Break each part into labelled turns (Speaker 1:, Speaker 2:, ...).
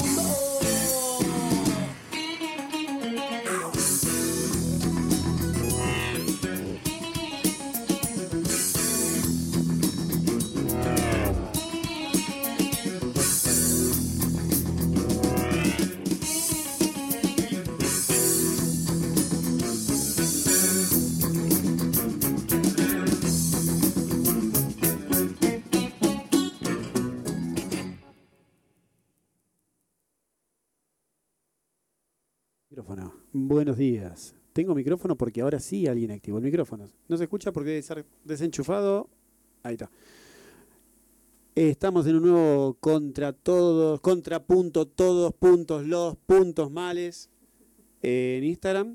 Speaker 1: Micrófono. Buenos días. Tengo micrófono porque ahora sí alguien activó el micrófono. No se escucha porque debe ser desenchufado. Ahí está. Estamos en un nuevo contrapunto, todos puntos, los puntos males en Instagram.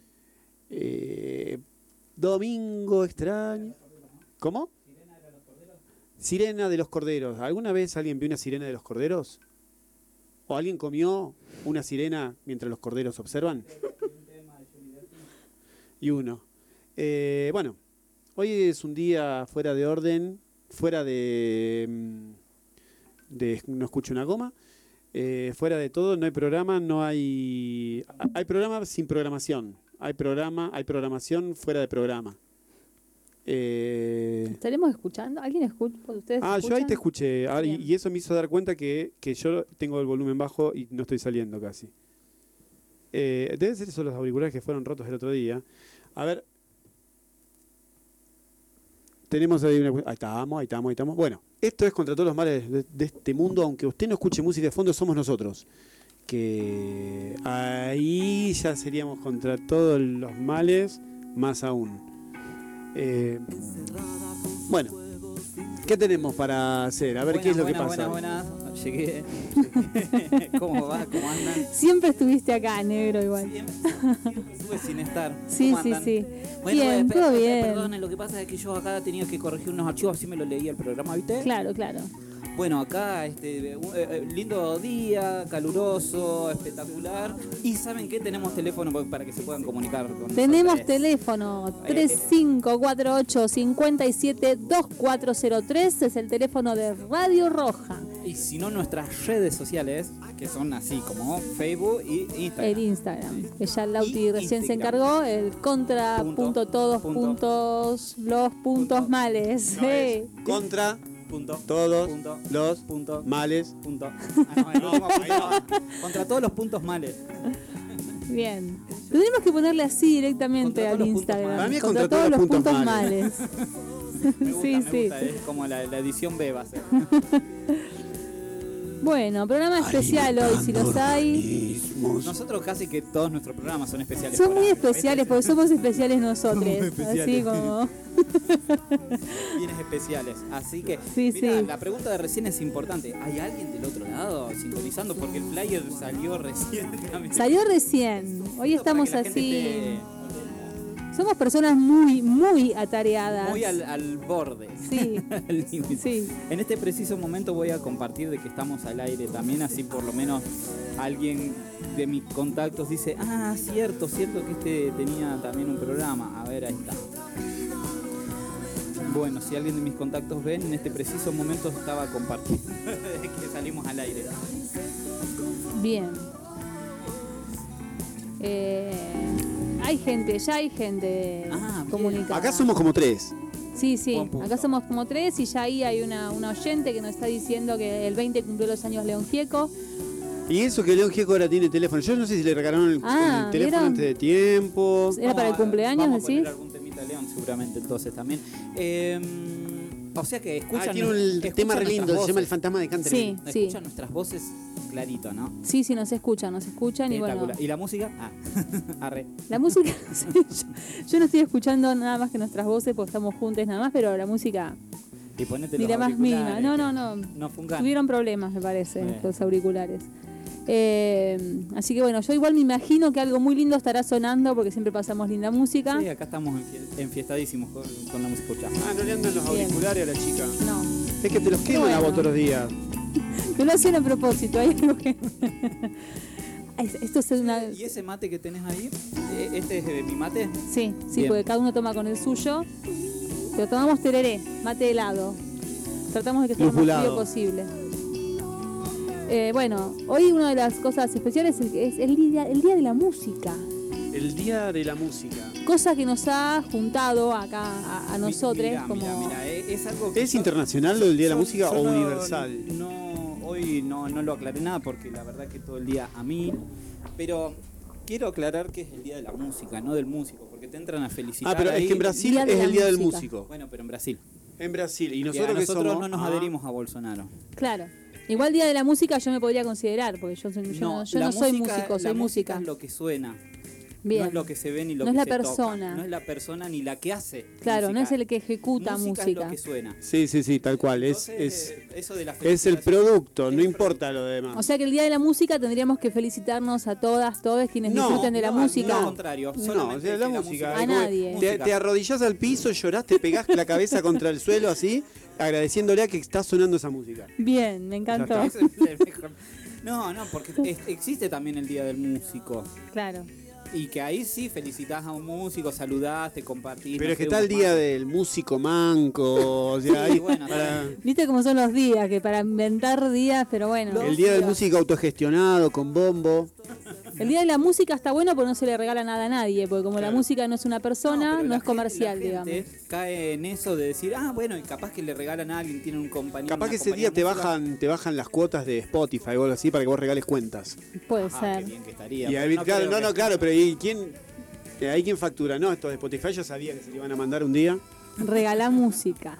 Speaker 1: Domingo extraño. ¿Cómo? Sirena de los corderos. ¿Alguna vez alguien vio una sirena de los corderos? ¿O alguien comió una sirena mientras los corderos observan? Y uno. Bueno, hoy es un día fuera de orden, fuera de no escucho una goma, fuera de todo, no hay programa, no hay... Hay programa sin programación, hay programación fuera de programa.
Speaker 2: ¿Estaremos escuchando? ¿Alguien escucha? ¿Ustedes escuchan?
Speaker 1: Yo ahí te escuché, y eso me hizo dar cuenta que yo tengo el volumen bajo y no estoy saliendo casi. Deben ser esos los auriculares que fueron rotos el otro día. A ver. Tenemos ahí una... Ahí estamos. Bueno, esto es contra todos los males de este mundo, aunque usted no escuche música de fondo, somos nosotros. Que ahí ya seríamos contra todos los males, más aún. Bueno, ¿qué tenemos para hacer? A ver qué es lo que pasa.
Speaker 3: Buenas. Llegué. ¿Cómo va? ¿Cómo andan?
Speaker 2: Siempre estuviste acá, negro, igual.
Speaker 3: Siempre estuve sin estar.
Speaker 2: Sí.
Speaker 3: Bueno,
Speaker 2: Bien, todo bien.
Speaker 3: Perdón, lo que pasa es que yo acá tenía que corregir unos archivos, así me lo leía el programa, ¿viste?
Speaker 2: Claro.
Speaker 3: Bueno, acá lindo día, caluroso, espectacular. Y ¿saben qué? Tenemos teléfono para que se puedan comunicar con
Speaker 2: Tenemos
Speaker 3: nosotros.
Speaker 2: teléfono 3548-572403, es el teléfono de Radio Roja.
Speaker 3: Y si no, nuestras redes sociales, que son así como Facebook y Instagram.
Speaker 2: El Instagram, que ya Lauti
Speaker 3: Y
Speaker 2: recién se
Speaker 3: Instagram.
Speaker 2: encargó, el contra punto todos puntos los puntos males.
Speaker 1: No es contra todos los males.
Speaker 3: Contra todos los puntos males.
Speaker 2: Bien. Tendríamos que ponerle así directamente
Speaker 3: Contra
Speaker 2: al
Speaker 3: todos los
Speaker 2: Instagram.
Speaker 3: puntos males.
Speaker 1: Para mí es
Speaker 2: contra todos los puntos males.
Speaker 3: Me gusta,
Speaker 2: Sí.
Speaker 3: es como la edición B va a ser.
Speaker 2: Bueno, programa especial hoy, si los hay.
Speaker 3: Nosotros casi que todos nuestros programas son especiales.
Speaker 2: Son
Speaker 3: por
Speaker 2: muy
Speaker 3: ahí.
Speaker 2: especiales porque somos especiales nosotros. Así como.
Speaker 3: Bienes especiales. Así que,
Speaker 2: Sí.
Speaker 3: la pregunta de recién es importante. ¿Hay alguien del otro lado sintonizando? Porque el flyer salió recién.
Speaker 2: Salió recién. Hoy estamos
Speaker 3: Para que la gente
Speaker 2: así. Somos personas muy, muy atareadas.
Speaker 3: Muy al borde.
Speaker 2: Sí.
Speaker 3: Al límite.
Speaker 2: Sí.
Speaker 3: En este preciso momento voy a compartir de que estamos al aire también, así por lo menos alguien de mis contactos dice, cierto que tenía también un programa. A ver, ahí está. Bueno, si alguien de mis contactos ven, en este preciso momento estaba compartiendo que salimos al aire.
Speaker 2: Bien. Hay gente
Speaker 3: bien.
Speaker 2: comunicada.
Speaker 1: Acá somos como 3.
Speaker 2: Sí,
Speaker 3: Buen punto.
Speaker 2: acá somos como 3 y ya ahí hay una oyente que nos está diciendo que el 20 cumplió los años León Gieco.
Speaker 1: Y eso que León Gieco ahora tiene teléfono. Yo no sé si le regalaron el teléfono
Speaker 2: ¿vieron?
Speaker 1: antes de tiempo.
Speaker 2: ¿Era para el cumpleaños,
Speaker 3: vamos a
Speaker 2: decís?
Speaker 3: poner algún temita de León seguramente entonces también. O sea que escuchan...
Speaker 1: Tiene un tema re lindo, se llama El Fantasma de Canterbury.
Speaker 2: Sí.
Speaker 3: Escuchan nuestras voces clarito, ¿no?
Speaker 2: Sí, nos escuchan y bueno.
Speaker 3: Espectacular. ¿Y la música? Arre.
Speaker 2: La música, yo no estoy escuchando nada más que nuestras voces porque estamos juntos nada más, pero la música
Speaker 3: Y ponete
Speaker 2: ni
Speaker 3: los
Speaker 2: la más mínima.
Speaker 3: auriculares.
Speaker 2: No.
Speaker 3: No fungan.
Speaker 2: Tuvieron problemas, me parece, los auriculares. Así que bueno, yo igual me imagino que algo muy lindo estará sonando porque siempre pasamos linda música.
Speaker 3: Sí, acá estamos enfiestadísimos con la música.
Speaker 1: No le andan los auriculares a la chica.
Speaker 2: No.
Speaker 1: Es que te los queman a vos todos los días.
Speaker 2: No lo hacen a propósito, hay algo que... Esto es una...
Speaker 3: ¿Y ese mate que tenés ahí? ¿Este es de mi mate?
Speaker 2: Sí,
Speaker 3: Bien.
Speaker 2: porque cada uno toma con el suyo. Pero tomamos tereré, mate helado. Tratamos de que sea lo más
Speaker 1: Lupulado.
Speaker 2: frío posible. Bueno, hoy una de las cosas especiales es el día de la música.
Speaker 1: El Día de la Música.
Speaker 2: Cosa que nos ha juntado acá a nosotros.
Speaker 3: Mira, es algo que
Speaker 1: ¿Es internacional lo del Día de la Música o universal?
Speaker 3: Hoy no lo aclaré nada porque la verdad que todo el día a mí. Pero quiero aclarar que es el Día de la Música, no del músico, porque te entran a felicitar.
Speaker 1: Pero
Speaker 3: ahí.
Speaker 1: es que en Brasil
Speaker 2: Día de
Speaker 1: es
Speaker 2: la
Speaker 1: el Día del
Speaker 2: Música.
Speaker 1: Músico.
Speaker 3: Bueno, pero en Brasil.
Speaker 1: En Brasil. Y
Speaker 3: Porque
Speaker 1: nosotros,
Speaker 3: nosotros
Speaker 1: somos...
Speaker 3: no nos adherimos a Bolsonaro.
Speaker 2: Claro. Igual Día de la Música yo me podría considerar, porque yo no soy músico, soy música.
Speaker 3: Es lo que suena.
Speaker 2: Bien.
Speaker 3: No es lo que se ve ni lo
Speaker 2: No
Speaker 3: que
Speaker 2: es
Speaker 3: se
Speaker 2: la
Speaker 3: toca.
Speaker 2: persona.
Speaker 3: No es la persona ni la que hace.
Speaker 2: Claro,
Speaker 3: música.
Speaker 2: no es el que ejecuta música.
Speaker 3: Es lo que suena.
Speaker 1: Sí, tal cual.
Speaker 3: Entonces, eso de la
Speaker 1: Es el
Speaker 3: felicitación
Speaker 1: producto,
Speaker 3: es
Speaker 1: no
Speaker 3: el
Speaker 1: importa lo demás.
Speaker 2: O sea que el Día de la Música tendríamos que felicitarnos a todos quienes
Speaker 1: No,
Speaker 2: disfruten de la
Speaker 3: No,
Speaker 2: música.
Speaker 3: al contrario.
Speaker 1: No,
Speaker 3: solamente
Speaker 1: o sea,
Speaker 3: que
Speaker 1: la música.
Speaker 2: A nadie.
Speaker 1: Te arrodillás al piso, llorás, te pegás la cabeza contra el suelo así, agradeciéndole a que está sonando esa música.
Speaker 2: Bien, me encantó.
Speaker 1: Ya
Speaker 3: Ese es el mejor. No, porque existe también el Día del Músico.
Speaker 2: Claro.
Speaker 3: Y que ahí sí felicitas a un músico, saludás, te compartís.
Speaker 1: Pero
Speaker 3: no
Speaker 1: es que
Speaker 3: sé,
Speaker 1: está el
Speaker 3: unos
Speaker 1: día
Speaker 3: mates.
Speaker 1: del músico manco, o sea,
Speaker 3: Sí, bueno,
Speaker 2: Viste cómo son los días, que para inventar días, pero bueno.
Speaker 1: el día del músico autogestionado, con bombo.
Speaker 2: El Día de la Música está bueno porque no se le regala nada a nadie, porque como la
Speaker 1: Claro.
Speaker 2: música no es una persona,
Speaker 3: pero
Speaker 2: no
Speaker 3: la
Speaker 2: es comercial,
Speaker 3: gente
Speaker 2: digamos.
Speaker 3: cae en eso de decir, bueno, y capaz que le regalan a alguien, tiene un compañero.
Speaker 1: Capaz
Speaker 3: una
Speaker 1: que ese
Speaker 3: compañía
Speaker 1: día
Speaker 3: musical.
Speaker 1: te bajan las cuotas de Spotify o algo así para que vos regales cuentas.
Speaker 2: Puede
Speaker 3: Qué
Speaker 2: ser.
Speaker 3: bien que estaría.
Speaker 1: Y
Speaker 3: pero
Speaker 1: ahí, claro,
Speaker 3: creo que-
Speaker 1: claro, pero ¿y quién? ¿Hay quien factura? No, esto de Spotify yo sabía que se le iban a mandar un día.
Speaker 2: Regalá música.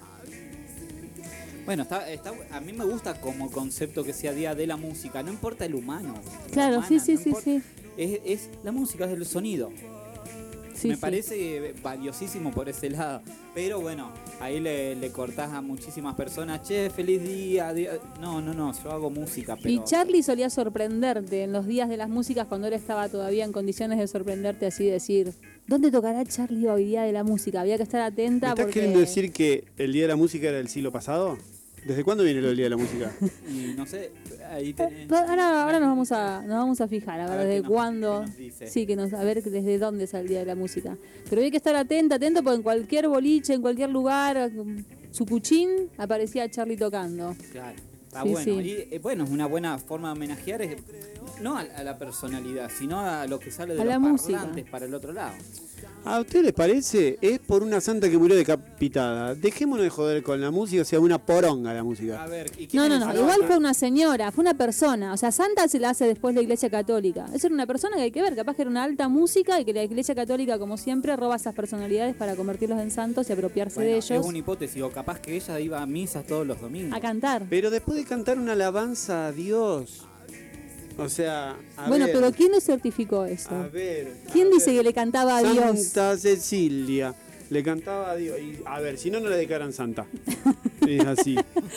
Speaker 3: Bueno, a mí me gusta como concepto que sea Día de la Música, no importa el humano.
Speaker 2: Claro,
Speaker 3: humana,
Speaker 2: sí, sí,
Speaker 3: no
Speaker 2: sí,
Speaker 3: importa.
Speaker 2: sí.
Speaker 3: Es la música, es el sonido.
Speaker 2: Sí,
Speaker 3: Me
Speaker 2: sí.
Speaker 3: parece valiosísimo por ese lado. Pero bueno, ahí le cortás a muchísimas personas, che, feliz día. No, yo hago música, pero...
Speaker 2: Y Charlie solía sorprenderte en los días de las músicas cuando él estaba todavía en condiciones de sorprenderte así, decir, ¿dónde tocará Charlie hoy Día de la Música? Había que estar
Speaker 1: ¿Me
Speaker 2: atenta
Speaker 1: estás
Speaker 2: porque...
Speaker 1: queriendo decir que el Día de la Música era el siglo pasado? ¿Desde cuándo viene lo del Día de la Música?
Speaker 3: Y no sé, ahí tenés...
Speaker 2: Ahora nos vamos a fijar, a
Speaker 3: A
Speaker 2: ver
Speaker 3: ver
Speaker 2: desde
Speaker 3: qué nos-
Speaker 2: cuándo.
Speaker 3: qué nos dice.
Speaker 2: Sí, a ver desde dónde es el Día de la Música. Pero hay que estar atento, porque en cualquier boliche, en cualquier lugar, su cuchín, aparecía Charlie tocando.
Speaker 3: Claro, está
Speaker 2: Sí,
Speaker 3: bueno.
Speaker 2: sí.
Speaker 3: Y bueno, es una buena forma de homenajear, no a la personalidad, sino a lo que sale de
Speaker 2: A
Speaker 3: los
Speaker 2: la música.
Speaker 3: parlantes para el otro lado.
Speaker 1: ¿A ustedes les parece? Es por una santa que murió decapitada. Dejémonos de joder con la música, o sea, una poronga la música.
Speaker 3: A ver, ¿y quién
Speaker 2: No,
Speaker 3: es?
Speaker 2: igual fue una señora, fue una persona. O sea, santa se la hace después la Iglesia Católica. Esa era una persona que hay que ver, capaz que era una alta música y que la Iglesia Católica, como siempre, roba esas personalidades para convertirlos en santos y apropiarse
Speaker 3: Bueno,
Speaker 2: de
Speaker 3: es
Speaker 2: ellos
Speaker 3: una hipótesis, o capaz que ella iba a misas todos los domingos.
Speaker 2: a cantar.
Speaker 1: Pero después de cantar una alabanza a Dios. O sea, a
Speaker 2: Bueno,
Speaker 1: ver,
Speaker 2: pero ¿quién le certificó eso?
Speaker 1: a ver.
Speaker 2: ¿Quién
Speaker 1: a
Speaker 2: dice
Speaker 1: ver.
Speaker 2: que le cantaba a Dios?
Speaker 1: Santa Cecilia. Le cantaba a Dios. Y, a ver, si no, no le declaran santa. Es así.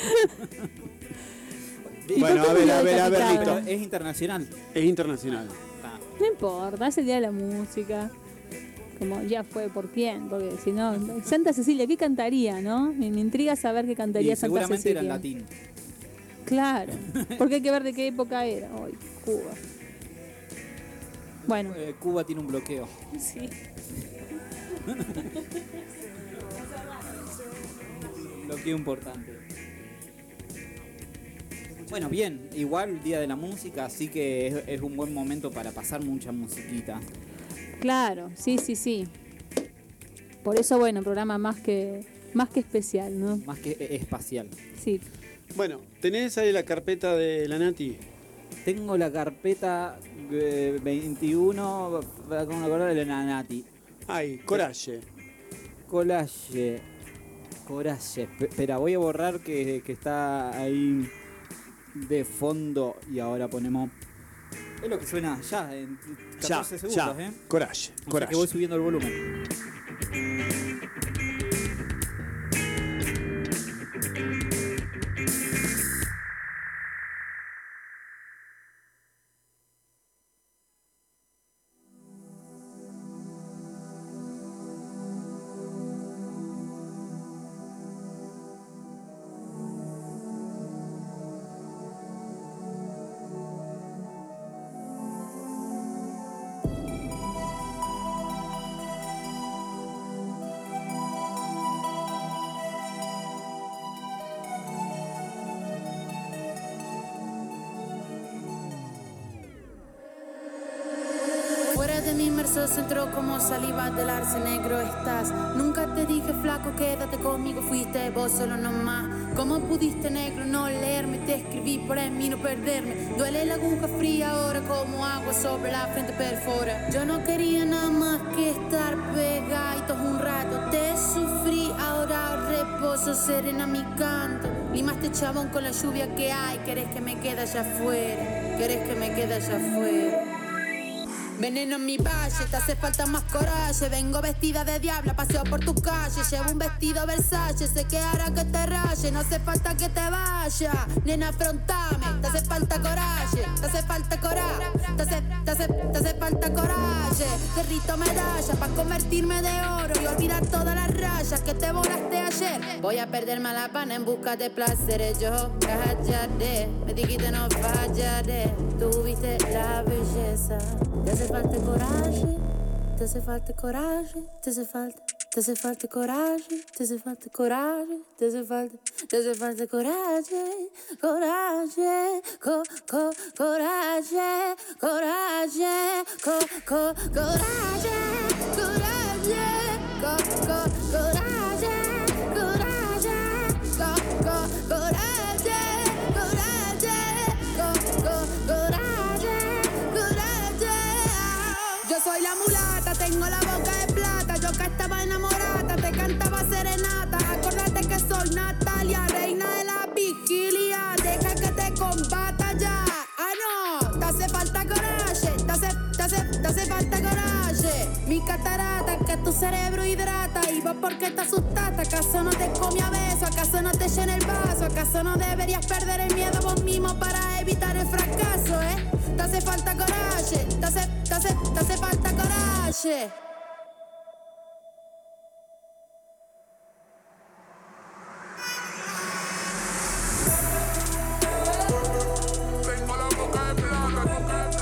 Speaker 1: Bueno,
Speaker 2: por qué murió
Speaker 1: a ver,
Speaker 2: decapitada?
Speaker 1: listo.
Speaker 3: Es internacional.
Speaker 1: Es internacional.
Speaker 3: Ah,
Speaker 2: No importa, es el Día de la Música. Como ya fue, ¿por quién? Porque si no, Santa Cecilia, ¿qué cantaría, no? Me intriga saber qué cantaría
Speaker 3: y
Speaker 2: Santa
Speaker 3: seguramente
Speaker 2: Cecilia.
Speaker 3: era en latín.
Speaker 2: Claro, porque hay que ver de qué época era. Ay, Cuba. Bueno,
Speaker 3: Cuba tiene un bloqueo.
Speaker 2: sí.
Speaker 3: Bloqueo importante. Bueno, bien, igual Día de la Música, así que es un buen momento para pasar mucha musiquita.
Speaker 2: Claro, sí, sí, sí. Por eso, bueno, programa más que especial, ¿no?
Speaker 3: Más que espacial.
Speaker 2: Sí.
Speaker 1: Bueno, ¿tenés ahí la carpeta de la Nati?
Speaker 3: Tengo la carpeta 21, con una color de la Nati.
Speaker 1: Ay, Coraje.
Speaker 3: Collage. Espera, voy a borrar que está ahí de fondo y ahora ponemos... Es lo que suena ya, en 14 segundos,
Speaker 1: ya.
Speaker 3: ¿eh?
Speaker 1: Coraje,
Speaker 3: O sea
Speaker 1: Coraje.
Speaker 3: que voy subiendo el volumen.
Speaker 4: tan inmerso entró como saliva del arce negro estás. Nunca te dije flaco, quédate conmigo, fuiste vos solo nomás. ¿Cómo pudiste negro no leerme? Te escribí por mí no perderme. Duele la aguja fría ahora como agua sobre la frente perfora. Yo no quería nada más que estar pegaditos un rato. Te sufrí, ahora reposo, serena mi canto. Limaste chabón con la lluvia que hay. Querés que me quede allá afuera. Querés que me quede allá afuera. Veneno en mi valle, te hace falta más coraje. Vengo vestida de diabla, paseo por tu calle. Llevo un vestido Versace, sé que hará que te raye. No hace falta que te vaya, nena, afrontame. Te hace falta coraje, te hace falta coraje. Te hace falta coraje. Derrito medalla pa' convertirme de oro y olvidar todas las rayas que te volaste ayer. Voy a perderme a la pana en busca de placeres. Yo callaré, me dijiste no fallaré. Tuviste la belleza. Te hace falta coraje, te hace falta coraje, te hace falta coraje, te hace falta coraje, te hace falta coraje, coraje, coraje, coraje, coraje, coraje, soy la mulata, tengo la boca de plata. Yo que estaba enamorada, te cantaba serenata. Acordate que soy Natalia, reina de la vigilia. Deja que te combata ya. Ah, no, te hace falta coraje. Te hace falta coraje. Mi catarata, que tu cerebro hidrata. Y vos porque te asustaste. ¿Acaso no te comí a beso? ¿Acaso no te llena el vaso? ¿Acaso no deberías perder el miedo vos mismo para evitar el fracaso, Te hace falta coraje, te hace falta coraje.
Speaker 5: Tengo la boca de plata.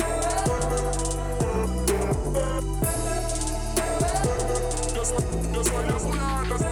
Speaker 5: Yo soy la mulata,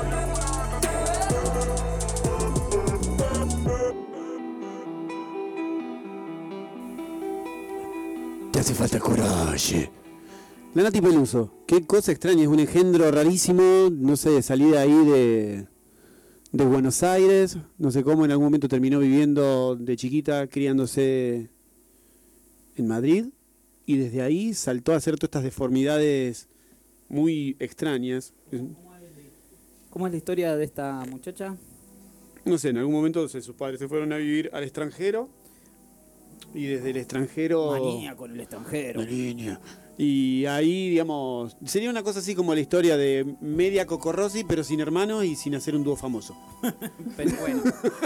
Speaker 1: Te hace falta coraje. La Nati Peluso, qué cosa extraña, es un engendro rarísimo, no sé, salida ahí de Buenos Aires, no sé cómo en algún momento terminó viviendo de chiquita, criándose en Madrid, y desde ahí saltó a hacer todas estas deformidades muy extrañas.
Speaker 3: ¿Cómo es la historia de esta muchacha?
Speaker 1: No sé, en algún momento sus padres se fueron a vivir al extranjero, y desde el extranjero...
Speaker 3: Manía con el extranjero.
Speaker 1: Manía. Y ahí, digamos, sería una cosa así como la historia de media Cocorrosi, pero sin hermanos y sin hacer un dúo famoso.
Speaker 3: Pero bueno.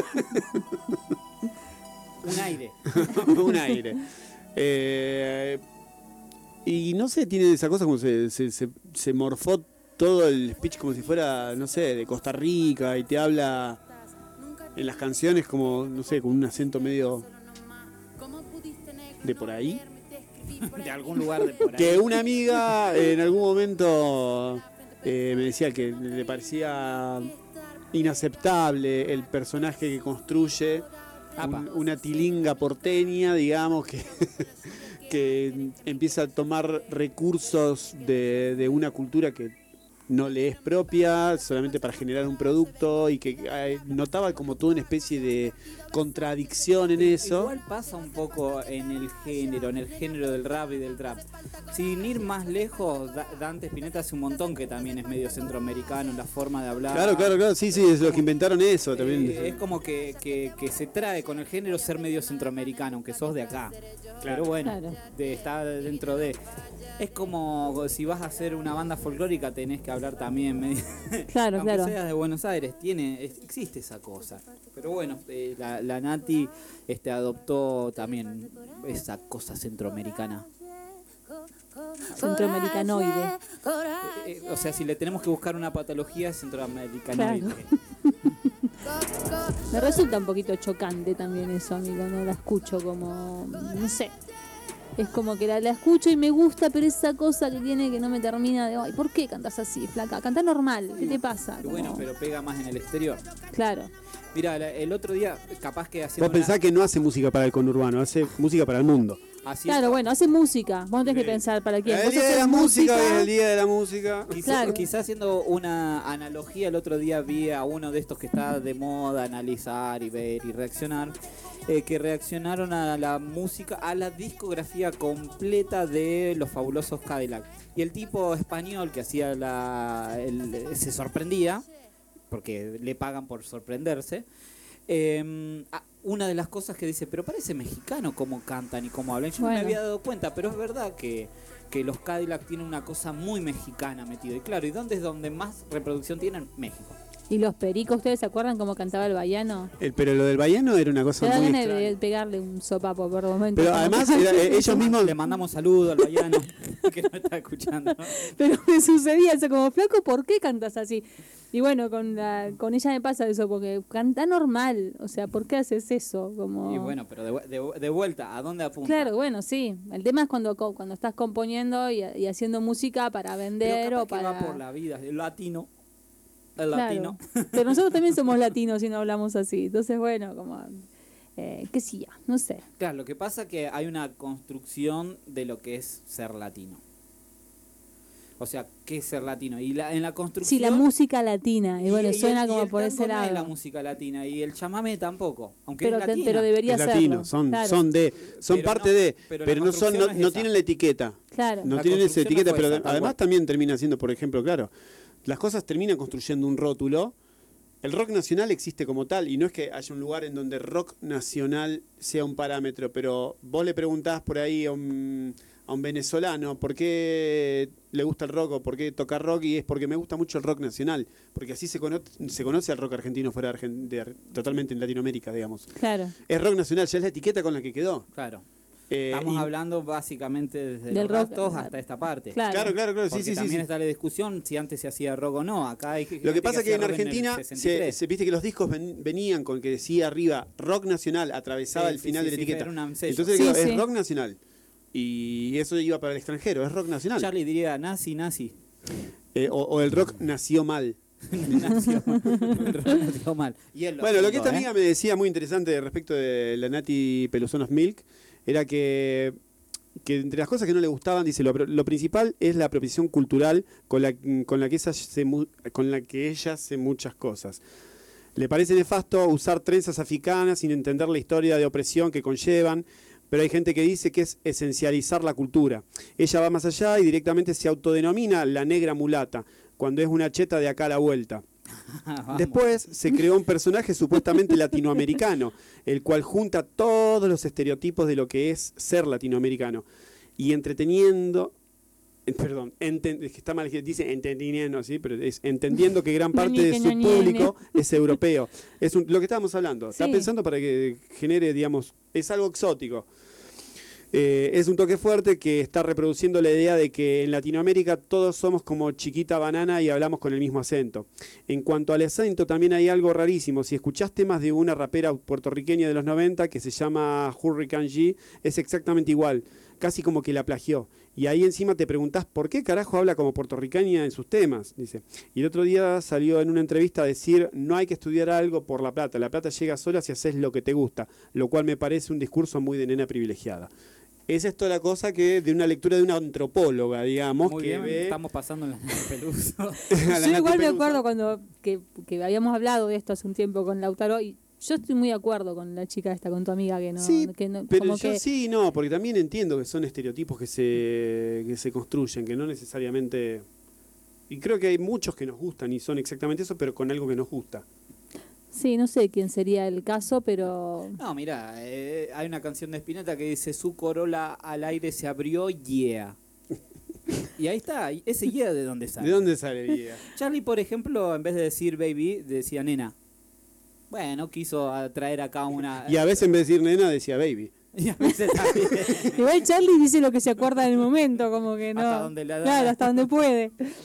Speaker 3: Un aire.
Speaker 1: Un aire. Y no sé, tiene esa cosa como se morfó todo el speech como si fuera, no sé, de Costa Rica, y te habla en las canciones como, no sé, con un acento medio de por ahí.
Speaker 3: De algún lugar de por ahí.
Speaker 1: Que una amiga en algún momento me decía que le parecía inaceptable el personaje que construye una tilinga porteña, digamos, que empieza a tomar recursos de una cultura que no le es propia, solamente para generar un producto, y que notaba como toda una especie de contradicción en eso.
Speaker 3: Igual pasa un poco en el género del rap y del trap. Sin ir más lejos, Dante Spinetta hace un montón que también es medio centroamericano, la forma de hablar.
Speaker 1: Claro, sí, es los que inventaron eso también.
Speaker 3: Es como que se trae con el género ser medio centroamericano, aunque sos de acá. Pero bueno, está dentro de... Es como si vas a hacer una banda folclórica, tenés que hablar también medio...
Speaker 2: Claro,
Speaker 3: aunque
Speaker 2: claro.
Speaker 3: seas de Buenos Aires, existe esa cosa. Pero bueno, la Nati adoptó también esa cosa centroamericana.
Speaker 2: Centroamericanoide.
Speaker 3: O sea, si le tenemos que buscar una patología, centroamericanoide.
Speaker 2: Claro. Me resulta un poquito chocante también eso a mí cuando la escucho, como, no sé. Es como que la escucho y me gusta, pero esa cosa que tiene que no me termina de... Ay, ¿por qué cantas así, flaca? Cantá normal, ¿qué te pasa?
Speaker 3: Como... Bueno, pero pega más en el exterior.
Speaker 2: Claro.
Speaker 3: Mira, el otro día, capaz que haciendo...
Speaker 1: Vos pensás que no hace música para el conurbano, hace música para el mundo.
Speaker 3: Así
Speaker 2: Claro, bueno, hace música. Vos tenés que pensar para quién.
Speaker 1: El
Speaker 2: Vos
Speaker 1: día de
Speaker 2: haces
Speaker 1: la música hoy es el día de la música.
Speaker 2: Claro.
Speaker 3: Quizás haciendo una analogía, el otro día vi a uno de estos que está de moda analizar y ver y reaccionar, que reaccionaron a la música, a la discografía completa de Los Fabulosos Cadillac. Y el tipo español que hacía se sorprendía, porque le pagan por sorprenderse. Una de las cosas que dice, pero parece mexicano cómo cantan y cómo hablan. Yo no me había dado cuenta, pero es verdad que los Cadillac tienen una cosa muy mexicana metida. Y claro, ¿y dónde es donde más reproducción tienen? México.
Speaker 2: ¿Y los pericos, ustedes se acuerdan cómo cantaba el baiano?
Speaker 1: Pero lo del baiano era una
Speaker 2: Te
Speaker 1: cosa
Speaker 2: da
Speaker 1: muy
Speaker 2: ganas
Speaker 1: extraña.
Speaker 2: de pegarle un sopapo por momento.
Speaker 1: Pero además ellos mismos...
Speaker 3: Le mandamos saludos al baiano que no está escuchando.
Speaker 2: Pero me sucedía eso como, flaco, ¿por qué cantas así? Y bueno, con ella me pasa eso, porque canta normal. O sea, ¿por qué haces eso? Como...
Speaker 3: Y bueno, pero de vuelta, ¿a dónde apunta?
Speaker 2: Claro, bueno, sí. El tema es cuando estás componiendo y haciendo música para vender
Speaker 3: pero
Speaker 2: o
Speaker 3: capaz que
Speaker 2: para...
Speaker 3: va por la vida, el latino.
Speaker 2: Claro.
Speaker 3: Latino.
Speaker 2: Pero nosotros también somos latinos y no hablamos así. Entonces, bueno, como... qué sé yo, no sé.
Speaker 3: Claro, lo que pasa es que hay una construcción de lo que es ser latino. O sea, ¿qué es ser latino? Y en la construcción...
Speaker 2: Sí, la música latina. Y bueno, suena como
Speaker 3: el
Speaker 2: por ese
Speaker 3: tango no es
Speaker 2: lado.
Speaker 3: la música latina y el chamamé tampoco, aunque
Speaker 2: Pero,
Speaker 3: es latina.
Speaker 2: pero debería
Speaker 1: Es
Speaker 2: serlo.
Speaker 1: latino, son
Speaker 3: Pero
Speaker 1: parte
Speaker 3: no-
Speaker 1: de,
Speaker 3: pero
Speaker 1: pero
Speaker 3: la
Speaker 1: no son,
Speaker 3: construcción es
Speaker 1: no
Speaker 3: esa.
Speaker 1: tienen la etiqueta.
Speaker 2: Claro.
Speaker 1: No
Speaker 3: La
Speaker 1: tienen esa
Speaker 3: construcción
Speaker 1: etiqueta,
Speaker 3: fue
Speaker 1: pero
Speaker 3: esa, tal
Speaker 1: además
Speaker 3: cual.
Speaker 1: también termina siendo, por ejemplo, claro, las cosas terminan construyendo un rótulo. El rock nacional existe como tal, y no es que haya un lugar en donde rock nacional sea un parámetro, pero vos le preguntás por ahí a un venezolano por qué le gusta el rock o por qué toca rock, y es porque me gusta mucho el rock nacional, porque así se conoce al rock argentino fuera totalmente en Latinoamérica, digamos.
Speaker 2: Claro.
Speaker 1: Es rock nacional, ya es la etiqueta con la que quedó.
Speaker 3: Claro.
Speaker 1: Y-
Speaker 3: Estamos hablando básicamente desde
Speaker 2: Del
Speaker 3: los
Speaker 2: rock,
Speaker 3: rastos hasta esta parte.
Speaker 2: Claro.
Speaker 1: Claro,
Speaker 3: Porque
Speaker 1: sí.
Speaker 3: también está la discusión si antes se hacía rock o no. Acá hay
Speaker 1: Lo que pasa es que en
Speaker 3: hacía rock
Speaker 1: Argentina,
Speaker 3: el 63.
Speaker 1: viste que los discos venían con que decía arriba rock nacional, atravesaba
Speaker 3: Sí,
Speaker 1: el
Speaker 3: sí,
Speaker 1: final
Speaker 3: sí,
Speaker 1: de la
Speaker 3: sí,
Speaker 1: etiqueta.
Speaker 3: era un sello.
Speaker 1: Entonces
Speaker 2: Sí,
Speaker 1: digo,
Speaker 2: sí.
Speaker 1: es rock nacional. Y eso iba para el extranjero, es rock nacional.
Speaker 3: Charlie diría nazi.
Speaker 1: O el rock nació mal.
Speaker 3: Nació mal. Y él
Speaker 1: Bueno, lo que esta
Speaker 3: apuntó,
Speaker 1: amiga me decía muy interesante respecto de la Nati Pelusonos Milk era que entre las cosas que no le gustaban, dice, lo principal es la apropiación cultural con la que ella hace muchas cosas. Le parece nefasto usar trenzas africanas sin entender la historia de opresión que conllevan, pero hay gente que dice que es esencializar la cultura. Ella va más allá y directamente se autodenomina la negra mulata, cuando es una cheta de acá a la vuelta.
Speaker 3: Vamos.
Speaker 1: Después se creó un personaje supuestamente latinoamericano, el cual junta todos los estereotipos de lo que es ser latinoamericano. Y entreteniendo, es que está mal, dice entendiendo, ¿sí? Pero es entendiendo que gran parte de su público es europeo. Es lo que estábamos hablando. Está
Speaker 2: Sí.
Speaker 1: pensando para que genere, digamos, es algo exótico. Es un toque fuerte que está reproduciendo la idea de que en Latinoamérica todos somos como chiquita banana y hablamos con el mismo acento. En cuanto al acento, también hay algo rarísimo. Si escuchás temas de una rapera puertorriqueña de los 90 que se llama Hurricane G, es exactamente igual, casi como que la plagió. Y ahí encima te preguntás por qué carajo habla como puertorriqueña en sus temas, dice. Y el otro día salió en una entrevista a decir, no hay que estudiar algo por la plata llega sola si haces lo que te gusta, lo cual me parece un discurso muy de nena privilegiada. Es esto la cosa que de una lectura de una antropóloga, digamos,
Speaker 3: Muy
Speaker 1: que
Speaker 3: bien,
Speaker 1: ve
Speaker 3: estamos pasando en la Peluso.
Speaker 1: a la
Speaker 2: Yo
Speaker 1: Nati
Speaker 2: igual me
Speaker 1: Peluso.
Speaker 2: acuerdo cuando que habíamos hablado de esto hace un tiempo con Lautaro y yo estoy muy de acuerdo con la chica esta, con tu amiga que no...
Speaker 1: Sí,
Speaker 2: que no-
Speaker 1: pero
Speaker 2: como
Speaker 1: yo
Speaker 2: que-
Speaker 1: sí, no, porque también entiendo que son estereotipos que se construyen, que no necesariamente... Y creo que hay muchos que nos gustan y son exactamente eso, pero con algo que nos gusta.
Speaker 2: Sí, no sé quién sería el caso, pero...
Speaker 3: No, mira, hay una canción de Spinetta que dice su corola al aire se abrió, yeah. Y ahí está, ese yeah de dónde sale.
Speaker 1: ¿De dónde sale el día?
Speaker 3: Charlie, por ejemplo, en vez de decir baby, decía nena. Bueno, quiso traer acá una...
Speaker 1: Y a veces en vez de decir nena decía baby.
Speaker 3: Y a veces también.
Speaker 2: Igual Charlie dice lo que se acuerda en el momento, como que no...
Speaker 3: Hasta donde le da.
Speaker 2: Claro, hasta donde puede.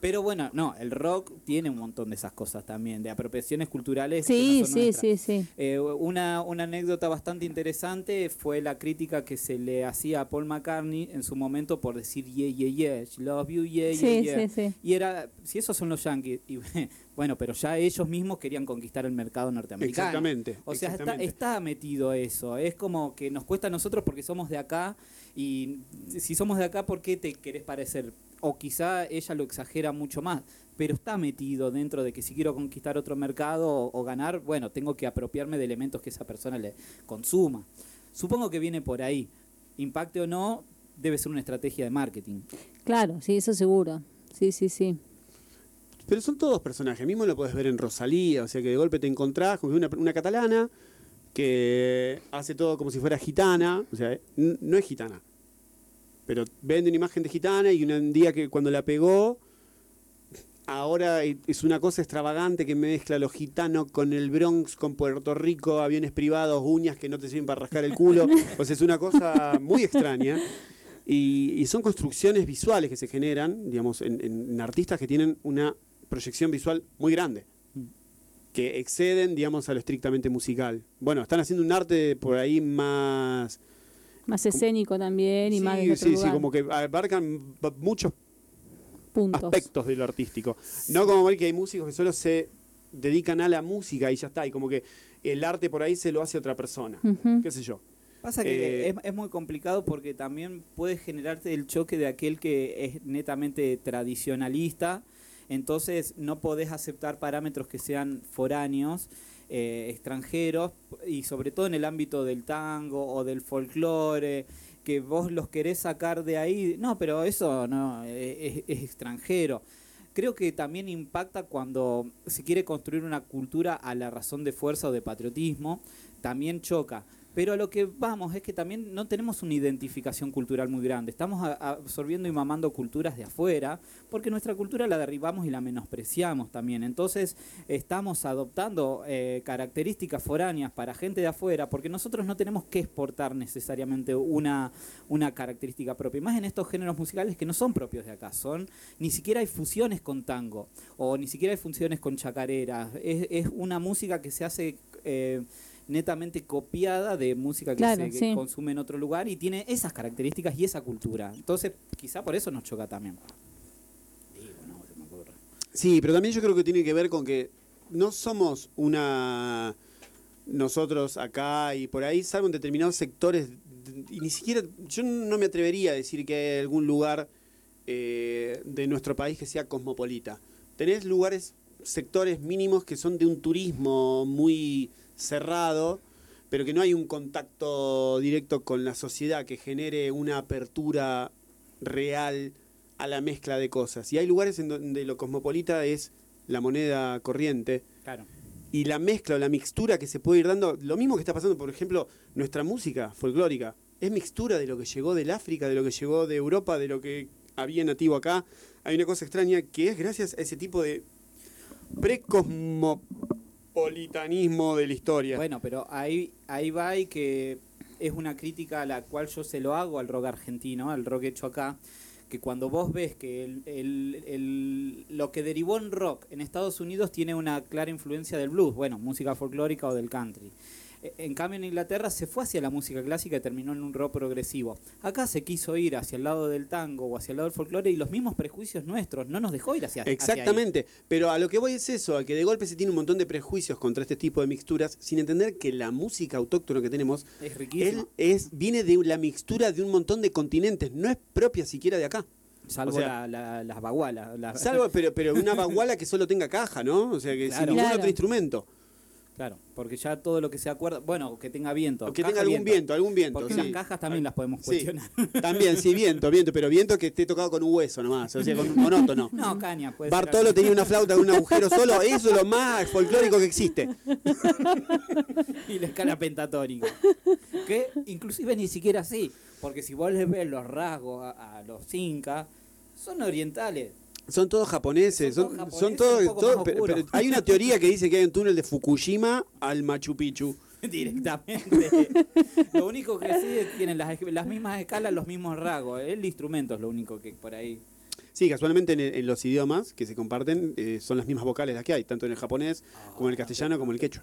Speaker 3: Pero bueno, no, el rock tiene un montón de esas cosas también, de apropiaciones culturales.
Speaker 2: Sí,
Speaker 3: que no son
Speaker 2: sí,
Speaker 3: nuestras.
Speaker 2: sí, sí.
Speaker 3: Una anécdota bastante interesante fue la crítica que se le hacía a Paul McCartney en su momento por decir yeah, yeah, yeah, she love you, yeah, yeah,
Speaker 2: Sí,
Speaker 3: yeah.
Speaker 2: sí, sí.
Speaker 3: Y era, si esos son los yankees, y, bueno, pero ya ellos mismos querían conquistar el mercado norteamericano.
Speaker 1: Exactamente.
Speaker 3: O sea,
Speaker 1: exactamente.
Speaker 3: está metido eso. Es como que nos cuesta a nosotros porque somos de acá, y si somos de acá, ¿por qué te querés parecer? O quizá ella lo exagera mucho más, pero está metido dentro de que si quiero conquistar otro mercado o ganar, bueno, tengo que apropiarme de elementos que esa persona le consuma. Supongo que viene por ahí. Impacte o no, debe ser una estrategia de marketing.
Speaker 2: Claro, sí, eso seguro. Sí, sí, sí.
Speaker 1: Pero son todos personajes. Mismo lo podés ver en Rosalía. O sea, que de golpe te encontrás con una catalana que hace todo como si fuera gitana. O sea, no es gitana. Pero vende una imagen de gitana y un día que cuando la pegó, ahora es una cosa extravagante que mezcla lo gitano con el Bronx, con Puerto Rico, aviones privados, uñas que no te sirven para rascar el culo. O sea, es una cosa muy extraña. Y son construcciones visuales que se generan, digamos, en artistas que tienen una proyección visual muy grande, que exceden, digamos, a lo estrictamente musical. Bueno, están haciendo un arte por ahí más...
Speaker 2: Más escénico también y
Speaker 1: sí,
Speaker 2: más desde otro
Speaker 1: sí,
Speaker 2: lugar.
Speaker 1: sí, como que abarcan muchos
Speaker 2: Puntos.
Speaker 1: aspectos de lo artístico. No como ver que hay músicos que solo se dedican a la música y ya está, y como que el arte por ahí se lo hace otra persona,
Speaker 2: Ujú.
Speaker 1: qué sé yo.
Speaker 3: Pasa que es muy complicado porque también puede generarte el choque de aquel que es netamente tradicionalista, entonces no podés aceptar parámetros que sean foráneos, extranjeros, y sobre todo en el ámbito del tango o del folclore, que vos los querés sacar de ahí, no, pero eso no es extranjero. Creo que también impacta cuando se quiere construir una cultura a la razón de fuerza o de patriotismo, también choca. Pero a lo que vamos es que también no tenemos una identificación cultural muy grande. Estamos absorbiendo y mamando culturas de afuera, porque nuestra cultura la derribamos y la menospreciamos también. Entonces estamos adoptando características foráneas para gente de afuera, porque nosotros no tenemos que exportar necesariamente una característica propia. Y más en estos géneros musicales que no son propios de acá. Ni siquiera hay fusiones con tango, o ni siquiera hay fusiones con chacareras. Es una música que se hace... netamente copiada de música que
Speaker 2: Claro,
Speaker 3: se
Speaker 2: sí.
Speaker 3: consume en otro lugar y tiene esas características y esa cultura. Entonces, quizá por eso nos choca también. Digo, no, se me ocurre.
Speaker 1: Sí, pero también yo creo que tiene que ver con que no somos nosotros acá y por ahí, salvo en determinados sectores, y ni siquiera, yo no me atrevería a decir que hay algún lugar de nuestro país que sea cosmopolita. Tenés lugares, sectores mínimos que son de un turismo muy cerrado, pero que no hay un contacto directo con la sociedad que genere una apertura real a la mezcla de cosas. Y hay lugares en donde lo cosmopolita es la moneda corriente
Speaker 3: Claro.
Speaker 1: y la mezcla o la mixtura que se puede ir dando, lo mismo que está pasando, por ejemplo, nuestra música folclórica, es mixtura de lo que llegó del África, de lo que llegó de Europa, de lo que había nativo acá. Hay una cosa extraña que es gracias a ese tipo de precosmopolitanismo de la historia.
Speaker 3: Bueno, pero ahí va y que es una crítica a la cual yo se lo hago al rock argentino, al rock hecho acá, que cuando vos ves que lo que derivó en rock en Estados Unidos tiene una clara influencia del blues, bueno, música folclórica o del country. En cambio en Inglaterra se fue hacia la música clásica y terminó en un rock progresivo. Acá se quiso ir hacia el lado del tango o hacia el lado del folclore y los mismos prejuicios nuestros no nos dejó ir hacia
Speaker 1: Exactamente, pero a lo que voy es eso, a que de golpe se tiene un montón de prejuicios contra este tipo de mixturas, sin entender que la música autóctona que tenemos
Speaker 3: hacia ahí. Es riquísimo.
Speaker 1: viene de la mixtura de un montón de continentes, no es propia siquiera de acá.
Speaker 3: Salvo
Speaker 1: o sea,
Speaker 3: las bagualas.
Speaker 1: Salvo, pero una baguala que solo tenga caja, ¿no? O sea, que
Speaker 3: Claro.
Speaker 1: sin ningún
Speaker 2: Claro.
Speaker 1: otro instrumento.
Speaker 3: Claro, porque ya todo lo que se acuerda, bueno, que tenga viento.
Speaker 1: O que
Speaker 3: caja,
Speaker 1: tenga algún viento,
Speaker 3: Porque
Speaker 1: sí.
Speaker 3: las cajas también las podemos
Speaker 1: Sí.
Speaker 3: cuestionar.
Speaker 1: También, sí, viento, pero viento que esté tocado con un hueso nomás, o sea, con un monótono.
Speaker 3: No, caña, puede
Speaker 1: Bartolo
Speaker 3: ser.
Speaker 1: tenía una flauta con un agujero solo, eso es lo más folclórico que existe.
Speaker 3: Y la escala pentatónica. Que inclusive ni siquiera así, porque si vos les ves los rasgos a los incas, son orientales.
Speaker 1: Son todos japoneses,
Speaker 3: Son
Speaker 1: son
Speaker 3: todos japoneses, un poco
Speaker 1: todos,
Speaker 3: más
Speaker 1: pero
Speaker 3: oscuros.
Speaker 1: hay una teoría que dice que hay un túnel de Fukushima al Machu Picchu.
Speaker 3: Directamente. Lo único que sí es que tienen las mismas escalas, los mismos rasgos. El instrumento es lo único que por ahí.
Speaker 1: Sí, casualmente en los idiomas que se comparten son las mismas vocales las que hay, tanto en el japonés como en el castellano como en el quechua.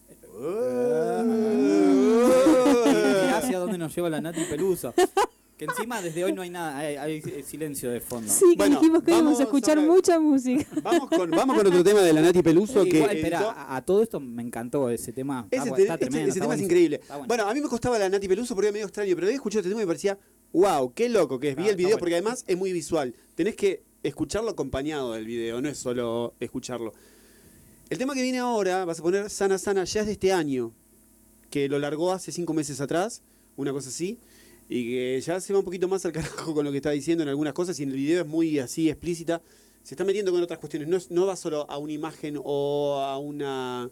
Speaker 3: Mirá hacia dónde nos lleva la Nati Peluso. Que encima desde hoy no hay nada, hay silencio de fondo.
Speaker 2: Sí, que
Speaker 1: Bueno,
Speaker 2: dijimos que íbamos
Speaker 1: vamos
Speaker 2: a escuchar
Speaker 1: ahora-
Speaker 2: mucha música.
Speaker 1: Vamos con otro tema de la Nati Peluso que
Speaker 3: Igual,
Speaker 1: editó-
Speaker 3: espera, a todo esto me encantó ese tema.
Speaker 1: Ese,
Speaker 3: Está tremendo,
Speaker 1: ese
Speaker 3: está
Speaker 1: tema es
Speaker 3: buenísimo.
Speaker 1: increíble.
Speaker 3: Está bueno.
Speaker 1: Bueno, a mí me costaba la Nati Peluso porque era medio extraño, pero había escuchado este tema y me parecía, wow, qué loco que es. Vi
Speaker 3: Claro,
Speaker 1: el video
Speaker 3: está
Speaker 1: porque
Speaker 3: bueno.
Speaker 1: además es muy visual. Tenés que escucharlo acompañado del video, no es solo escucharlo. El tema que viene ahora, vas a poner Sana Sana, ya es de este año, que lo largó hace 5 meses atrás, una cosa así, y que ya se va un poquito más al carajo con lo que está diciendo en algunas cosas, y en el video es muy así explícita. Se está metiendo con otras cuestiones, no va solo a una imagen o a una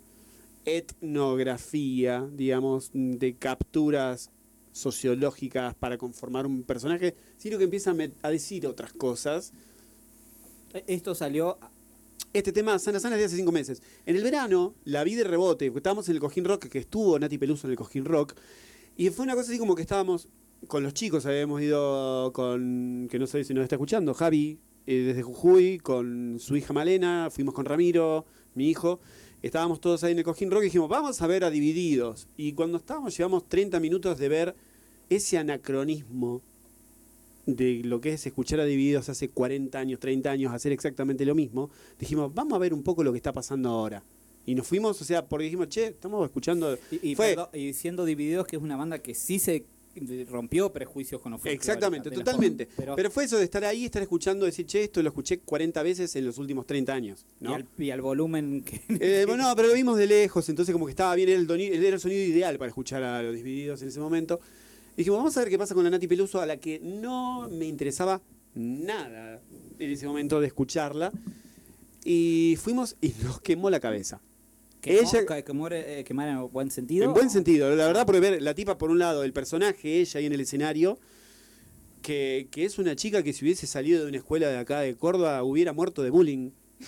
Speaker 1: etnografía, digamos, de capturas sociológicas para conformar un personaje, sino que empieza a decir otras cosas.
Speaker 3: Esto salió.
Speaker 1: Este tema, Sana Sana, es de hace 5 meses. En el verano, la vi de rebote, porque estábamos en el Cojín Rock, que estuvo Nati Peluso en el Cojín Rock, y fue una cosa así como que estábamos con los chicos, habíamos ido con, que no sé si nos está escuchando, Javi, desde Jujuy, con su hija Malena, fuimos con Ramiro, mi hijo, estábamos todos ahí en el Cojín Rock y dijimos, vamos a ver a Divididos. Y cuando estábamos, llevamos 30 minutos de ver ese anacronismo de lo que es escuchar a Divididos hace 40 años, 30 años, hacer exactamente lo mismo, dijimos, vamos a ver un poco lo que está pasando ahora. Y nos fuimos, o sea, porque dijimos, che, estamos escuchando...
Speaker 3: Y siendo Divididos, que es una banda que sí se rompió prejuicios con los festivales
Speaker 1: Exactamente,
Speaker 3: de la
Speaker 1: totalmente.
Speaker 3: forma,
Speaker 1: Pero fue eso de estar ahí, estar escuchando, decir, che, esto lo escuché 40 veces en los últimos 30 años, ¿no?
Speaker 3: y al volumen que.
Speaker 1: Bueno, pero lo vimos de lejos, entonces como que estaba bien, era el sonido ideal para escuchar a los Divididos en ese momento. Y dijimos, vamos a ver qué pasa con la Nati Peluso, a la que no me interesaba nada en ese momento de escucharla. Y fuimos y nos quemó la cabeza.
Speaker 3: Quemar en buen sentido.
Speaker 1: En buen sentido, la verdad, porque ver la tipa, por un lado, el personaje, ella ahí en el escenario, que es una chica que si hubiese salido de una escuela de acá de Córdoba hubiera muerto de bullying.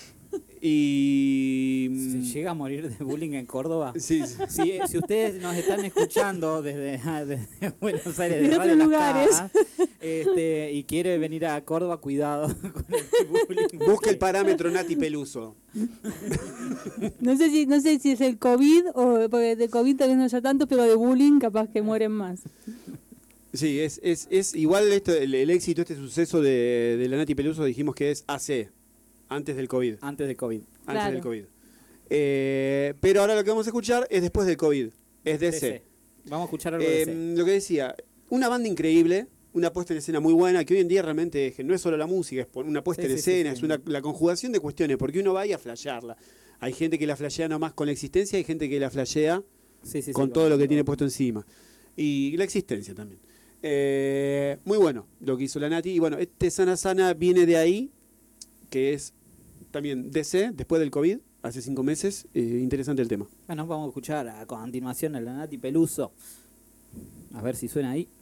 Speaker 1: Y...
Speaker 3: ¿Se llega a morir de bullying en Córdoba?
Speaker 1: Sí,
Speaker 3: Si ustedes nos están escuchando desde Buenos Aires,
Speaker 2: De
Speaker 3: de
Speaker 2: otros
Speaker 3: Radio Las
Speaker 2: lugares.
Speaker 3: Cajas, y quiere venir a Córdoba, cuidado con el bullying.
Speaker 1: busca el parámetro Nati Peluso.
Speaker 2: No sé si es el COVID, o porque de COVID tal vez no haya tanto, pero de bullying capaz que mueren más.
Speaker 1: Sí, es igual esto, el éxito, este suceso de la Nati Peluso, dijimos que es AC, antes del COVID.
Speaker 3: Antes de COVID.
Speaker 1: Antes
Speaker 2: Claro.
Speaker 1: del COVID. Pero ahora lo que vamos a escuchar es después del COVID, es DC.
Speaker 3: DC. Vamos a escuchar algo de DC.
Speaker 1: Lo que decía, una banda increíble, una puesta en escena muy buena, que hoy en día realmente no es solo la música, es una puesta
Speaker 3: Sí,
Speaker 1: en
Speaker 3: sí,
Speaker 1: escena,
Speaker 3: sí.
Speaker 1: es la conjugación de cuestiones, porque uno va ahí a flashearla. Hay gente que la flashea nomás con la existencia, hay gente que la flashea con todo lo que tiene puesto encima. Y la existencia también. Muy bueno lo que hizo la Nati. Y bueno, este Sana Sana viene de ahí, que es también DC, después del COVID, hace 5 meses. Interesante el tema.
Speaker 3: Bueno, vamos a escuchar a continuación a la Nati Peluso. A ver si suena ahí.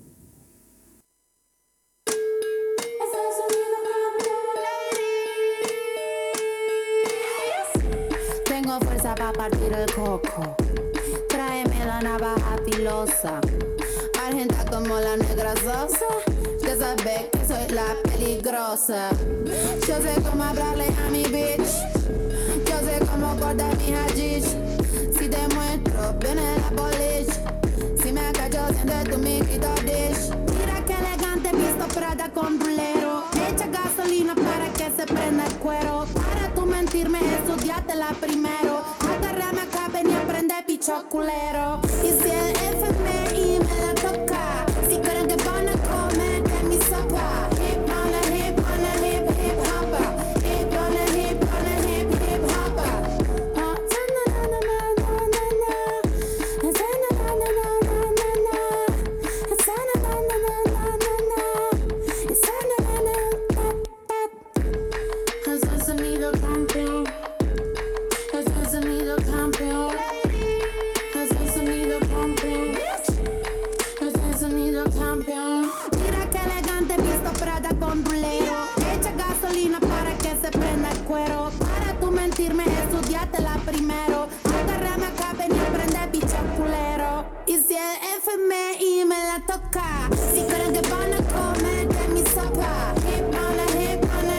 Speaker 4: Tengo fuerza para partir el coco. Tráeme la navaja filosa. Argenta como la negra sosa. Ya sabes que soy la peligrosa. Yo sé cómo hablarle a mi bitch. Yo sé cómo cortar mi hashish. Si te muestro, viene la polish. Si me callo, siente tu miquito dish. Mira que elegante, visto Prada con rulero. Echa gasolina para que se prenda el cuero. Para tú mentirme, estudiátela primero. Agárrame acá, ven y aprende picho culero. Y si el FMI me la toca, si creen que van a comer de mi sopa. Hip on a hip on a hip hip hopper. Hip on a hip on a hip hip hopper. Oh, na na na na na na na. Na na na na na na na na. Na na na na na na na na. Na na na na na. Es el sonido campeón. Es el sonido campeón. Es el sonido campeón. Es el sonido campeón. Mira que elegante, visto Prada con rulero. Echa gasolina para que se prenda el cuero. Para tú mentirme, estudiátela primero. Agárrame acá, ven y aprende picho culero. Y si el FMI me la toca, si creen que van a comer de mi sopa. Hip on a hip on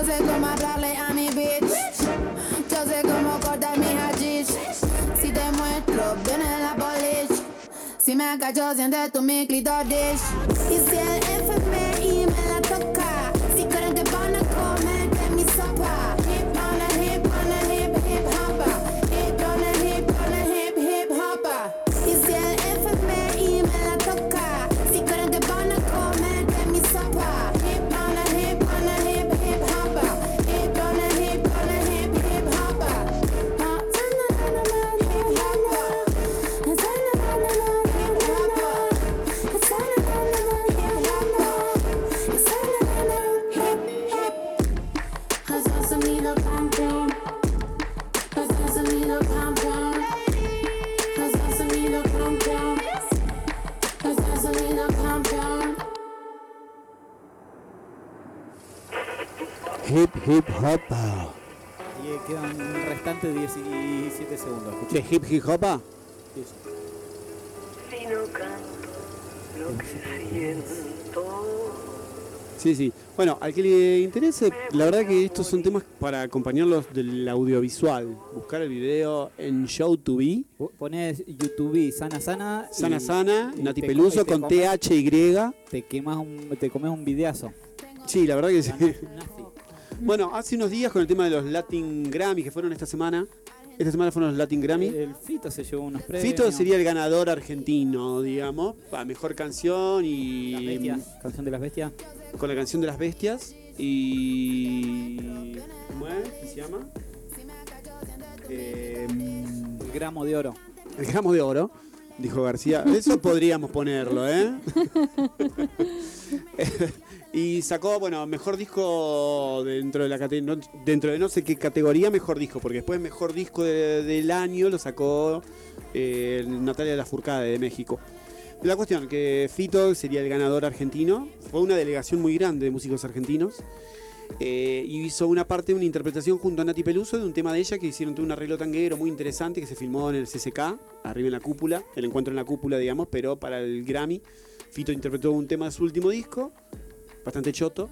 Speaker 4: sé cómo hablarle a mi bitch. Yo sé cómo cortar mi hashish. Si te muestro, viene la polish. Si me cacho, sientes tu mi clitoris. Y si el FMI me la toca, si quieren te van a comer de mi sopa. Hip on a hip on a hip hip hopper. Hip on a hip hip hopper. Y si el FMI me la toca, si quieren te van a comer de mi sopa. Hip on a hip hip hopper. Hip on a hip hip hopper.
Speaker 1: Hip hip hop.
Speaker 3: Y quedan un restante de 17 segundos. Escucha.
Speaker 1: ¿De hip hip hop?
Speaker 6: Si no canto lo que siento.
Speaker 1: Sí, sí. Bueno, al que le interese, la verdad que estos son temas para acompañarlos del audiovisual. Buscar el video en Show to Be.
Speaker 3: Pones YouTube Sana Sana.
Speaker 1: Sana Sana,
Speaker 3: y
Speaker 1: Nati
Speaker 3: te
Speaker 1: Peluso
Speaker 3: comes-
Speaker 1: con THY.
Speaker 3: Te comes un videazo.
Speaker 1: Sí, la verdad que sí.
Speaker 3: Nazi.
Speaker 1: Bueno, hace unos días con el tema de los Latin Grammy que fueron esta semana. Esta semana fueron los Latin Grammy.
Speaker 3: El Fito se llevó unos premios.
Speaker 1: Fito sería el ganador argentino, digamos, a mejor canción
Speaker 3: Las
Speaker 1: y
Speaker 3: bestias. Canción de las bestias.
Speaker 1: con la canción de las bestias y ¿cómo es? ¿Qué se llama?
Speaker 3: El gramo de oro.
Speaker 1: El gramo de oro, dijo García. Eso podríamos ponerlo, ¿eh? Y sacó, bueno, mejor disco dentro de la dentro de no sé qué categoría, mejor disco, porque después mejor disco del año lo sacó Natalia Lafourcade de México. La cuestión, que Fito sería el ganador argentino, fue una delegación muy grande de músicos argentinos, y hizo una interpretación junto a Nati Peluso de un tema de ella que hicieron todo un arreglo tanguero muy interesante que se filmó en el CCK, arriba en la cúpula, el encuentro en la cúpula, digamos, pero para el Grammy. Fito interpretó un tema de su último disco, bastante choto.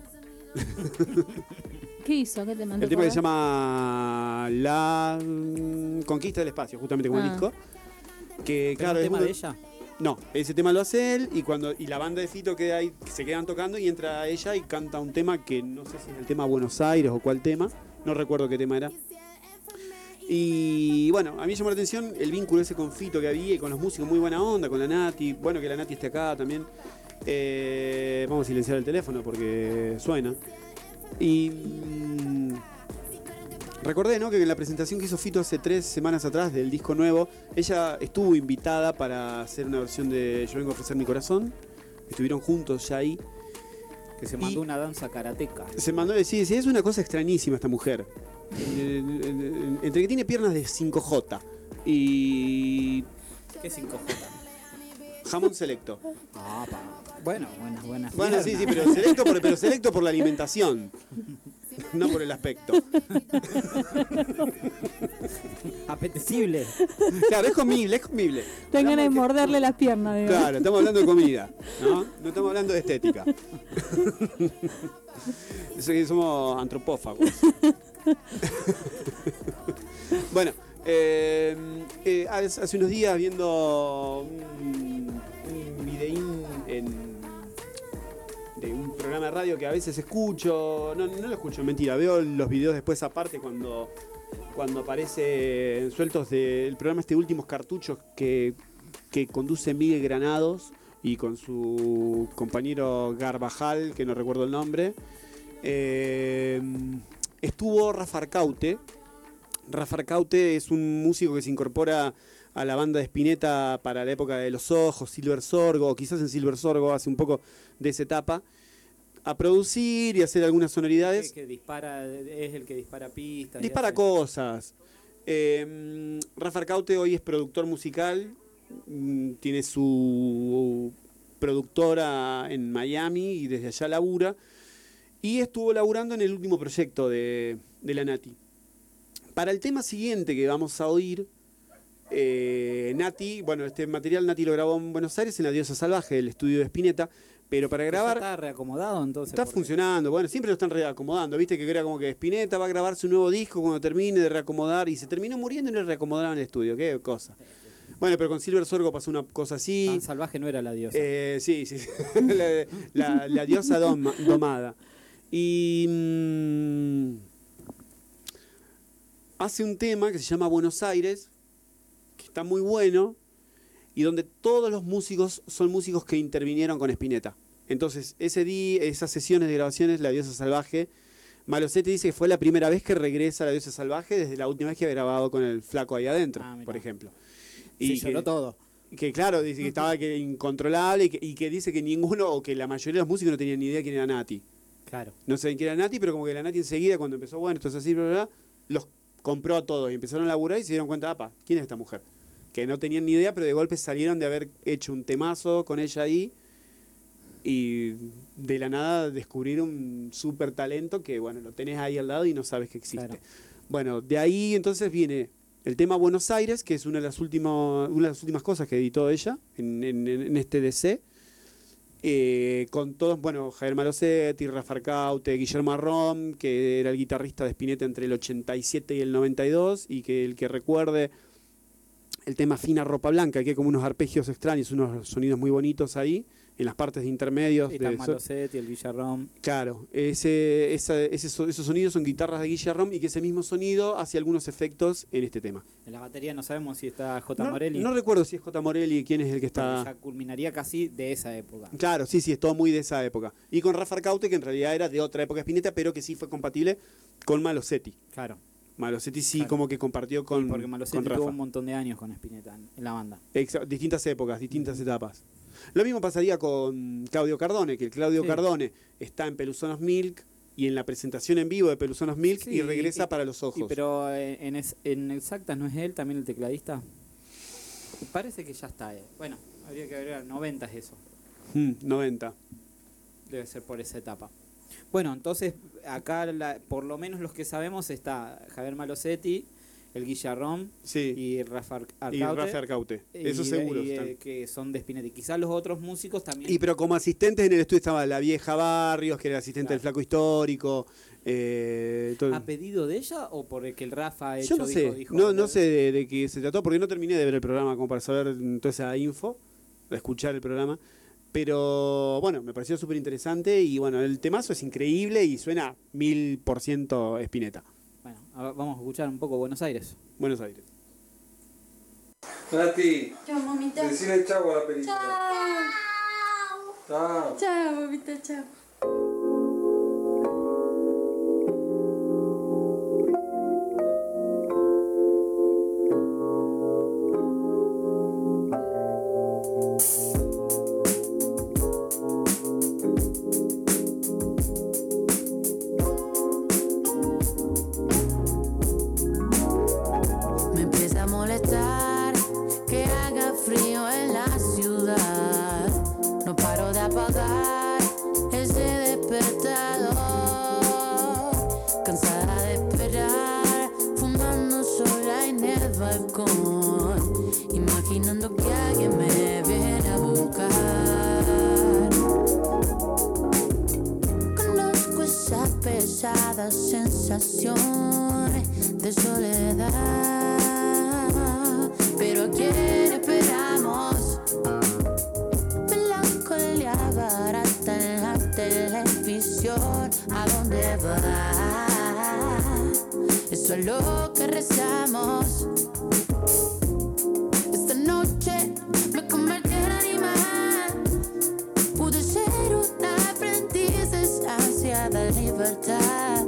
Speaker 2: ¿Qué hizo? ¿Qué te mandó?
Speaker 1: El tema que se llama La Conquista del Espacio, justamente como el
Speaker 2: Ah.
Speaker 1: disco. Que
Speaker 3: ¿Pero
Speaker 1: claro,
Speaker 3: un
Speaker 1: es
Speaker 3: tema
Speaker 1: uno-
Speaker 3: de ella?
Speaker 1: No, ese tema lo hace él y la banda de Fito queda ahí, se quedan tocando y entra ella y canta un tema que no sé si es el tema Buenos Aires o cuál tema, no recuerdo qué tema era. Y bueno, a mí me llamó la atención el vínculo ese con Fito que había y con los músicos, muy buena onda, con la Nati, bueno que la Nati esté acá también. Vamos a silenciar el teléfono porque suena. Y recordé, ¿no?, que en la presentación que hizo Fito hace 3 semanas atrás del disco nuevo, ella estuvo invitada para hacer una versión de Yo vengo a ofrecer mi corazón. Estuvieron juntos ya ahí.
Speaker 3: Que se mandó una danza karateca.
Speaker 1: Se mandó a decir, sí, es una cosa extrañísima esta mujer. Entre que tiene piernas de 5J y
Speaker 3: ¿Qué 5J?
Speaker 1: jamón selecto.
Speaker 3: Ah, bueno.
Speaker 1: Bueno, sí, pero selecto por la alimentación. No por el aspecto.
Speaker 3: Apetecible.
Speaker 1: Claro, es comible.
Speaker 2: Tengan ganas de morderle las piernas, digo.
Speaker 1: Claro, estamos hablando de comida, ¿no? No estamos hablando de estética. Eso que somos antropófagos. Bueno, hace unos días viendo un videín de un programa de radio que a veces escucho, no lo escucho, mentira, veo los videos después aparte cuando aparece sueltos del programa últimos cartuchos que conduce Miguel Granados y con su compañero Garbajal, que no recuerdo el nombre. Estuvo Rafa Arcaute. Rafa Arcaute es un músico que se incorpora a la banda de Spinetta para la época de Los Ojos, Silver Sorgo, o quizás en Silver Sorgo hace un poco de esa etapa, a producir y hacer algunas sonoridades.
Speaker 3: Es el que dispara pistas.
Speaker 1: Dispara cosas. Rafa Arcaute hoy es productor musical, tiene su productora en Miami y desde allá labura. Y estuvo laburando en el último proyecto de la Nati. Para el tema siguiente que vamos a oír, Nati, bueno, este material Nati lo grabó en Buenos Aires, en La Diosa Salvaje, el estudio de Spinetta, Pero para grabar...
Speaker 3: ¿Está reacomodado entonces?
Speaker 1: Está funcionando, bueno, siempre lo están reacomodando, viste que era como que Spinetta va a grabar su nuevo disco cuando termine de reacomodar y se terminó muriendo y le reacomodaron el estudio, qué cosa. Bueno, pero con Silver Sorgo pasó una cosa así.
Speaker 3: Tan salvaje no era la diosa.
Speaker 1: Sí. la diosa domada. Y hace un tema que se llama Buenos Aires, que está muy bueno, y donde todos los músicos son músicos que intervinieron con Spinetta. Entonces, esas sesiones de grabaciones, La Diosa Salvaje, Malosetti dice que fue la primera vez que regresa La Diosa Salvaje desde la última vez que había grabado con el Flaco ahí adentro, por ejemplo. Y
Speaker 3: se lloró todo.
Speaker 1: Que claro, dice que estaba incontrolable y que dice que ninguno, o que la mayoría de los músicos no tenían ni idea quién era Nati.
Speaker 3: Claro.
Speaker 1: No sabían quién era Nati, pero como que la Nati enseguida, cuando empezó, bueno, esto es así, bla, bla, bla, los compró a todos y empezaron a laburar y se dieron cuenta, ¿quién es esta mujer? Que no tenían ni idea, pero de golpe salieron de haber hecho un temazo con ella ahí y de la nada descubrir un súper talento que, bueno, lo tenés ahí al lado y no sabes que existe.
Speaker 3: Claro.
Speaker 1: Bueno, de ahí entonces viene el tema Buenos Aires, que es una de las últimas cosas que editó ella en este DC, con todos, bueno, Javier Malosetti, Rafa Arcaute, Guillermo Arrom, que era el guitarrista de Spinetta entre el 87 y el 92, y que el que recuerde el tema Fina Ropa Blanca, que hay como unos arpegios extraños, unos sonidos muy bonitos ahí, en las partes de intermedios.
Speaker 3: Y Malosetti, el Guillermo.
Speaker 1: Claro, esos sonidos son guitarras de Guillermo y que ese mismo sonido hace algunos efectos en este tema.
Speaker 3: En la batería no sabemos si está J. Morelli.
Speaker 1: No recuerdo si es J. Morelli quién es el que está...
Speaker 3: Ya culminaría casi de esa época.
Speaker 1: Claro, sí, es todo muy de esa época. Y con Rafa Arcaute, que en realidad era de otra época de Spinetta, pero que sí fue compatible con Malosetti.
Speaker 3: Claro.
Speaker 1: Malosetti sí,
Speaker 3: claro,
Speaker 1: como que compartió con
Speaker 3: porque Malosetti
Speaker 1: con Rafa.
Speaker 3: tuvo un montón de años con Spinetta en la banda.
Speaker 1: Distintas épocas, distintas etapas. Lo mismo pasaría con Claudio Cardone, que el Claudio Cardone está en Pelusonos Milk y en la presentación en vivo de Pelusonos Milk y regresa para Los Ojos.
Speaker 3: Pero en Exactas, ¿no es él también el tecladista? Parece que ya está. Bueno, habría que agregar 90 es eso.
Speaker 1: 90.
Speaker 3: Debe ser por esa etapa. Bueno, entonces acá por lo menos los que sabemos está Javier Malosetti, el Guillermo y Rafa
Speaker 1: Arcaute. Eso seguro.
Speaker 3: Que son de Spinetta. Quizás los otros músicos también.
Speaker 1: Y pero como asistentes en el estudio estaba la vieja Barrios, que era asistente del Flaco Histórico.
Speaker 3: ¿A pedido de ella o porque el Rafa ha hecho?
Speaker 1: Yo no sé. No sé de qué se trató, porque no terminé de ver el programa como para saber toda esa info, de escuchar el programa. Pero bueno, me pareció súper interesante y bueno, el temazo es increíble y suena 1000% Spinetta.
Speaker 3: Bueno, vamos a escuchar un poco Buenos Aires.
Speaker 1: Buenos Aires.
Speaker 7: Nati,
Speaker 4: Chao, mamita.
Speaker 7: decile chau a la película.
Speaker 4: Chao.
Speaker 7: Chao.
Speaker 4: Chao, mamita, chao. Me empieza a molestar que haga frío en la ciudad. No paro de apagar ese despertador. Cansada de esperar, fumando sola en el balcón, imaginando que alguien me viene a buscar. Conozco esa pesada sensación de soledad, pero ¿a quién esperamos? Melancolía barata en la televisión, ¿a dónde va? Eso es lo que rezamos. Esta noche me convertí en animal, pude ser una aprendiz de esa ansiada libertad.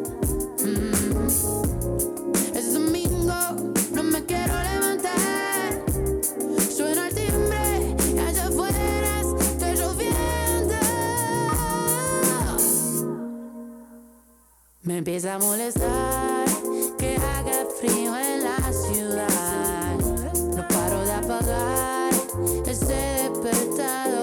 Speaker 4: Es domingo, no me quiero levantar. Suena el timbre y allá afuera está lloviendo. Me empieza a molestar que haga frío en la ciudad. No paro de apagar ese despertador.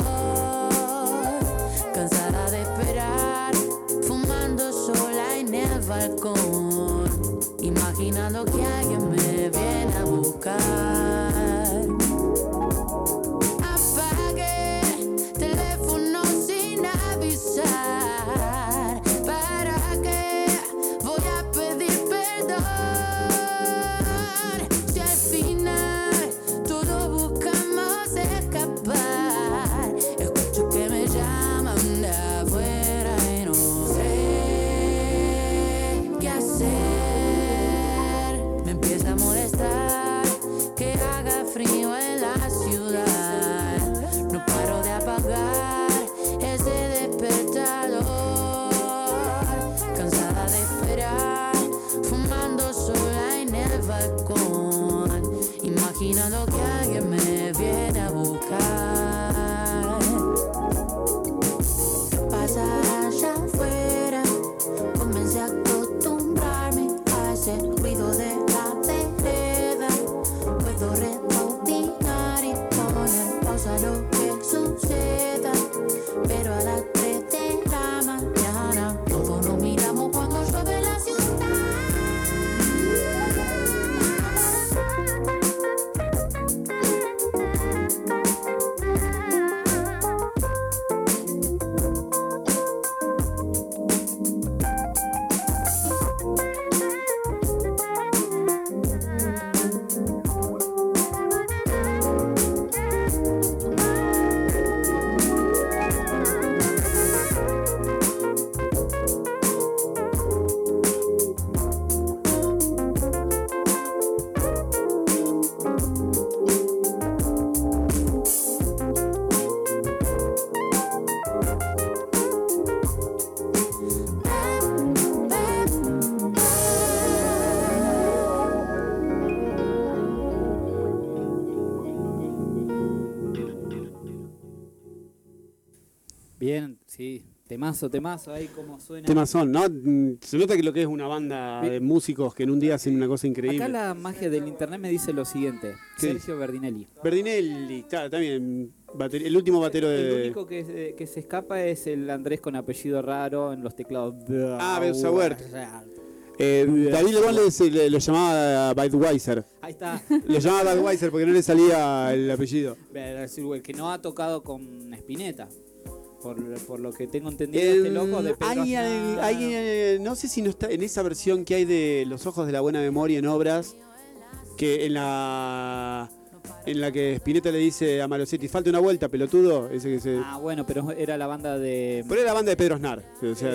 Speaker 4: Cansada de esperar, fumando sola en el balcón, imaginando que alguien me viene a buscar. Apagué teléfono sin
Speaker 3: Sí, temazo, ahí como suena.
Speaker 1: Temas son, ¿no? Se nota que lo que es una banda de músicos que en un día hacen una cosa increíble.
Speaker 3: Acá la magia del internet me dice lo siguiente.
Speaker 1: Sí.
Speaker 3: Sergio Berdinelli.
Speaker 1: Berdinelli, está también el último batero
Speaker 3: El
Speaker 1: de...
Speaker 3: único que se escapa es el Andrés con apellido raro en los teclados.
Speaker 1: Belsauer. David Lebón lo llamaba Budweiser.
Speaker 3: Ahí está.
Speaker 1: Lo llamaba Budweiser porque no le salía el apellido.
Speaker 3: Que no ha tocado con Spinetta. Por lo que tengo entendido, este loco de Pedro Aznar.
Speaker 1: No sé si no está en esa versión que hay de Los Ojos de la Buena Memoria en Obras, que en la que Spinetta le dice a Malosetti, falta una vuelta, pelotudo.
Speaker 3: Bueno, pero era la banda de...
Speaker 1: Pero era la banda de Pedro Aznar. O sea,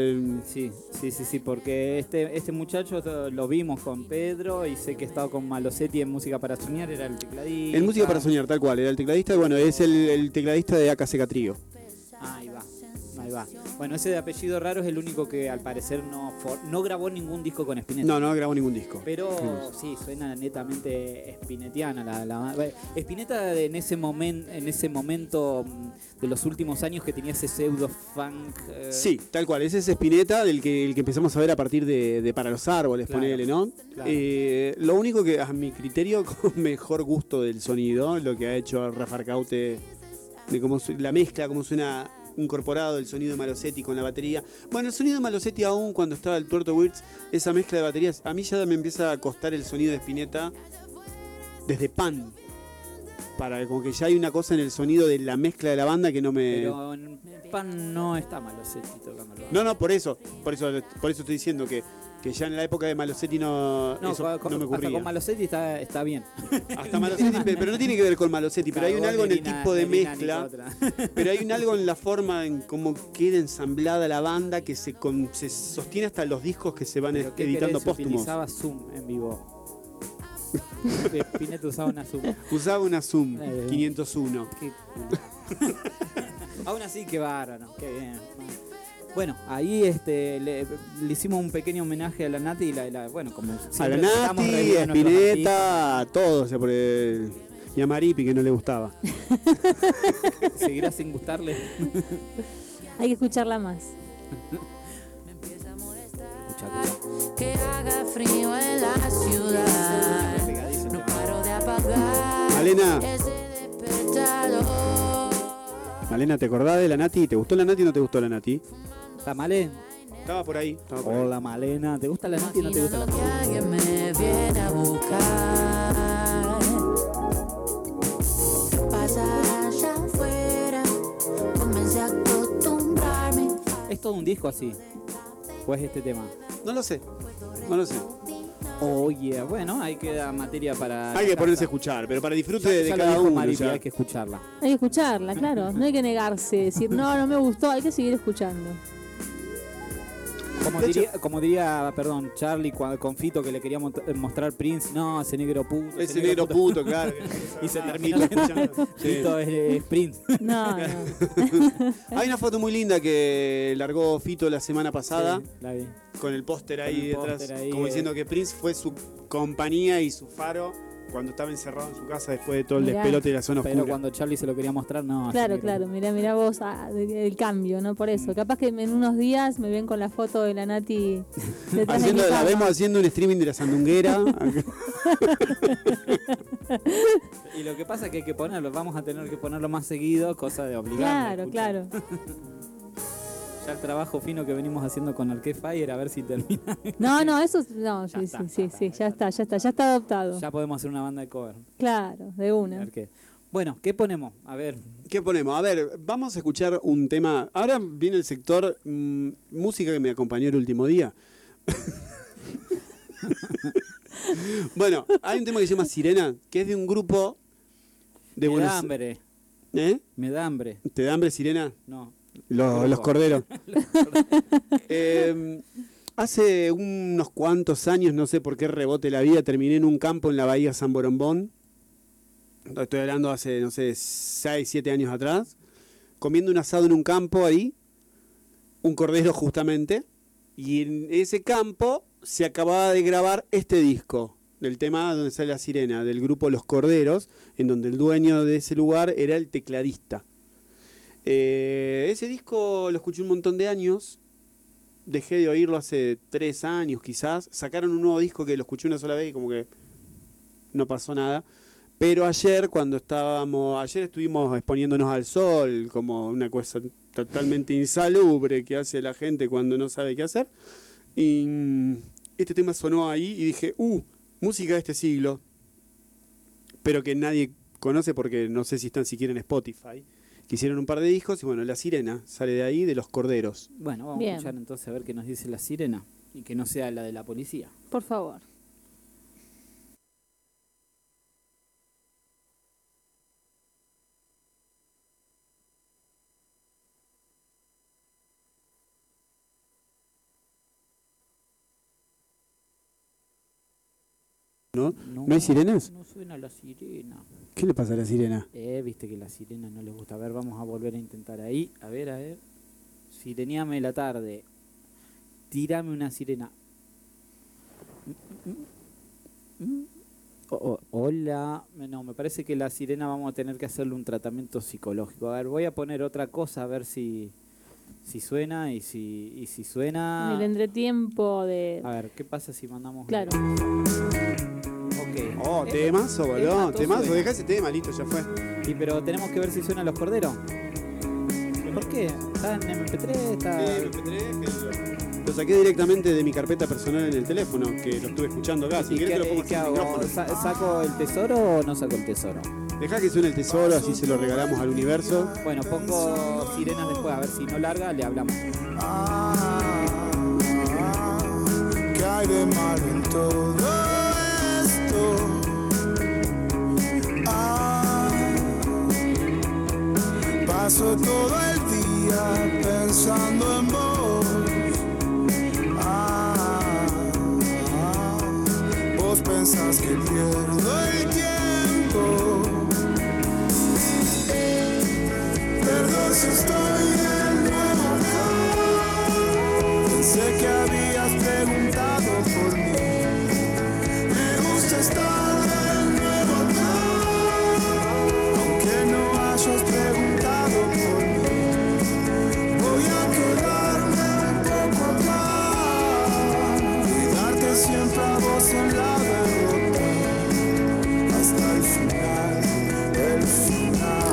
Speaker 3: Sí, porque este muchacho lo vimos con Pedro y sé que estaba con Malosetti en Música para Soñar, era el tecladista.
Speaker 1: En Música para Soñar, tal cual, era el tecladista. Bueno, es el tecladista de AKC Trío.
Speaker 3: Ahí va. Bueno, ese de apellido raro es el único que al parecer no grabó ningún disco con Spinetta.
Speaker 1: No grabó ningún disco.
Speaker 3: Pero sí, suena netamente spinettiana. Spinetta en ese momento de los últimos años que tenía ese pseudo funk.
Speaker 1: Sí, tal cual. Ese es Spinetta, el que empezamos a ver a partir de Para los Árboles,
Speaker 3: claro,
Speaker 1: ponele, ¿no?
Speaker 3: Claro.
Speaker 1: Lo único que, a mi criterio, con mejor gusto del sonido, lo que ha hecho Rafa Arcaute, de cómo la mezcla, cómo suena incorporado el sonido de Malosetti con la batería. Bueno, el sonido de Malosetti aún cuando estaba el Tuerto Wirtz, esa mezcla de baterías, a mí ya me empieza a costar el sonido de Spinetta desde Pan. Como que ya hay una cosa en el sonido de la mezcla de la banda que no me...
Speaker 3: Pero en Pan no está Malosetti tocándolo.
Speaker 1: No, por eso estoy diciendo que ya en la época de Malosetti no me ocurría.
Speaker 3: Hasta con Malosetti está bien.
Speaker 1: Hasta Malosetti, pero no tiene que ver con Malosetti, pero hay un algo en el tipo de mezcla, pero hay un algo en la forma en cómo queda ensamblada la banda que se sostiene hasta los discos que se van editando póstumos.
Speaker 3: Utilizaba Zoom en vivo. Spinetta usaba una Zoom.
Speaker 1: Usaba una Zoom 501.
Speaker 3: Aún así, qué bárbaro, qué bien. Bueno, ahí le hicimos un pequeño homenaje a la Nati bueno, como
Speaker 1: a la Nati, a Spinetta, a todos, y a Maripi que no le gustaba.
Speaker 3: ¿Seguirá sin gustarle?
Speaker 2: Hay que escucharla más.
Speaker 4: Que haga frío en la ciudad. No paro de apagar
Speaker 1: Malena.
Speaker 4: ese despertador.
Speaker 1: Malena, ¿te acordás de la Nati? ¿Te gustó la Nati o no te gustó la Nati?
Speaker 3: ¿La Malena?
Speaker 1: Estaba por ahí.
Speaker 3: Hola Malena, ¿te gusta la Nati o no te gusta la Nati?
Speaker 4: Que alguien me viene a buscar. ¿Qué pasa allá afuera? Comencé a acostumbrarme.
Speaker 3: ¿Es todo un disco así? ¿O es este tema?
Speaker 1: No lo sé.
Speaker 3: Oye, bueno, hay que dar materia para...
Speaker 1: Hay que ponerse a escuchar, pero para disfrute de
Speaker 3: ya
Speaker 1: cada
Speaker 3: lo dijo
Speaker 1: uno.
Speaker 3: Maripi, hay que escucharla.
Speaker 2: Hay que escucharla, claro. No hay que negarse, decir, no me gustó, hay que seguir escuchando.
Speaker 3: Como diría, Charlie con Fito que le quería mostrar Prince, no, ese negro puto.
Speaker 1: Ese negro puto, claro.
Speaker 3: Y se terminó escuchando. Fito es Prince.
Speaker 2: No.
Speaker 1: Hay una foto muy linda que largó Fito la semana pasada,
Speaker 3: Sí, la vi.
Speaker 1: con el póster ahí
Speaker 3: Con el
Speaker 1: detrás,
Speaker 3: póster ahí,
Speaker 1: como diciendo que Prince fue su compañía y su faro cuando estaba encerrado en su casa después de todo el
Speaker 2: Mirá.
Speaker 1: despelote de la zona
Speaker 3: Pero
Speaker 1: oscura.
Speaker 3: cuando Charlie se lo quería mostrar, no.
Speaker 2: Claro,
Speaker 3: ese negro.
Speaker 2: mirá vos el cambio, ¿no? Por eso. Capaz que en unos días me ven con la foto de la Nati detrás de mi
Speaker 1: La
Speaker 2: cama.
Speaker 1: vemos haciendo un streaming de la sandunguera.
Speaker 3: Y lo que pasa es que hay que ponerlo, vamos a tener que ponerlo más seguido, cosa de obligar.
Speaker 2: Claro.
Speaker 3: Ya el trabajo fino que venimos haciendo con Arcade Fire, a ver si termina.
Speaker 2: No, eso no,
Speaker 3: Ya
Speaker 2: sí, ya está adoptado.
Speaker 3: Ya podemos hacer una banda de cover.
Speaker 2: Claro, de una.
Speaker 3: Arcade. Bueno, ¿qué ponemos? A ver.
Speaker 1: ¿Qué ponemos? A ver, vamos a escuchar un tema. Ahora viene el sector música que me acompañó el último día. Bueno, hay un tema que se llama Sirena, que es de un grupo de
Speaker 3: Me da hambre.
Speaker 1: ¿Eh?
Speaker 3: Me da hambre.
Speaker 1: ¿Te da hambre, Sirena?
Speaker 3: No.
Speaker 1: Los corderos. Hace unos cuantos años, no sé por qué rebote la vida, terminé en un campo en la bahía San Borombón. Estoy hablando hace, no sé, 6, 7 años atrás. Comiendo un asado en un campo ahí. Un cordero justamente. Y en ese campo se acababa de grabar este disco. Del tema donde sale la sirena, del grupo Los Corderos. En donde el dueño de ese lugar era el tecladista. Ese disco lo escuché un montón de años. Dejé de oírlo hace 3 años quizás. Sacaron un nuevo disco que lo escuché una sola vez y como que no pasó nada. Pero ayer estuvimos exponiéndonos al sol, como una cosa totalmente insalubre que hace la gente cuando no sabe qué hacer. Y este tema sonó ahí y dije, música de este siglo, pero que nadie conoce porque no sé si están siquiera en Spotify. Que hicieron un par de discos y bueno, La Sirena sale de ahí, de Los Corderos.
Speaker 3: Bueno, vamos a escuchar entonces a ver qué nos dice La Sirena y que no sea la de la policía.
Speaker 2: Por favor.
Speaker 1: ¿No hay sirenas?
Speaker 3: No suena la sirena.
Speaker 1: ¿Qué le pasa a la sirena?
Speaker 3: Viste que la sirena no les gusta. A ver, vamos a volver a intentar ahí. A ver. Sireneame la tarde. Tírame una sirena. Hola. No, me parece que la sirena vamos a tener que hacerle un tratamiento psicológico. A ver, voy a poner otra cosa a ver si suena y si suena.
Speaker 2: El entretiempo de...
Speaker 3: A ver, ¿qué pasa si mandamos?
Speaker 2: Claro.
Speaker 3: Ok.
Speaker 1: Temazo, boludo. Temazo,
Speaker 3: suena.
Speaker 1: dejá ese tema, listo, ya fue.
Speaker 3: Sí, pero tenemos que ver si suenan Los Corderos. ¿Por qué? ¿Está en MP3? ¿Está...
Speaker 1: Sí, MP3, que lo saqué directamente de mi carpeta personal en el teléfono, que lo estuve escuchando acá. Si
Speaker 3: ¿Y
Speaker 1: querés
Speaker 3: qué,
Speaker 1: te lo pongo
Speaker 3: y qué
Speaker 1: sin
Speaker 3: hago?
Speaker 1: micrófono.
Speaker 3: ¿Saco el tesoro o no saco el tesoro?
Speaker 1: Dejá que suene el tesoro, así se lo regalamos al universo.
Speaker 3: Bueno, pongo sirenas después, a ver si no larga, le hablamos.
Speaker 5: ¿Qué hay de malo en todo esto? Paso todo el día pensando en vos. Vos pensás que pierdo el tiempo. Perdón si estoy de nuevo acá. Pensé que habías preguntado por mí. Me gusta estar de nuevo acá. Aunque no hayas preguntado por mí. Voy a quedarme un poco acá. Y darte siempre a vos en la derrota. Hasta el final, el final.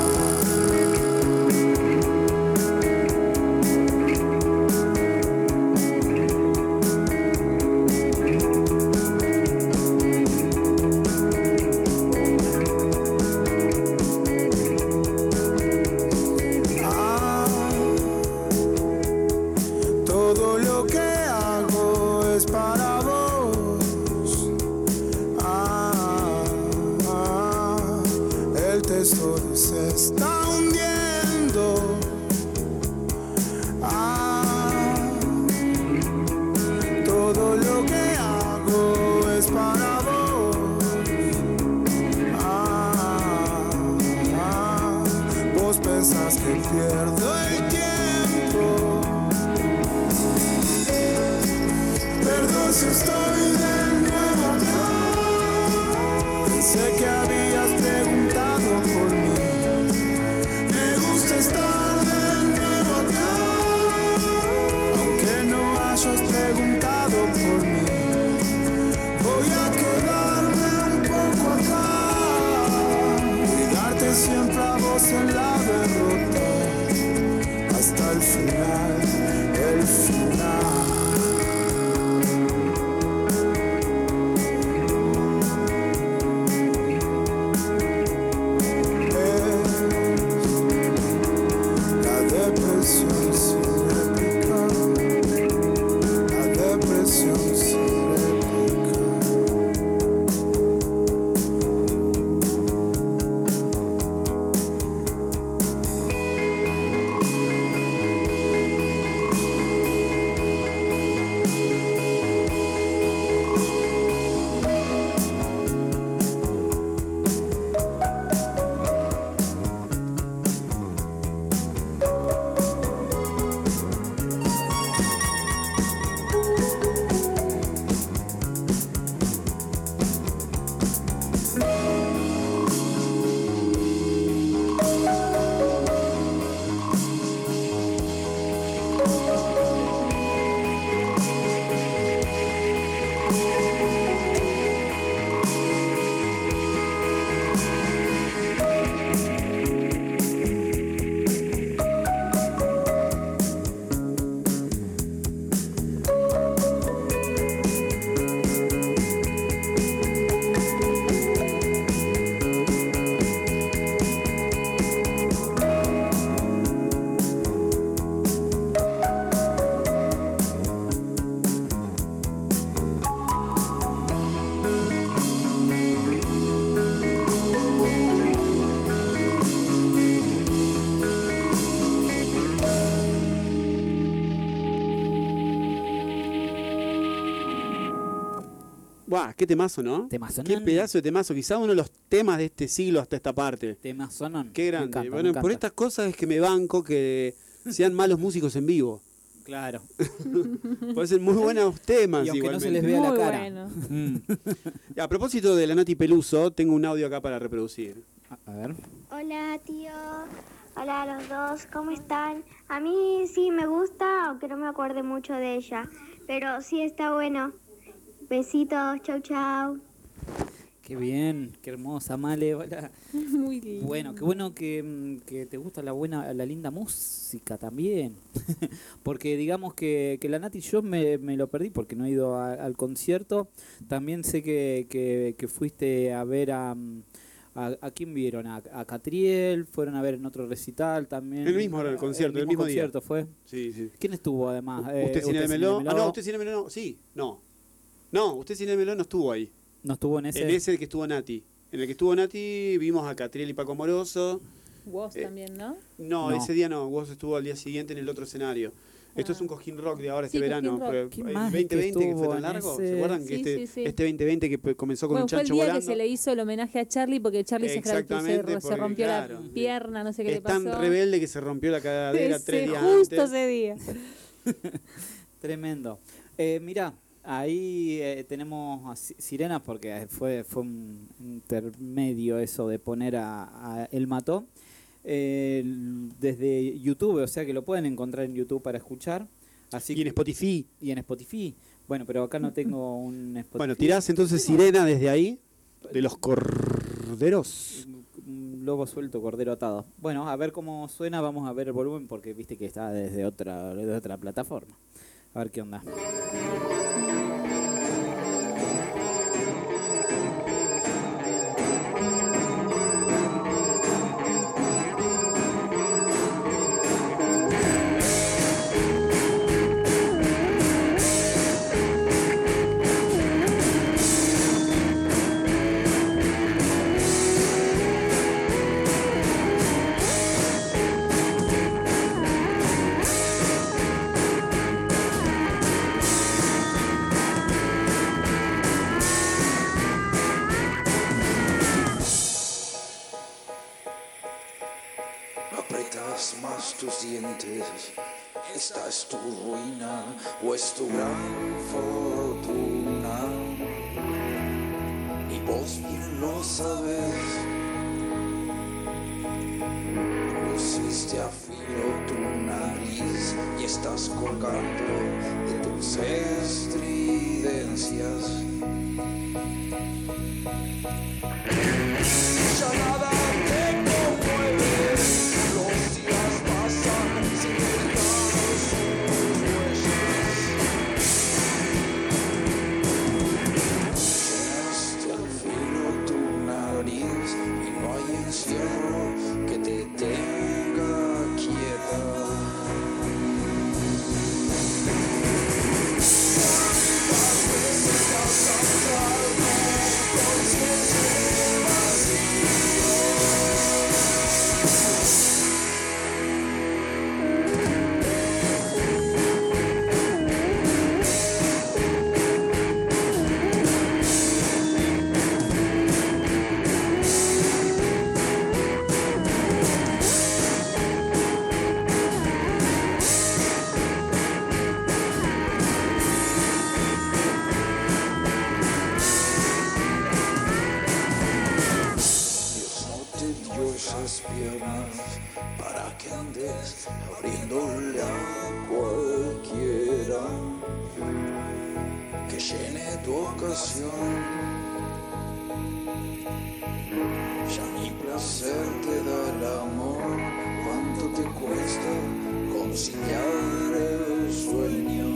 Speaker 5: Todo lo que hago es para vos. El tesoro se está hundiendo. Todo lo que hago es para vos. Vos pensás que pierdo el tiempo. Perdón si estoy de nuevo acá. Pensé que habías preguntado por mí. Me gusta estar de nuevo acá. Aunque no hayas preguntado por mí. Voy a quedarme un poco acá. Y darte siempre a vos en la derrota. Hasta el final, el final.
Speaker 1: Buah, qué temazo, ¿no?
Speaker 3: Temazonón.
Speaker 1: Qué pedazo de temazo. Quizá uno de los temas de este siglo hasta esta parte.
Speaker 3: Temazonón.
Speaker 1: Qué
Speaker 3: Me
Speaker 1: grande.
Speaker 3: encanta, me
Speaker 1: Bueno, por
Speaker 3: encanta.
Speaker 1: estas cosas es que me banco que sean malos músicos en vivo.
Speaker 3: Claro.
Speaker 1: Pueden ser muy buenos temas
Speaker 3: Y aunque no se
Speaker 1: igualmente.
Speaker 3: les vea la
Speaker 2: Muy
Speaker 3: cara.
Speaker 2: bueno.
Speaker 1: A propósito de la Nati Peluso, tengo un audio acá para reproducir.
Speaker 3: A ver.
Speaker 7: Hola tío, hola a los dos, ¿cómo están? A mí sí me gusta, aunque no me acuerde mucho de ella, pero sí está bueno. Besitos, chau chau.
Speaker 3: Qué bien, qué hermosa, Male. Hola.
Speaker 2: Muy lindo.
Speaker 3: Bueno, qué bueno que te gusta la linda música también. Porque digamos que la Nati yo me lo perdí porque no he ido al concierto. También sé que fuiste a ver a quién vieron, a Catriel, fueron a ver en otro recital también.
Speaker 1: El mismo concierto, el mismo día.
Speaker 3: concierto fue.
Speaker 1: Sí, sí.
Speaker 3: ¿Quién estuvo además?
Speaker 1: ¿Usted Cine de Meló? Ah, no, Usted Cine de Meló no. Sí, no. No, Usted Cine de Meló no estuvo ahí.
Speaker 3: ¿No estuvo en ese?
Speaker 1: En ese que estuvo Nati. En el que estuvo Nati vimos a Catriel y Paco Moroso.
Speaker 2: Vos también, ¿no?
Speaker 1: No,
Speaker 3: No.
Speaker 1: ese día no. Vos estuvo al día siguiente en el otro escenario. Esto es un Cojín Rock de ahora,
Speaker 2: Sí,
Speaker 1: este
Speaker 2: Cojín
Speaker 1: verano.
Speaker 2: Rock.
Speaker 1: Pero
Speaker 3: ¿Quién
Speaker 1: el
Speaker 3: más
Speaker 1: 2020 que fue
Speaker 3: estuvo
Speaker 1: tan
Speaker 3: en
Speaker 1: largo.
Speaker 3: ese?
Speaker 1: ¿Se acuerdan que
Speaker 2: Sí, sí.
Speaker 1: este 2020 que comenzó con
Speaker 2: Bueno,
Speaker 1: un
Speaker 2: fue el
Speaker 1: chancho
Speaker 2: día
Speaker 1: volando?
Speaker 2: que se le hizo el homenaje a Charlie porque Charlie se
Speaker 1: Exactamente,
Speaker 2: se rompió
Speaker 1: claro.
Speaker 2: la pierna, no sé qué
Speaker 1: Es
Speaker 2: le pasó.
Speaker 1: tan rebelde que se rompió la cadera 3 días
Speaker 2: justo
Speaker 1: antes.
Speaker 2: ese día.
Speaker 3: Tremendo. Mirá, ahí tenemos a Sirenas porque fue un intermedio eso de poner a El Mató. Desde YouTube, o sea que lo pueden encontrar en YouTube para escuchar. Así
Speaker 1: Y en Spotify.
Speaker 3: y en Spotify. Bueno, pero acá no tengo un Spotify.
Speaker 1: Bueno, tirás entonces Sirena desde ahí, de los corderos.
Speaker 3: Un lobo suelto, cordero atado. Bueno, a ver cómo suena, vamos a ver el volumen porque viste que está desde otra plataforma. A ver qué onda.
Speaker 5: Apretas más tus dientes, esta es tu ruina o es tu gran fortuna. Y vos bien lo sabes, pusiste a filo tu nariz y estás colgando de tus estridencias. Ya nada te conmueve, los días pasan sin dejar sus huellas. Llenaste al filo tu nariz y no hay encierro que te tenga quieta. ¿Cuántas veces vas a entrar con Dios no te dio esas piernas para que andes abriéndole a cualquiera que llene tu ocasión. Ya ni placer te da el amor, cuánto te cuesta conciliar el sueño.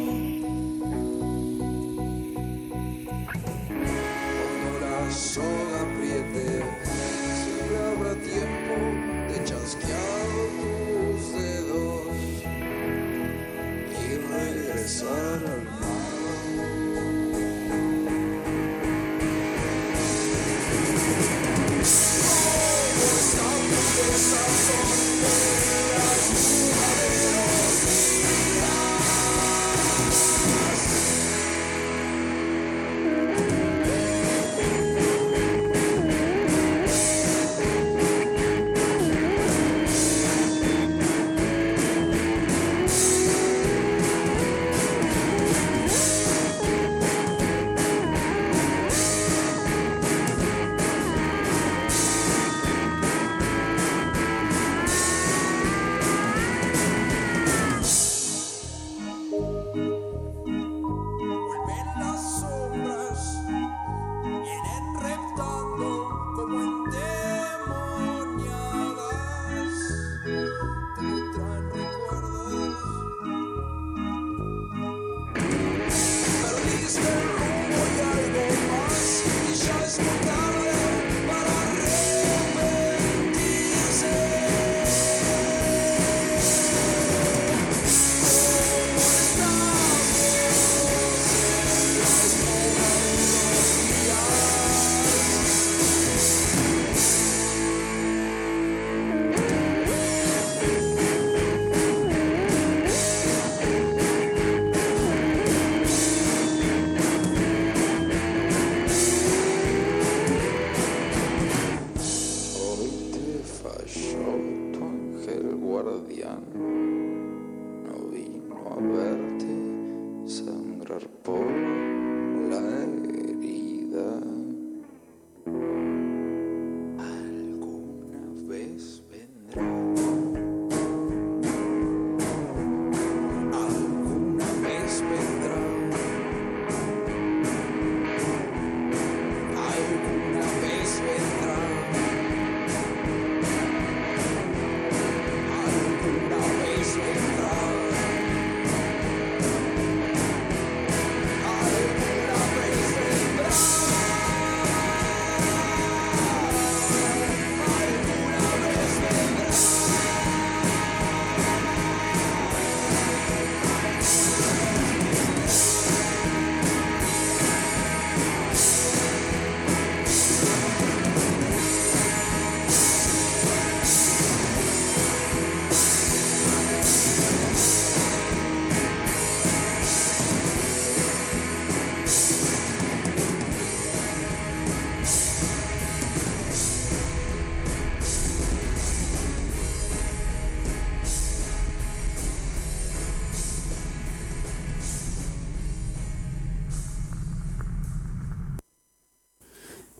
Speaker 5: Cuando la soga apriete, siempre habrá tiempo de chasquear tus dedos y regresar al mar. ¿Cómo están tus besas son de las primaveras?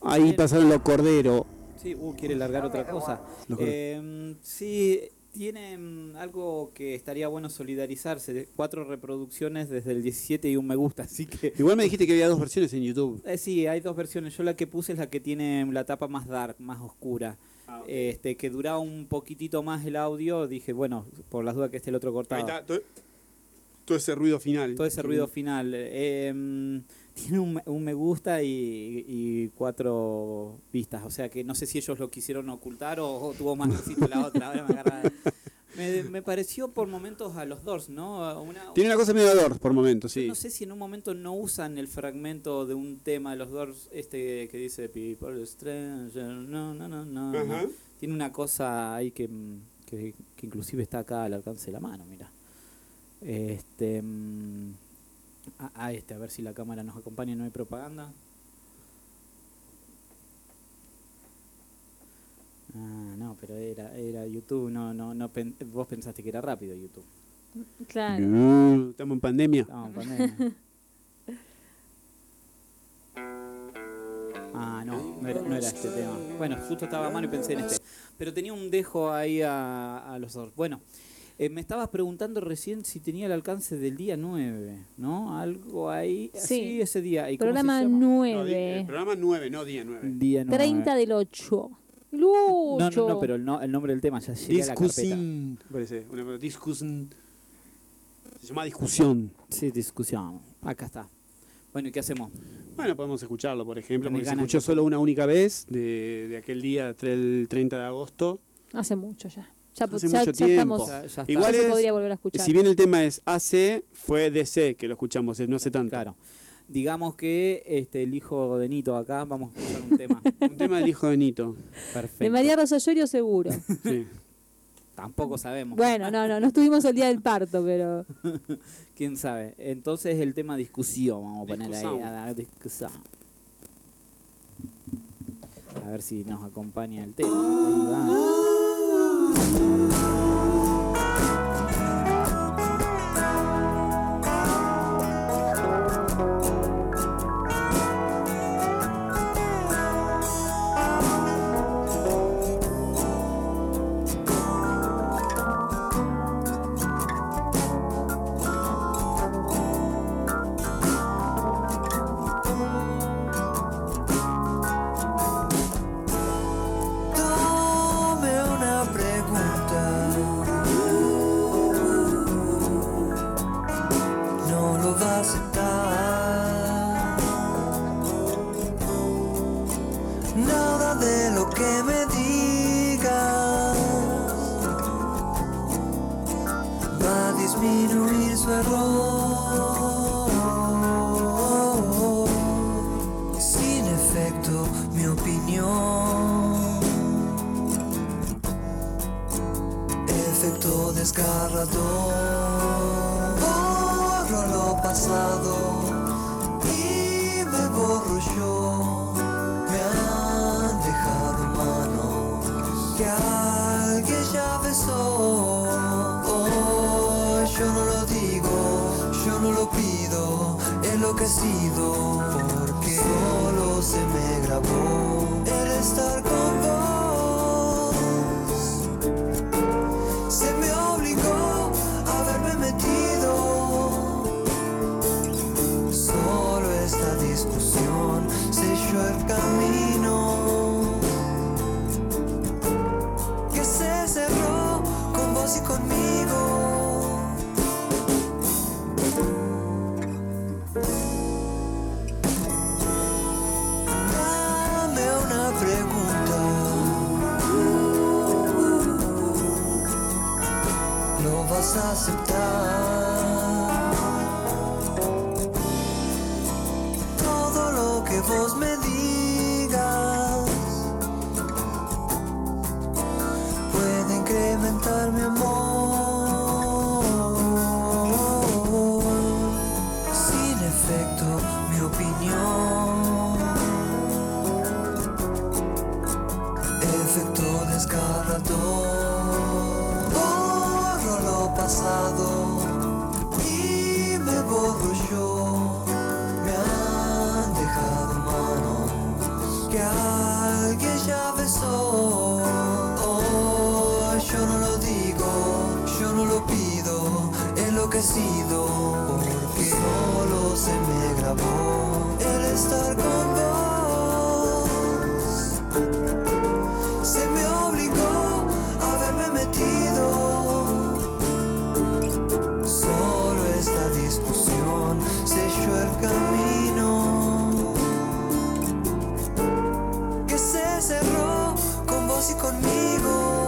Speaker 1: Ahí
Speaker 3: Bien.
Speaker 1: pasaron los corderos.
Speaker 3: Sí, quiere largar otra cosa.
Speaker 1: Los
Speaker 3: Sí, tiene algo que estaría bueno solidarizarse. 4 reproducciones desde el 17 y un me gusta, así que...
Speaker 1: Igual me dijiste que había 2 versiones en YouTube.
Speaker 3: Sí, hay 2 versiones. Yo la que puse es la que tiene la tapa más dark, más oscura.
Speaker 1: Ah, ok.
Speaker 3: Que duraba un poquitito más el audio. Dije, bueno, por las dudas que esté el otro cortado.
Speaker 1: Ahí está, todo ese ruido final.
Speaker 3: Todo ese ruido final. Tiene un me gusta y 4 vistas. O sea que no sé si ellos lo quisieron ocultar o tuvo más éxito la otra. Ahora me agarra. Me pareció por momentos a los Doors, ¿no?
Speaker 1: Tiene una cosa medio de Doors por momentos,
Speaker 3: Yo
Speaker 1: sí.
Speaker 3: no sé si en un momento no usan el fragmento de un tema de los Doors, que dice People Stranger, no.
Speaker 1: Ajá.
Speaker 3: Tiene una cosa ahí que inclusive está acá al alcance de la mano, mira. A ver si la cámara nos acompaña, no hay propaganda. No, pero era YouTube, vos pensaste que era rápido YouTube.
Speaker 2: Claro.
Speaker 1: Estamos en pandemia.
Speaker 3: Estamos en pandemia. No era este tema. Bueno, justo estaba a mano y pensé en este. Pero tenía un dejo ahí a los dos. Bueno, me estabas preguntando recién si tenía el alcance del día 9, ¿no? Algo ahí.
Speaker 2: Sí.
Speaker 3: Ese día. ¿Y cómo
Speaker 2: Programa
Speaker 3: se llama?
Speaker 2: 9.
Speaker 1: El programa 9, no día 9.
Speaker 3: Día 9.
Speaker 2: 30 del 8. Lucho.
Speaker 3: No, pero el nombre del tema ya llegué a la carpeta.
Speaker 1: Discusión. Parece. Una discusión. Se llama discusión.
Speaker 3: Sí, discusión. Acá está. Bueno, ¿y qué hacemos?
Speaker 1: Bueno, podemos escucharlo, por ejemplo,
Speaker 3: Tenés
Speaker 1: porque se
Speaker 3: ganas
Speaker 1: escuchó
Speaker 3: de-
Speaker 1: solo una única vez de aquel día, el 30 de agosto.
Speaker 2: Hace mucho ya. Ya,
Speaker 1: Hace
Speaker 2: ya-
Speaker 1: mucho
Speaker 2: ya
Speaker 1: tiempo.
Speaker 2: estamos.
Speaker 3: Ya está.
Speaker 1: Igual
Speaker 2: ya se
Speaker 1: es-
Speaker 2: podría volver a escuchar.
Speaker 1: Si bien el tema es AC, fue DC que lo escuchamos, no hace tanto.
Speaker 3: Claro. Digamos que el hijo de Nito acá, vamos a escuchar un tema.
Speaker 1: Un tema del hijo de Nito.
Speaker 3: Perfecto.
Speaker 2: De María Rosa Llorio seguro.
Speaker 1: Sí.
Speaker 3: Tampoco sabemos.
Speaker 2: Bueno, no estuvimos el día del parto, pero
Speaker 3: ¿Quién sabe? Entonces el tema discusión, vamos a poner ahí.
Speaker 1: Discusión.
Speaker 3: A la discusión. A ver si nos acompaña el tema. Ahí va.
Speaker 5: Dame una pregunta. No lo va a aceptar. Nada de lo que me digas va a disminuir su error. Sin efecto, mi opinión. Efecto desgarrador. Borro lo pasado y me borro yo. Me han dejado manos que alguien ya besó. Oh, yo no lo digo, yo no lo pido, enloquecido, porque solo se me grabó el estar con vos. Se me obligó a haberme metido. Solo esta discusión selló el camino que se cerró con vos y conmigo. Dame una pregunta. ¿Lo vas a aceptar? Todo lo que vos me digas puede incrementar mi amor. Sin efecto, mi opinión. Efecto desgarrador. Borro lo pasado y me borro yo. Me han dejado manos que confesó. Yo no lo digo, yo no lo pido, enloquecido, porque solo se me grabó el estar con vos. Se me obligó a verme metido. Solo esta discusión selló el camino que se cerró con vos y conmigo.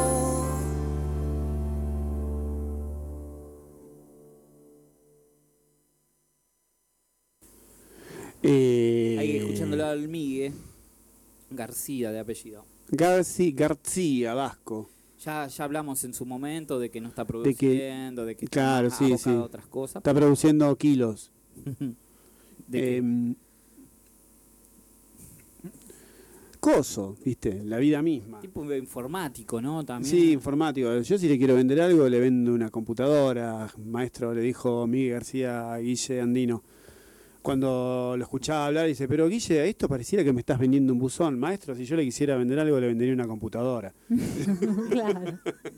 Speaker 3: Ahí escuchándolo al Migue García de apellido.
Speaker 1: García Vasco.
Speaker 3: Ya hablamos en su momento de que no está produciendo, de que está
Speaker 1: claro,
Speaker 3: más
Speaker 1: sí,
Speaker 3: abocado
Speaker 1: sí.
Speaker 3: a otras cosas.
Speaker 1: Está produciendo kilos.
Speaker 3: De
Speaker 1: Coso, viste, la vida misma.
Speaker 3: tipo informático, ¿no? También.
Speaker 1: Sí, informático. Yo si le quiero vender algo, le vendo una computadora. Maestro, le dijo Miguel García a Guille Andino. Cuando lo escuchaba hablar, dice, pero Guille, esto pareciera que me estás vendiendo un buzón. Maestro, si yo le quisiera vender algo, le vendería una computadora.
Speaker 2: Claro.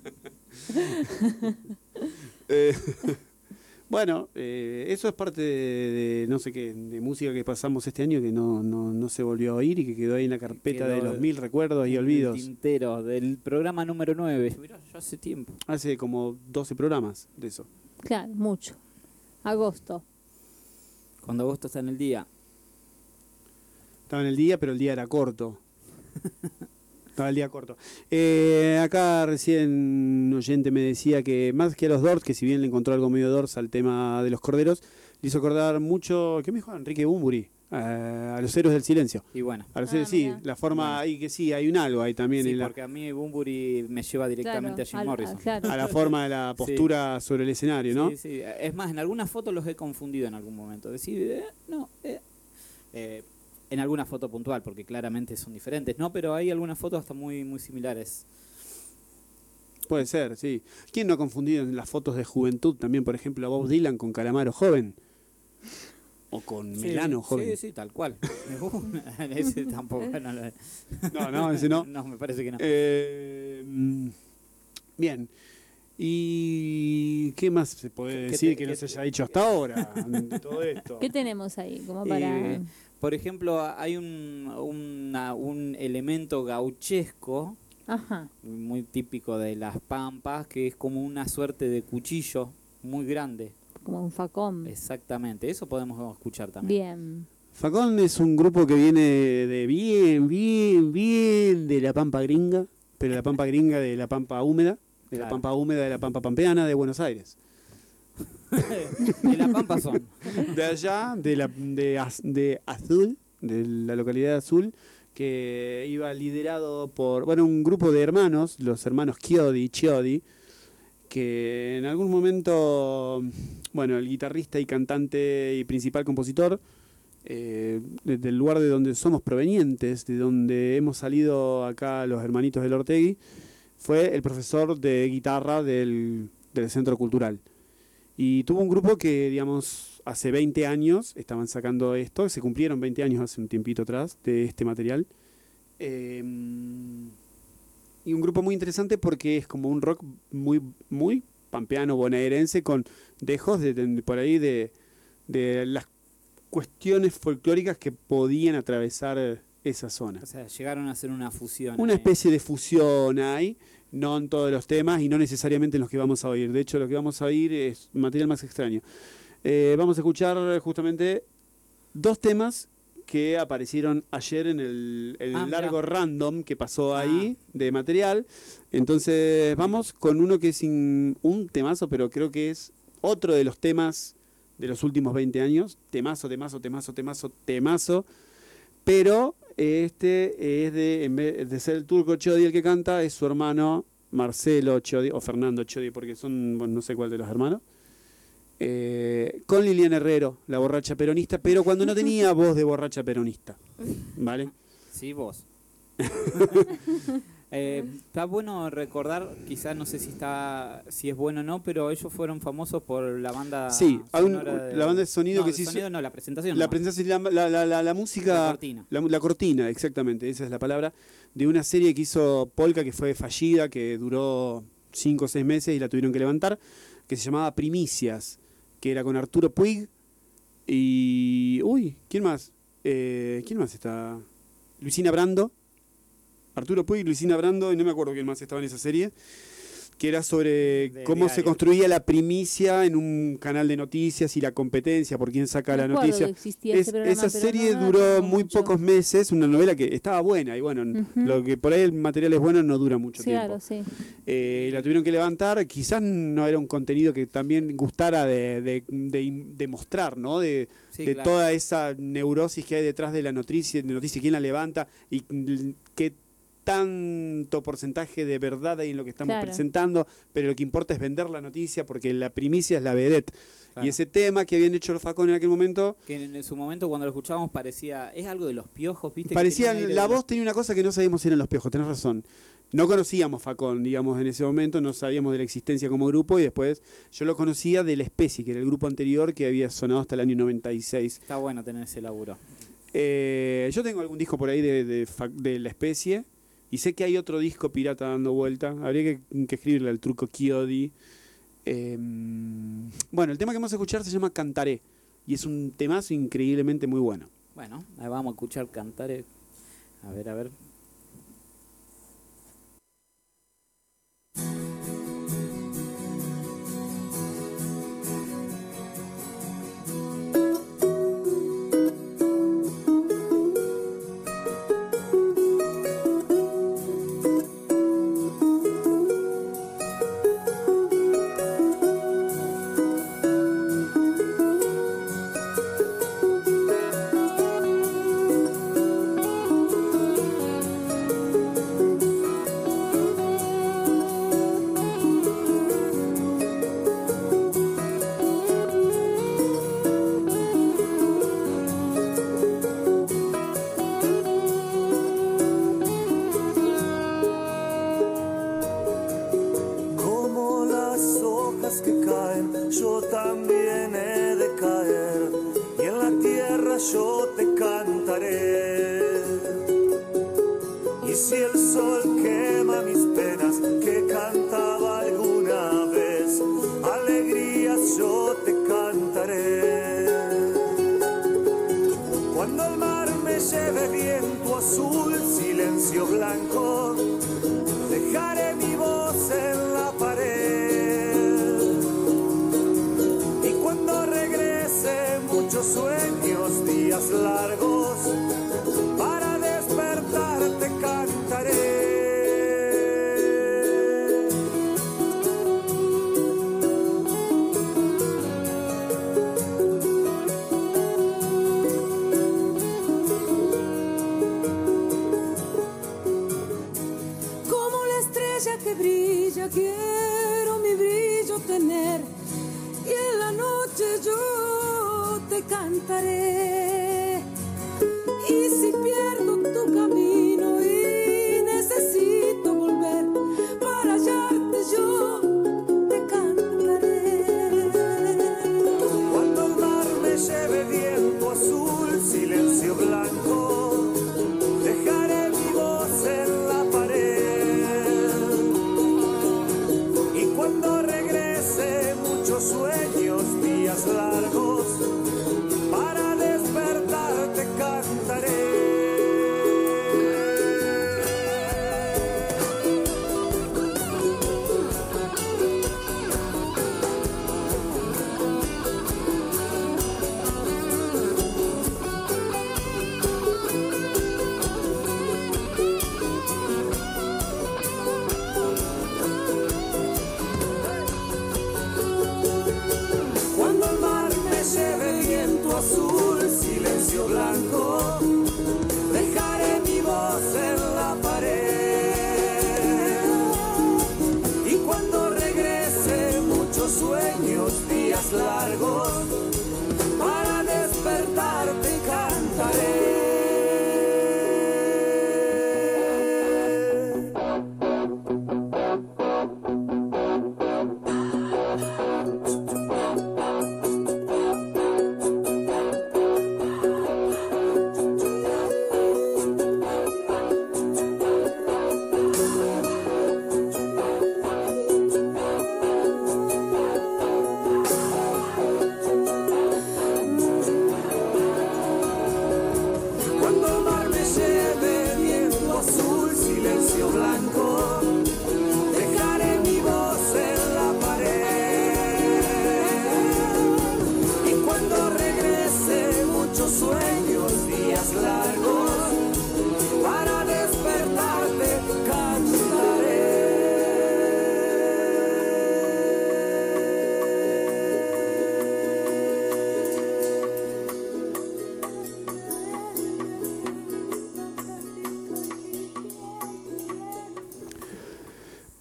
Speaker 1: Bueno, eso es parte de no sé qué, de música que pasamos este año que no se volvió a oír y que quedó ahí en la carpeta de los 1000 recuerdos y olvidos.
Speaker 3: El tintero del programa número 9. Mirá, ya hace tiempo.
Speaker 1: Hace como 12 programas de eso.
Speaker 2: Claro, mucho. Agosto.
Speaker 3: Cuando agosto está en el día.
Speaker 1: Estaba en el día, pero el día era corto. Estaba el día corto. Acá recién un oyente me decía que más que a los Doors, que si bien le encontró algo medio Doors al tema de los corderos, le hizo acordar mucho, ¿qué me dijo? Enrique Bunbury, a los héroes del silencio.
Speaker 3: Y bueno.
Speaker 1: A los héroes, sí,
Speaker 2: mirá.
Speaker 1: la forma ahí que sí, hay un algo ahí también.
Speaker 3: Sí,
Speaker 1: en la,
Speaker 3: porque a mí Bunbury me lleva directamente
Speaker 2: Claro,
Speaker 3: a Jim Morrison.
Speaker 2: claro.
Speaker 1: a la forma de la postura sobre el escenario, ¿no?
Speaker 3: Sí, sí. Es más, en algunas fotos los he confundido en algún momento. Decir, en alguna foto puntual, porque claramente son diferentes, ¿no? Pero hay algunas fotos hasta muy, muy similares.
Speaker 1: Puede ser, sí. ¿Quién no ha confundido en las fotos de juventud también, por ejemplo, a Bob Dylan con Calamaro joven? O con Melano joven.
Speaker 3: Sí, sí, tal cual. Ese tampoco.
Speaker 1: No, ese no.
Speaker 3: No, me parece que no.
Speaker 1: Bien. ¿Y qué más se puede decir que no se haya dicho hasta ahora de todo esto?
Speaker 2: ¿Qué tenemos ahí? Como para...
Speaker 3: Por ejemplo, hay un elemento gauchesco,
Speaker 2: Ajá.
Speaker 3: muy típico de las Pampas, que es como una suerte de cuchillo muy grande.
Speaker 2: Como un facón.
Speaker 3: Exactamente, eso podemos escuchar también.
Speaker 2: Bien.
Speaker 1: Facón es un grupo que viene de bien de la Pampa gringa, pero la Pampa gringa de la Pampa húmeda, de la
Speaker 3: Claro.
Speaker 1: Pampa húmeda de la Pampa pampeana de Buenos Aires.
Speaker 3: De la Pampa son.
Speaker 1: De allá, de Azul, de la localidad de Azul, que iba liderado por, bueno, un grupo de hermanos, los hermanos Chiodi, que en algún momento, bueno, el guitarrista y cantante y principal compositor, del lugar de donde somos provenientes, de donde hemos salido acá los hermanitos del Ortegui, fue el profesor de guitarra del Centro Cultural. Y tuvo un grupo que, digamos, hace 20 años estaban sacando esto, se cumplieron 20 años hace un tiempito atrás de este material. Y un grupo muy interesante porque es como un rock muy, muy pampeano, bonaerense, con dejos por ahí de las cuestiones folclóricas que podían atravesar esa zona.
Speaker 3: O sea, llegaron a hacer una fusión.
Speaker 1: Una
Speaker 3: ahí.
Speaker 1: especie de fusión hay, no en todos los temas y no necesariamente en los que vamos a oír. De hecho, lo que vamos a oír es material más extraño. Vamos a escuchar justamente dos temas que aparecieron ayer en el largo random que pasó ahí de material. Entonces vamos con uno que es un temazo, pero creo que es otro de los temas de los últimos 20 años. Temazo. Pero este es en vez de ser el turco Chiodi el que canta, es su hermano Marcelo Chiodi, o Fernando Chiodi, porque son, bueno, no sé cuál de los hermanos. Con Liliana Herrero, la borracha peronista, pero cuando no tenía voz de borracha peronista. ¿Vale?
Speaker 3: Sí, vos. Está bueno recordar, quizás no sé si es bueno o no, pero ellos fueron famosos por la banda sonora
Speaker 1: la banda de sonido
Speaker 3: no,
Speaker 1: que
Speaker 3: de
Speaker 1: se hizo.
Speaker 3: sonido no, la presentación.
Speaker 1: La
Speaker 3: nomás.
Speaker 1: presentación, la música.
Speaker 3: La cortina.
Speaker 1: La cortina, exactamente, esa es la palabra. De una serie que hizo Polka, que fue fallida, que duró 5 o 6 meses y la tuvieron que levantar, que se llamaba Primicias, que era con Arturo Puig y. Uy, ¿quién más? ¿Quién más está? Luisina Brando. Arturo Puig, Luisina Brando, y no me acuerdo quién más estaba en esa serie, que era sobre cómo se construía la primicia en un canal de noticias y la competencia por quién saca la noticia. Esa serie duró muy pocos meses, una novela que estaba buena, y bueno, lo que por ahí el material es bueno no dura mucho tiempo.
Speaker 2: Claro, sí.
Speaker 1: La tuvieron que levantar, quizás no era un contenido que también gustara de mostrar, ¿no? De
Speaker 3: claro.
Speaker 1: Toda esa neurosis que hay detrás de la noticia, quién la levanta y qué tanto porcentaje de verdad hay en lo que estamos presentando, pero lo que importa es vender la noticia porque la primicia es la vedette. Claro. Y ese tema que habían hecho los Facón en aquel momento,
Speaker 3: que en su momento cuando lo escuchábamos parecía, es algo de los Piojos, ¿viste?
Speaker 1: Parecía, la voz tenía una cosa que no sabíamos si eran los Piojos, tenés razón. No conocíamos Facón, digamos, en ese momento, no sabíamos de la existencia como grupo, y después yo lo conocía de La Especie, que era el grupo anterior que había sonado hasta el año 96.
Speaker 3: Está bueno tener ese laburo.
Speaker 1: Yo tengo algún disco por ahí de La Especie, y sé que hay otro disco pirata dando vuelta. Habría que escribirle al Truco Chiodi. Bueno, el tema que vamos a escuchar se llama Cantaré, y es un temazo increíblemente muy bueno.
Speaker 3: Bueno, ahí vamos a escuchar Cantaré. A ver.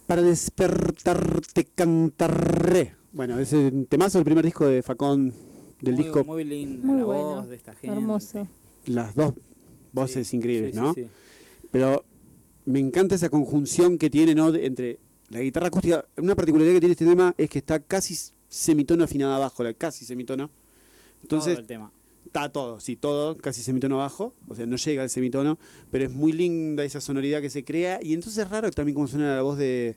Speaker 1: Para despertarte cantaré. Bueno, ese temazo del primer disco de Facón, del disco.
Speaker 3: Muy lindo,
Speaker 2: Muy
Speaker 3: la
Speaker 2: bueno,
Speaker 3: voz de esta gente.
Speaker 2: hermoso.
Speaker 1: Las dos voces
Speaker 3: Sí,
Speaker 1: increíbles,
Speaker 3: sí,
Speaker 1: ¿no?
Speaker 3: sí.
Speaker 1: Pero me encanta esa conjunción que tiene, ¿no? Entre la guitarra acústica. Una particularidad que tiene este tema es que está casi semitono afinada abajo, casi semitono. Entonces,
Speaker 3: Todo el tema.
Speaker 1: está todo, casi semitono abajo, o sea, no llega al semitono, pero es muy linda esa sonoridad que se crea, y entonces es raro también como suena la voz de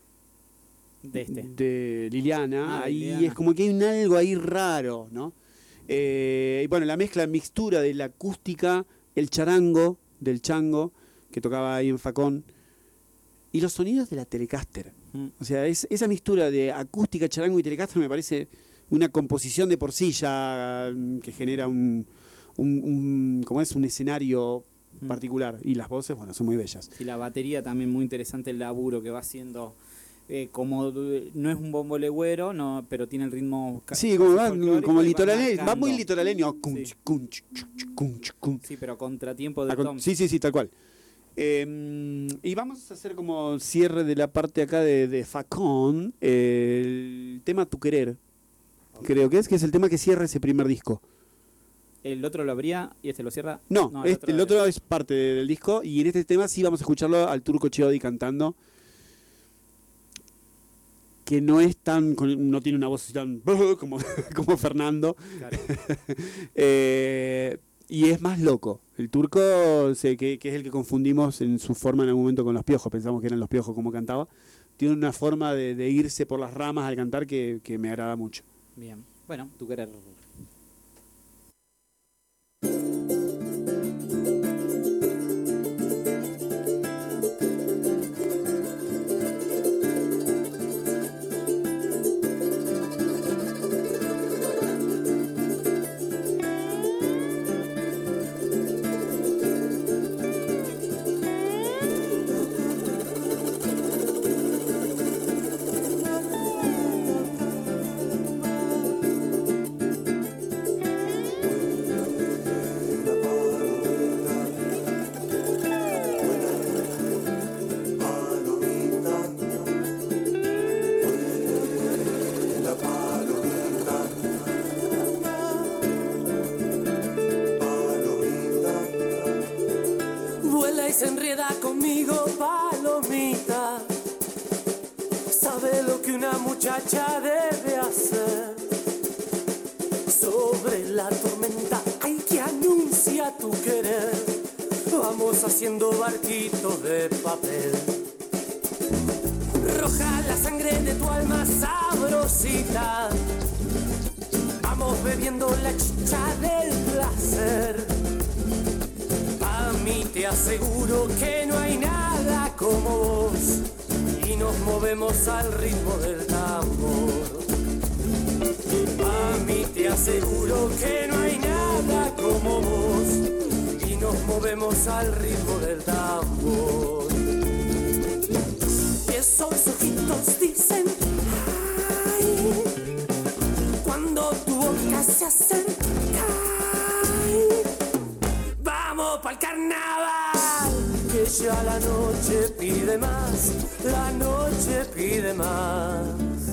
Speaker 1: Liliana,
Speaker 3: Ah,
Speaker 1: ahí
Speaker 3: Liliana.
Speaker 1: es como que hay un algo ahí raro, ¿no? Y bueno, la mixtura de la acústica, el charango del chango, que tocaba ahí en Facón, y los sonidos de la Telecaster. O sea, esa mixtura de acústica, charango y Telecaster me parece una composición de por sí ya que genera como es un escenario particular. Y las voces, bueno, son muy bellas.
Speaker 3: Y la batería también muy interesante, el laburo que va haciendo. Como no es un bombo legüero, no, pero tiene el ritmo.
Speaker 1: Sí, como va,
Speaker 3: folclórico
Speaker 1: como
Speaker 3: y
Speaker 1: litoraleño, va
Speaker 3: marcando.
Speaker 1: muy litoraleño.
Speaker 3: Sí. Sí, pero contratiempo del tom.
Speaker 1: Sí, tal cual. Y vamos a hacer como cierre de la parte acá de Facón, el tema Tu Querer, creo que es el tema que cierra ese primer disco.
Speaker 3: El otro lo abría y este lo cierra.
Speaker 1: No, el otro es parte del disco, y en este tema sí vamos a escucharlo al Turco Chiodi cantando, que no es no tiene una voz tan como Fernando.
Speaker 3: Claro.
Speaker 1: Y es más loco. El Turco, que es el que confundimos en su forma en algún momento con Los Piojos, pensamos que eran Los Piojos como cantaba. Tiene una forma de irse por las ramas al cantar que me agrada mucho.
Speaker 3: Bien. Bueno, Tu Querer.
Speaker 5: Se enreda conmigo, palomita. Sabe lo que una muchacha debe hacer. Sobre la tormenta hay que anuncia tu querer. Vamos haciendo barquitos de papel. Roja la sangre de tu alma sabrosita. Vamos bebiendo la chicha del placer. Te aseguro que no hay nada como vos y nos movemos al ritmo del tambor. A mí te aseguro que no hay nada como vos y nos movemos al ritmo del tambor. Y esos ojitos dicen ay, cuando tu boca se acerca. Pa'l carnaval, que ya la noche pide más, la noche pide más.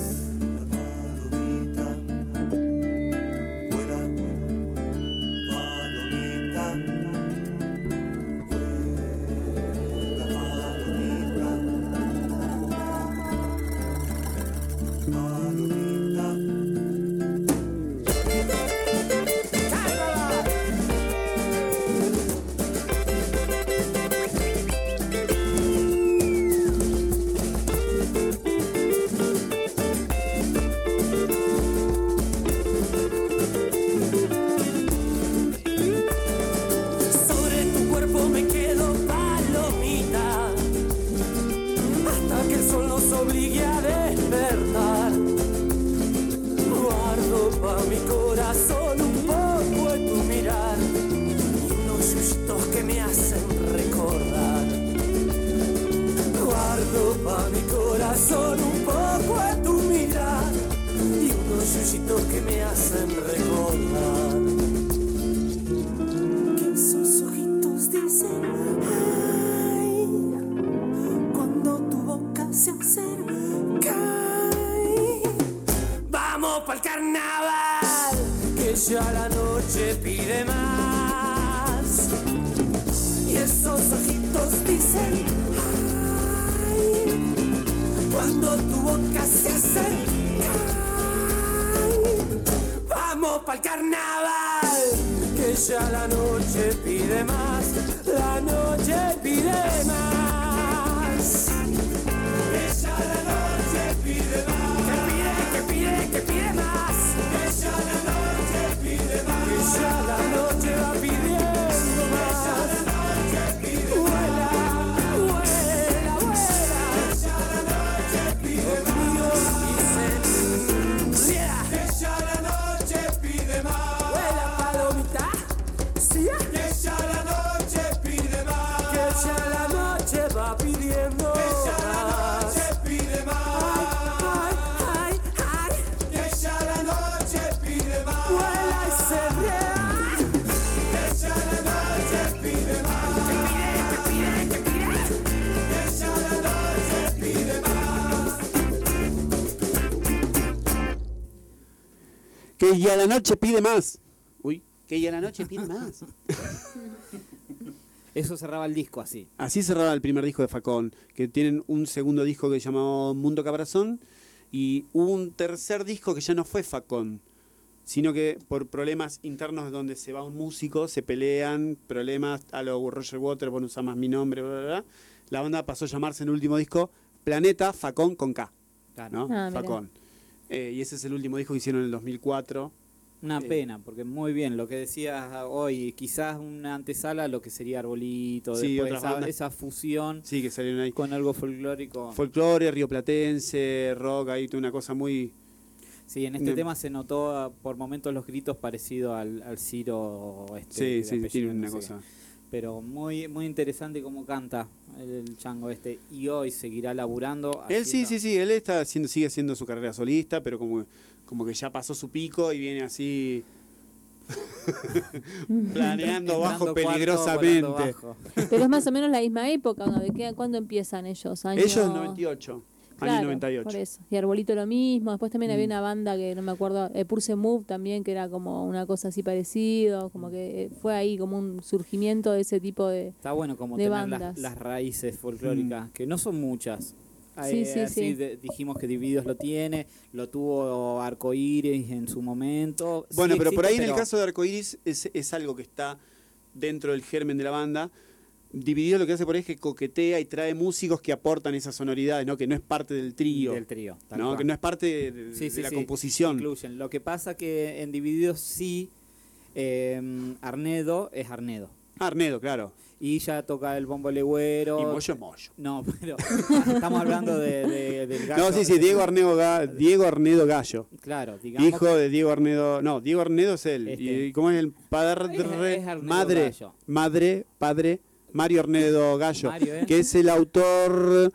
Speaker 5: Que me hacen recordar que esos ojitos dicen ay, cuando tu boca se acerca. ya la noche pide más. Y esos ojitos dicen, ay, cuando tu boca se acerca, ay, vamos pa'l carnaval, que ya la noche pide más, la noche pide más. Que ya la noche pide más. Que pide más. Que ya la noche pide más. Que ya la noche va pidiendo más. Que ya la noche pide más. Vuela, vuela, vuela. Que ya la noche pide más. Que ya la noche pide más. Vuela, palomita. Sí. Que ya la noche pide más. Que ya la noche va pidiendo. Que ya la noche pide más. Ay, ay, ay. Que ya la noche pide más. Vuela y se ríe. Que ya la noche pide más. Que pide. Que ya la noche pide más.
Speaker 1: Que ya la noche pide más. Uy, que ya la noche pide más.
Speaker 3: Eso cerraba el disco así.
Speaker 1: Así cerraba el primer disco de Facón, que tienen un segundo disco que se llamó Mundo Caparazón y un tercer disco que ya no fue Facón, sino que por problemas internos donde se va un músico, se pelean, problemas a lo Roger Waters, vos no usás más mi nombre, bla, bla, bla. La banda pasó a llamarse en el último disco Planeta Facón con K, ¿no?
Speaker 2: Ah, mirá.
Speaker 1: Facón. Y ese es el último disco que hicieron en el 2004.
Speaker 3: Una pena, porque muy bien, lo que decías hoy, quizás una antesala a lo que sería Arbolito,
Speaker 1: Sí,
Speaker 3: después
Speaker 1: otras bandas.
Speaker 3: esa fusión
Speaker 1: Sí, que salieron ahí.
Speaker 3: con algo folclórico.
Speaker 1: Folclore, rioplatense, rock, ahí tuvo una cosa muy...
Speaker 3: Sí, en este tema se notó por momentos los gritos parecidos al Ciro.
Speaker 1: Sí,
Speaker 3: el
Speaker 1: sí,
Speaker 3: apellido,
Speaker 1: tiene
Speaker 3: no
Speaker 1: una
Speaker 3: sé
Speaker 1: cosa...
Speaker 3: qué. Pero muy muy interesante cómo canta el chango este. Y hoy seguirá laburando.
Speaker 1: Él
Speaker 3: haciendo-
Speaker 1: sí, él está haciendo, sigue haciendo su carrera solista, pero como que ya pasó su pico y viene así planeando
Speaker 3: entrando
Speaker 1: bajo
Speaker 3: cuarto,
Speaker 1: peligrosamente.
Speaker 3: volando bajo.
Speaker 2: Pero es más o menos la misma época, ¿no? ¿Cuándo empiezan ellos?
Speaker 1: Ellos 98,
Speaker 2: Claro,
Speaker 1: año 98.
Speaker 2: por eso. Y Arbolito lo mismo. Después también había
Speaker 1: Mm.
Speaker 2: una banda que no me acuerdo, Purse Move también, que era como una cosa así parecido. Como que fue ahí como un surgimiento de ese tipo de...
Speaker 3: Está bueno como
Speaker 2: de
Speaker 3: tener
Speaker 2: bandas.
Speaker 3: las raíces folclóricas, que no son muchas.
Speaker 2: Sí, sí,
Speaker 3: Así
Speaker 2: sí.
Speaker 3: dijimos que Divididos lo tiene, lo tuvo Arcoíris en su momento.
Speaker 1: Bueno,
Speaker 3: Sí
Speaker 1: pero por ahí
Speaker 3: existe,
Speaker 1: en el
Speaker 3: pero-
Speaker 1: caso de Arcoiris es algo que está dentro del germen de la banda. Dividido lo que hace por ahí es que coquetea y trae músicos que aportan esas sonoridades, ¿no? Que no es parte del trío.
Speaker 3: Del trío, tal
Speaker 1: ¿no?
Speaker 3: cual.
Speaker 1: Que no es parte de,
Speaker 3: Sí, sí,
Speaker 1: la
Speaker 3: sí,
Speaker 1: composición.
Speaker 3: incluyen. Lo que pasa que en Divididos sí, Arnedo es Arnedo.
Speaker 1: Arnedo, claro.
Speaker 3: Y ya toca el bombo legüero.
Speaker 1: Y Moyo es Moyo.
Speaker 3: No, pero estamos hablando del gallo.
Speaker 1: No, sí, Diego Arnedo Gallo.
Speaker 3: Claro, digamos.
Speaker 1: Hijo de Diego Arnedo. No, Diego Arnedo es él.
Speaker 3: Este.
Speaker 1: ¿Y cómo es el padre?
Speaker 3: Es Arnedo Gallo.
Speaker 1: Padre, Mario Arnedo Gallo.
Speaker 3: Mario, ¿eh?
Speaker 1: Que es el autor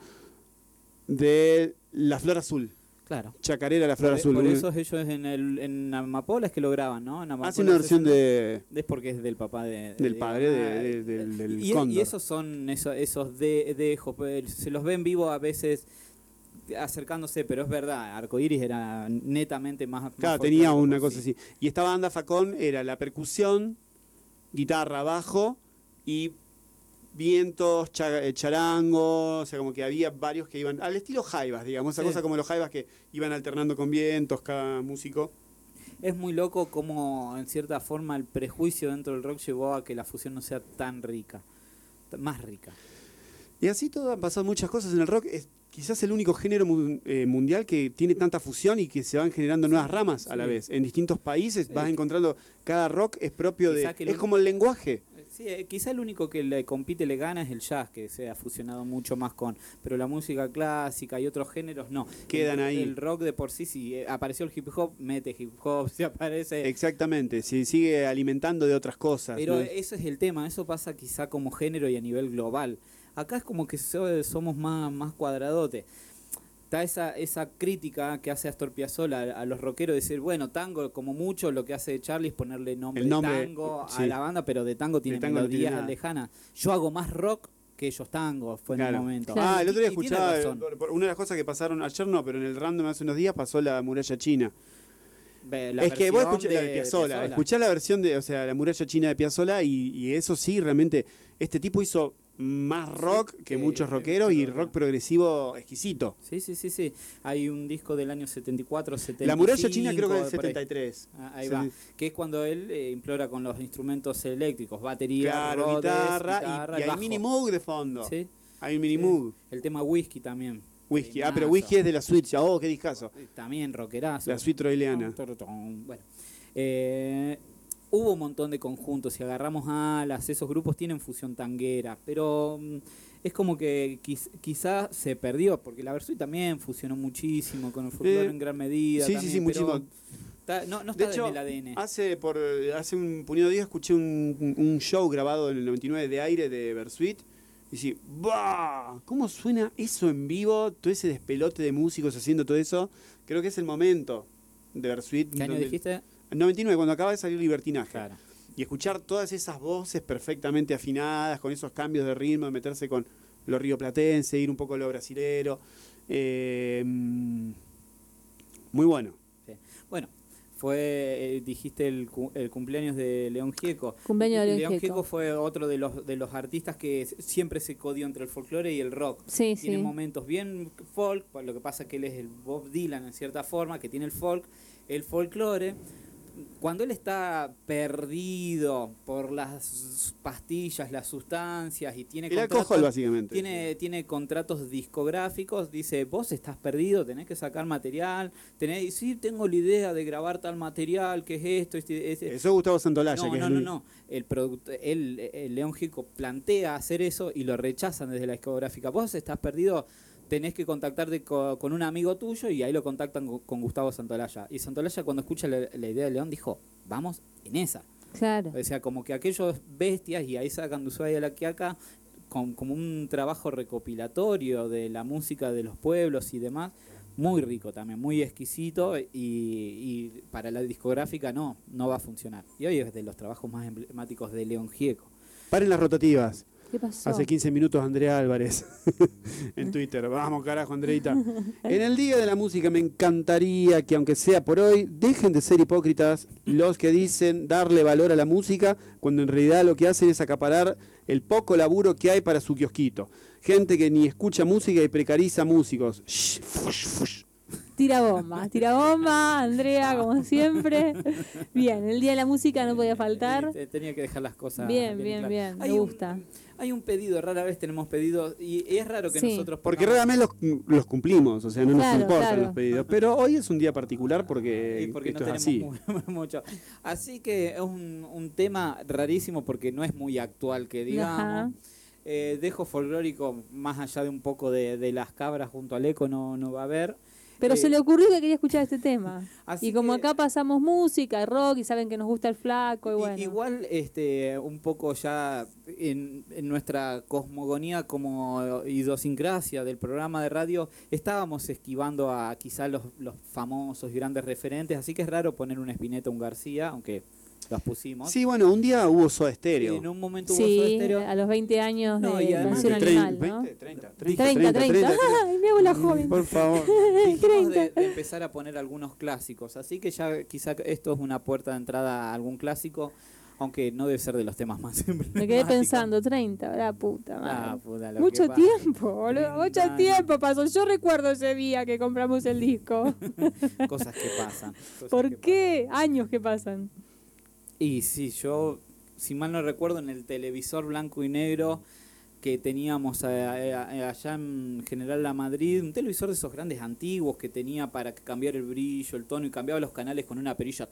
Speaker 1: de La Flor Azul.
Speaker 3: Claro.
Speaker 1: Chacarera La Flor Azul.
Speaker 3: Por eso ellos en Amapola es que lo graban, ¿no? En Amapola
Speaker 1: Hace una versión
Speaker 3: se-
Speaker 1: de,
Speaker 3: Es porque es del papá
Speaker 1: del padre del
Speaker 3: y
Speaker 1: Cóndor.
Speaker 3: esos son esos dejos, se los ven vivo a veces acercándose, pero es verdad, Arcoiris era netamente más
Speaker 1: Claro,
Speaker 3: más
Speaker 1: tenía
Speaker 3: folclórico,
Speaker 1: una
Speaker 3: sí.
Speaker 1: cosa así. Y esta banda Facón era la percusión, guitarra, bajo y vientos, charango, o sea, como que había varios que iban al estilo jaivas, digamos, esa
Speaker 3: Sí.
Speaker 1: cosa como los jaivas que iban alternando con vientos cada músico.
Speaker 3: Es muy loco cómo en cierta forma el prejuicio dentro del rock llevó a que la fusión no sea tan rica, más rica.
Speaker 1: Y así todo han pasado muchas cosas en el rock. Es quizás el único género mundial que tiene tanta fusión y que se van generando nuevas ramas a la
Speaker 3: Sí.
Speaker 1: vez. En distintos países
Speaker 3: Sí.
Speaker 1: vas encontrando, cada rock es propio
Speaker 3: Quizá
Speaker 1: de...
Speaker 3: que
Speaker 1: Es como el lenguaje.
Speaker 3: Sí, quizá el único que le compite, le gana es el jazz, que se ha fusionado mucho más con, pero la música clásica y otros géneros no.
Speaker 1: Quedan ahí.
Speaker 3: El rock de por sí, si apareció el hip hop, mete hip hop, si aparece...
Speaker 1: Exactamente, se sigue alimentando de otras cosas.
Speaker 3: Pero
Speaker 1: ¿no?
Speaker 3: eso es el tema, eso pasa quizá como género y a nivel global. Acá es como que somos más cuadradotes. Está esa crítica que hace Astor Piazzolla a los rockeros, decir, bueno, tango como mucho, lo que hace Charlie es ponerle nombre,
Speaker 1: El nombre,
Speaker 3: de tango
Speaker 1: sí.
Speaker 3: a la banda, pero de tango tiene
Speaker 1: tango no tiene
Speaker 3: melodías
Speaker 1: nada.
Speaker 3: lejanas. Yo hago más rock que ellos tango, fue en
Speaker 1: Claro.
Speaker 3: un momento.
Speaker 2: Claro.
Speaker 1: El otro día
Speaker 3: Y tiene
Speaker 1: escuchaba,
Speaker 3: razón.
Speaker 1: por una de las cosas que pasaron ayer no, pero en el random hace unos días pasó la muralla china. Es que vos escuchás la de Piazzolla, escuchás la versión de, o sea, la muralla china de Piazzolla y eso sí, realmente, este tipo hizo más rock que muchos rockeros y rock progresivo exquisito.
Speaker 3: Sí. Hay un disco del año 74, 75.
Speaker 1: La muralla china creo que es del 73.
Speaker 3: Ahí va. Que es cuando él implora con los instrumentos eléctricos, batería,
Speaker 1: claro,
Speaker 3: Rhodes,
Speaker 1: guitarra y hay mini Moog de fondo.
Speaker 3: Sí.
Speaker 1: Hay un mini Moog.
Speaker 3: El tema Whisky también.
Speaker 1: Whisky, pero Whisky es de la suite, ya, qué discazo.
Speaker 3: También rockerazo.
Speaker 1: La suite troiliana.
Speaker 3: Bueno, hubo un montón de conjuntos, si agarramos alas, esos grupos tienen fusión tanguera, pero es como que quizás se perdió, porque la Versuit también fusionó muchísimo con el folclore en gran medida.
Speaker 1: Sí,
Speaker 3: también,
Speaker 1: sí, muchísimo.
Speaker 3: No
Speaker 1: de
Speaker 3: está
Speaker 1: hecho,
Speaker 3: en el ADN.
Speaker 1: Hace un puñado de días escuché un show grabado en el 99 de aire de Versuit. Y sí, ¡bah! ¿Cómo suena eso en vivo? Todo ese despelote de músicos haciendo todo eso. Creo que es el momento de Versuit.
Speaker 3: ¿Qué año dijiste?
Speaker 1: En 99, cuando acaba de salir Libertinaje.
Speaker 3: Claro.
Speaker 1: Y escuchar todas esas voces perfectamente afinadas, con esos cambios de ritmo, de meterse con lo rioplatense, ir un poco a lo brasilero. Muy bueno.
Speaker 3: Sí. Bueno, dijiste el cumpleaños de León Gieco.
Speaker 2: Cumpleaños de
Speaker 3: León Gieco fue otro de los artistas que siempre se codió entre el folclore y el rock.
Speaker 2: Sí,
Speaker 3: tiene momentos bien folk, lo que pasa es que él es el Bob Dylan en cierta forma, que tiene el folk, el folclore. Cuando él está perdido por las pastillas, las sustancias y tiene
Speaker 1: el alcohol básicamente
Speaker 3: tiene contratos discográficos, dice, vos estás perdido, tenés que sacar material, sí, tengo la idea de grabar tal material, que es esto,
Speaker 1: eso es Gustavo Santolaya.
Speaker 3: No, el León Gieco plantea hacer eso y lo rechazan desde la discográfica. Vos estás perdido, tenés que contactarte con un amigo tuyo y ahí lo contactan con Gustavo Santolaya. Y Santolaya, cuando escucha la idea de León, dijo, vamos en esa.
Speaker 2: Claro.
Speaker 3: O sea, como que aquellos bestias, y ahí sacan de Ushuaia a La Quiaca, como un trabajo recopilatorio de la música de los pueblos y demás, muy rico también, muy exquisito, y para la discográfica no va a funcionar. Y hoy es de los trabajos más emblemáticos de León Gieco.
Speaker 1: Paren las rotativas.
Speaker 2: ¿Qué pasó?
Speaker 1: Hace 15 minutos Andrea Álvarez en Twitter. Vamos, carajo, Andreita. En el Día de la Música me encantaría que, aunque sea por hoy, dejen de ser hipócritas los que dicen darle valor a la música, cuando en realidad lo que hacen es acaparar el poco laburo que hay para su kiosquito. Gente que ni escucha música y precariza músicos. Shh, fush, fush.
Speaker 2: Tira bomba, Andrea, como siempre. Bien, el Día de la Música no podía faltar.
Speaker 3: Tenía que dejar las cosas
Speaker 2: bien,
Speaker 3: claras.
Speaker 2: Me gusta.
Speaker 3: Hay un pedido, rara vez tenemos pedidos, y es raro que nosotros...
Speaker 1: Porque raramente los cumplimos, o sea, no nos importan los pedidos. Pero hoy es un día particular porque
Speaker 3: no
Speaker 1: esto
Speaker 3: tenemos
Speaker 1: es así.
Speaker 3: mucho. Así que es un tema rarísimo porque no es muy actual, que digamos. Dejo folclórico, más allá de un poco de las cabras junto al eco, no va a haber.
Speaker 2: Pero se le ocurrió que quería escuchar este tema. Y como
Speaker 3: que,
Speaker 2: acá pasamos música, rock, y saben que nos gusta el flaco, y bueno.
Speaker 3: Igual, un poco ya en nuestra cosmogonía como idiosincrasia del programa de radio, estábamos esquivando a quizá los famosos y grandes referentes, así que es raro poner un Spinetta, un García, aunque los pusimos.
Speaker 1: Sí, bueno, un día hubo Soda Stereo.
Speaker 3: En un momento hubo Soda Stereo.
Speaker 2: A los 20 años de
Speaker 3: Canción
Speaker 2: Animal, ¿no?
Speaker 1: 30.
Speaker 2: Ay, me hago la joven.
Speaker 1: Por favor.
Speaker 3: Dijimos de empezar a poner algunos clásicos, así que ya quizá esto es una puerta de entrada a algún clásico, aunque no debe ser de los temas más emblemáticos.
Speaker 2: Me quedé pensando, 30, la puta madre. Mucho tiempo, boludo, mucho tiempo pasó. Yo recuerdo ese día que compramos el disco.
Speaker 3: Cosas que pasan.
Speaker 2: ¿Por qué? Años que pasan.
Speaker 3: Y sí, yo, si mal no recuerdo, en el televisor blanco y negro que teníamos allá en General La Madrid, un televisor de esos grandes antiguos que tenía para cambiar el brillo, el tono, y cambiaba los canales con una perilla.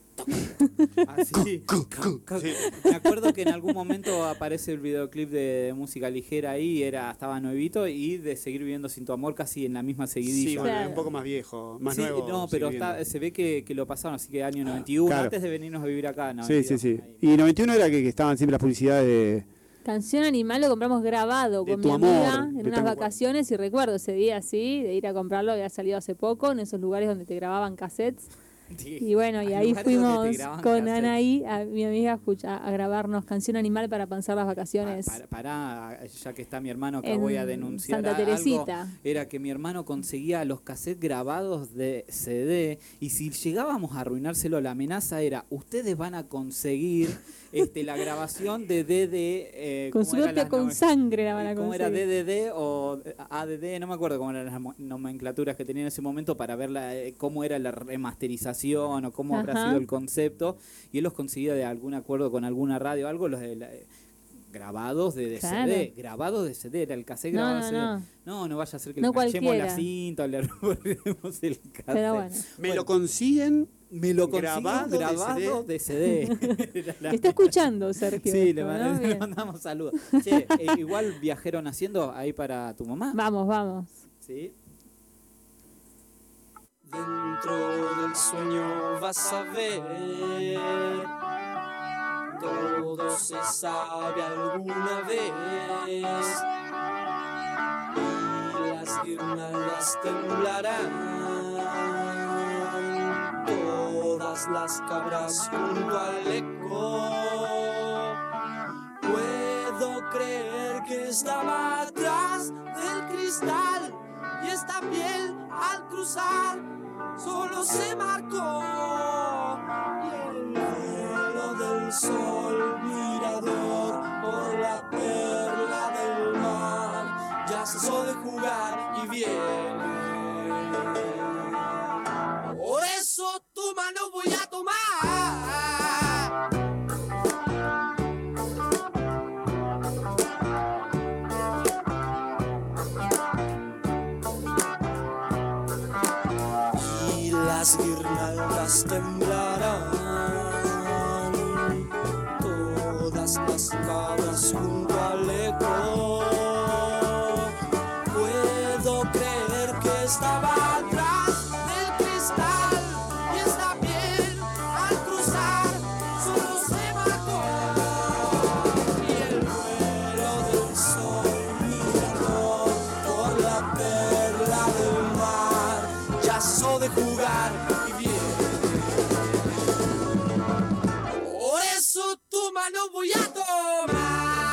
Speaker 3: Así. Me acuerdo que en algún momento aparece el videoclip de Música Ligera ahí, estaba nuevito, y de Seguir Viviendo Sin Tu Amor casi en la misma seguidilla.
Speaker 1: Sí, bueno, un poco más viejo, más nuevo.
Speaker 3: No, pero se ve que lo pasaron, así que año 91, claro. Antes de venirnos a vivir acá.
Speaker 1: 92, sí. Y 91 era que estaban siempre las publicidades de...
Speaker 2: Canción Animal lo compramos grabado con mi amiga en unas vacaciones, y recuerdo ese día así, de ir a comprarlo, había salido hace poco, en esos lugares donde te grababan cassettes. Y bueno, y
Speaker 3: Hay
Speaker 2: ahí
Speaker 3: lugares donde te
Speaker 2: fuimos
Speaker 3: graban
Speaker 2: con
Speaker 3: cassette.
Speaker 2: Anaí, a mi amiga, a grabarnos Canción Animal para pasar las vacaciones
Speaker 3: Pará, ya que está mi hermano, que
Speaker 2: en
Speaker 3: voy a denunciar
Speaker 2: Santa
Speaker 3: algo.
Speaker 2: Teresita.
Speaker 3: Era que mi hermano conseguía los cassettes grabados de CD y si llegábamos a arruinárselo, la amenaza era: ustedes van a conseguir la grabación de DD.
Speaker 2: Con
Speaker 3: ¿cómo era
Speaker 2: suerte
Speaker 3: la
Speaker 2: con sangre la van a
Speaker 3: ¿Cómo era
Speaker 2: conseguir.
Speaker 3: DDD o ADD? No me acuerdo cómo eran las nomenclaturas que tenía en ese momento para ver cómo era la remasterización o cómo habrá
Speaker 2: Ajá.
Speaker 3: sido el concepto. Y él los conseguía de algún acuerdo con alguna radio, algo, grabados de
Speaker 2: Claro.
Speaker 3: CD, grabados de CD, era el cassette
Speaker 2: No,
Speaker 3: grabado
Speaker 2: no,
Speaker 3: de CD.
Speaker 2: no.
Speaker 3: No vaya a ser que
Speaker 2: No
Speaker 3: le cachemos
Speaker 2: cualquiera.
Speaker 3: la cinta o le arruinemos el cassette.
Speaker 2: Pero bueno.
Speaker 1: Me lo consiguen.
Speaker 3: Me lo consigo
Speaker 1: Grabado
Speaker 3: grabado de CD. Era la-
Speaker 2: Está escuchando, Sergio.
Speaker 3: Sí,
Speaker 2: esto, ¿no?
Speaker 3: le
Speaker 2: Bien.
Speaker 3: mandamos saludos. Che, igual viajeron haciendo ahí para tu mamá.
Speaker 2: Vamos.
Speaker 3: Sí.
Speaker 5: Dentro del sueño vas a ver, todo se sabe alguna vez, y las guirnaldas temblarán, todas las cabras junto al eco. Puedo creer que estaba atrás del cristal y esta piel al cruzar solo se marcó, y el vuelo del sol mirador por la perla del mar ya cesó de jugar y viene. Por eso tu mano voy a tomar. Y las guirnaldas temblarán, todas las cabras junto al eco. Puedo creer que estaba atrás del cristal y esta piel al cruzar solo se marcó, y el vuelo del sol mirador por la perla del mar ya cesó de jugar y viene. Por eso tu mano voy a tomar.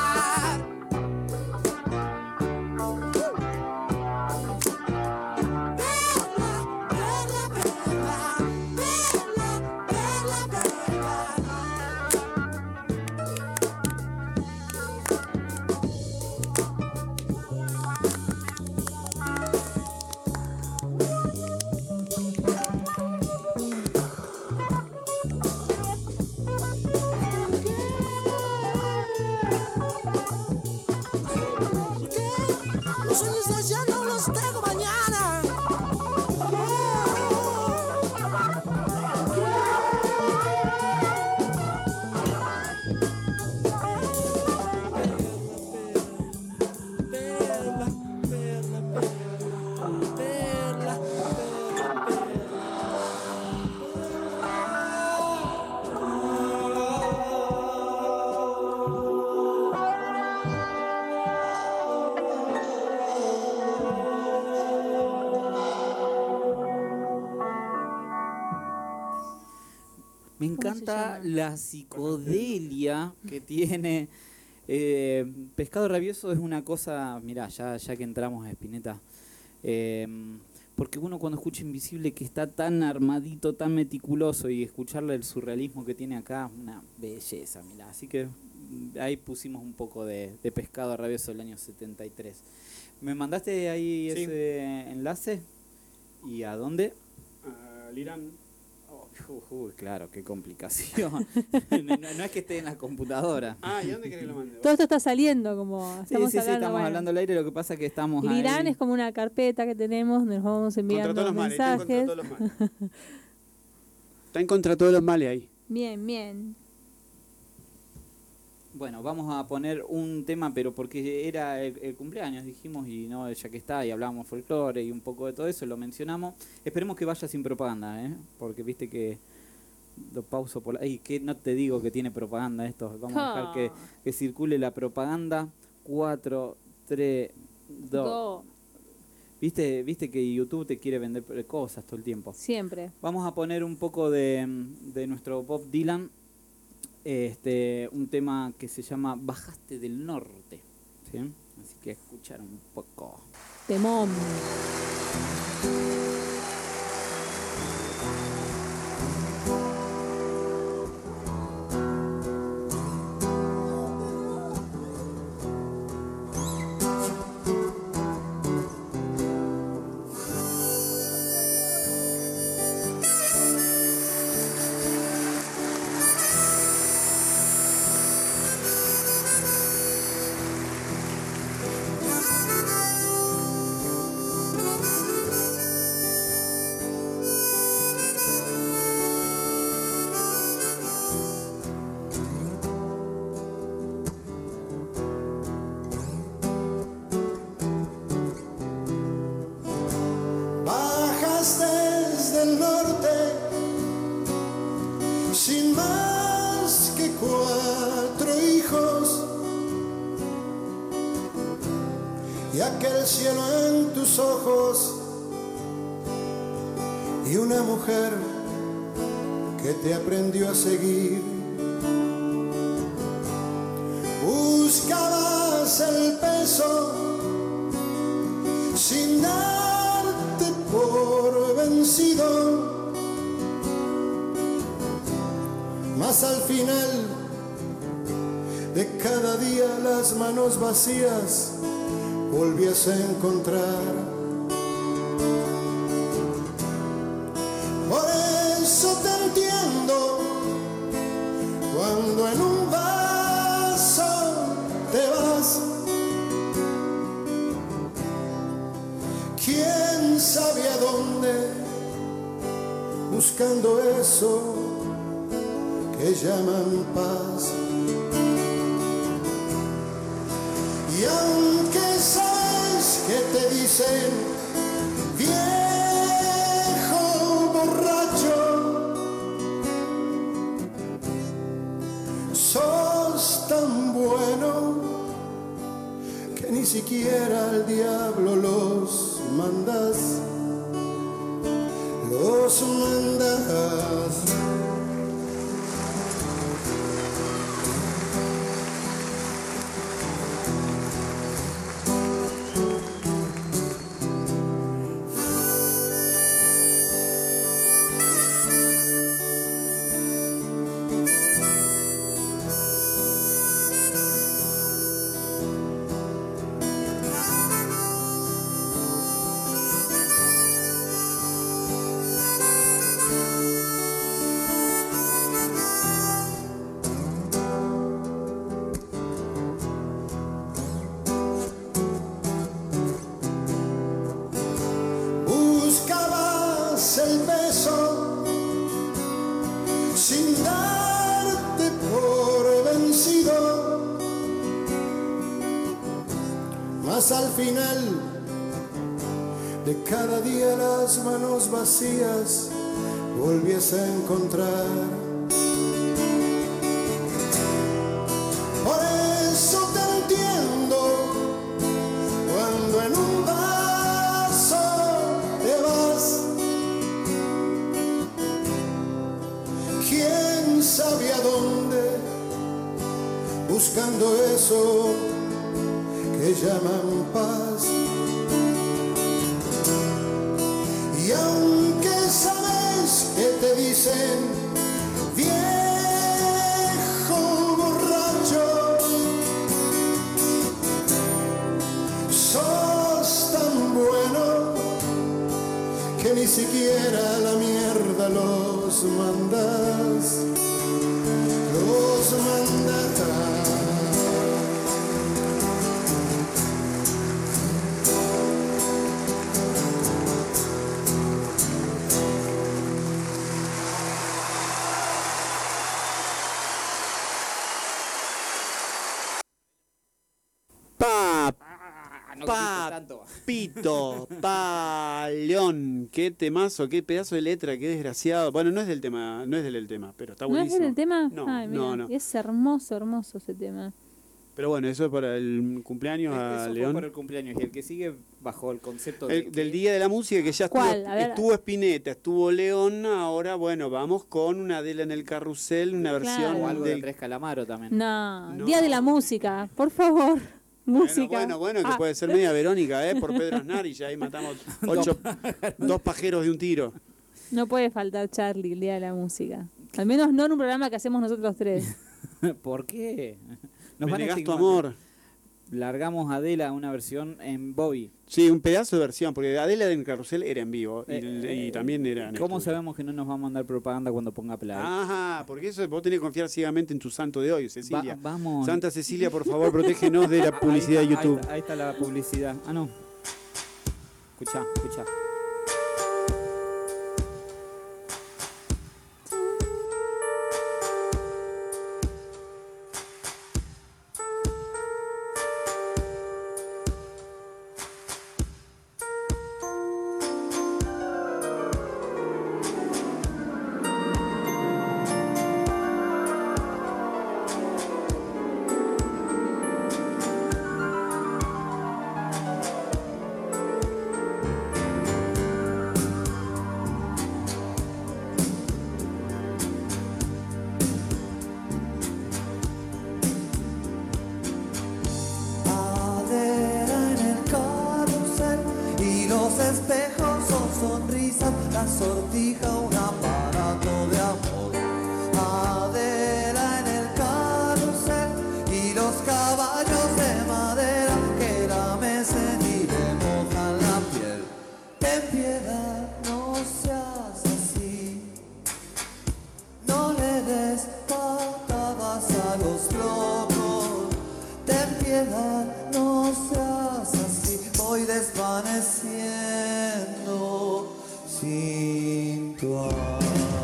Speaker 5: Perla, perla, perla, perla, perla, los sueños de ayer no los tengo mañana. Perla, perla, perla, perla,
Speaker 3: Me
Speaker 2: ¿Cómo se
Speaker 3: encanta
Speaker 2: llama?
Speaker 3: la psicodelia que tiene. Pescado Rabioso es una cosa, mirá, ya que entramos a Spinetta, porque uno cuando escucha Invisible, que está tan armadito, tan meticuloso, y escucharle el surrealismo que tiene acá, una belleza, mirá. Así que ahí pusimos un poco de Pescado Rabioso del año 73. ¿Me mandaste ahí
Speaker 1: Sí.
Speaker 3: ese enlace? ¿Y a dónde?
Speaker 1: Al Irán.
Speaker 3: Claro, qué complicación. No es que esté en la computadora.
Speaker 1: Ah, ¿y dónde querés que lo mande?
Speaker 2: Todo esto está saliendo como
Speaker 3: Sí,
Speaker 2: estamos
Speaker 3: sí,
Speaker 2: hablando.
Speaker 3: estamos
Speaker 2: bueno.
Speaker 3: hablando al aire, lo que pasa es que estamos
Speaker 2: El Irán
Speaker 3: ahí.
Speaker 2: es como una carpeta que tenemos, nos vamos
Speaker 1: Contra
Speaker 2: enviando
Speaker 1: todos los males. Está en contra
Speaker 2: mensajes.
Speaker 1: todos los males. Está en contra todos los males ahí.
Speaker 2: Bien.
Speaker 3: Bueno, vamos a poner un tema, pero porque era el cumpleaños, dijimos, y no, ya que está, y hablábamos folclore y un poco de todo eso, lo mencionamos. Esperemos que vaya sin propaganda, porque viste que lo pauso por ahí, que no te digo que tiene propaganda esto. Vamos a dejar que circule la propaganda. 4, 3, 2. Viste que YouTube te quiere vender cosas todo el tiempo.
Speaker 2: Siempre.
Speaker 3: Vamos a poner un poco de nuestro Bob Dylan, un tema que se llama Bajaste del Norte, ¿sí? Así que escuchar un poco.
Speaker 2: Temón.
Speaker 5: Bajas desde el norte sin más que 4 hijos y aquel cielo en tus ojos y una mujer que te aprendió a seguir. Buscabas el peso sin darte por vencido, mas al final de cada día las manos vacías volvías a encontrar. Por eso te entiendo cuando en un vaso te vas. ¿Quién sabe a dónde? Buscando eso que llaman paz. Y aunque sabes que te dicen viejo borracho, sos tan bueno que ni siquiera al diablo los mandas. Los mandas. Buscabas el beso sin darte por vencido, mas al final de cada día las manos vacías volvías a encontrar. Por eso te entiendo cuando en un vaso te vas. ¿Quién sabe a dónde? Buscando eso que llaman paz. Y aunque sabes que te dicen viejo borracho, sos tan bueno que ni siquiera a la mierda los mandas. Los mandas.
Speaker 1: Papito, León, qué temazo, qué pedazo de letra, qué desgraciado. Bueno, no es del tema, pero está
Speaker 2: ¿No es
Speaker 1: buenísimo.
Speaker 2: del tema?
Speaker 1: No,
Speaker 2: Ay, mira,
Speaker 1: no.
Speaker 2: es hermoso, hermoso ese tema.
Speaker 1: Pero bueno, eso es para el cumpleaños a
Speaker 3: Eso fue
Speaker 1: León.
Speaker 3: por el cumpleaños. Y el que sigue bajo el concepto
Speaker 1: Del Día de la Música, que ya
Speaker 2: ¿Cuál? A ver.
Speaker 1: estuvo Spinetta, estuvo León, ahora bueno, vamos con una Adela en el carrusel, una
Speaker 2: Claro.
Speaker 1: versión
Speaker 3: o algo de
Speaker 1: del...
Speaker 3: Andrés Calamaro también.
Speaker 2: No,
Speaker 1: No.
Speaker 2: Día de la Música, por favor. Música.
Speaker 1: Bueno, que
Speaker 2: Ah,
Speaker 1: puede ser media Verónica, por Pedro Aznar, y ya ahí matamos 2 pajeros de un tiro.
Speaker 2: No puede faltar Charlie, el Día de la Música. Al menos no en un programa que hacemos nosotros tres.
Speaker 3: ¿Por qué?
Speaker 1: Me
Speaker 3: van a
Speaker 1: negás tu
Speaker 3: estigmatizar.
Speaker 1: amor.
Speaker 3: Largamos a Adela una versión en Bobby.
Speaker 1: Sí, un pedazo de versión, porque Adela en el carrusel era en vivo, y también era en
Speaker 3: ¿Cómo
Speaker 1: estudio.
Speaker 3: sabemos que no nos va a mandar propaganda cuando ponga play?
Speaker 1: Ajá, porque eso vos tenés que confiar ciegamente en tu santo de hoy, Cecilia.
Speaker 3: Vamos.
Speaker 1: Santa Cecilia, por favor, protégenos de la publicidad de YouTube.
Speaker 3: Ahí está la publicidad. Ah, no. Escuchá.
Speaker 5: Adela en el carrusel y los espejos son sonrisas, la sortija un aparato de amor. Adela en el carrusel y los caballos de madera que la mecen y le mojan la piel. Ten piedad, no seas así, no le des patadas a los locos. Ten piedad, no seas así, voy desvaneciendo sin tu amor.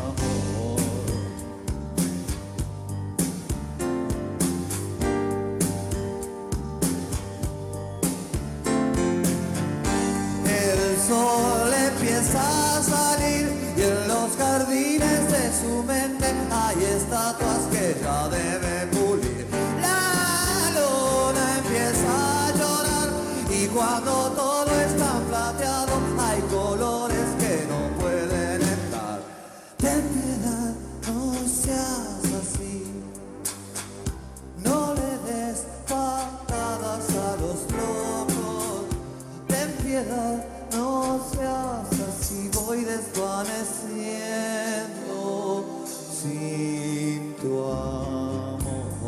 Speaker 5: El sol empieza a salir y en los jardines de su mente hay estatuas que ya debe pulir. La luna empieza a llorar y cuando todo está plateado hay colores que no pueden entrar. Ten piedad, no seas así, no le des patadas a los locos. Ten piedad, no seas así, voy desvaneciendo sin tu amor.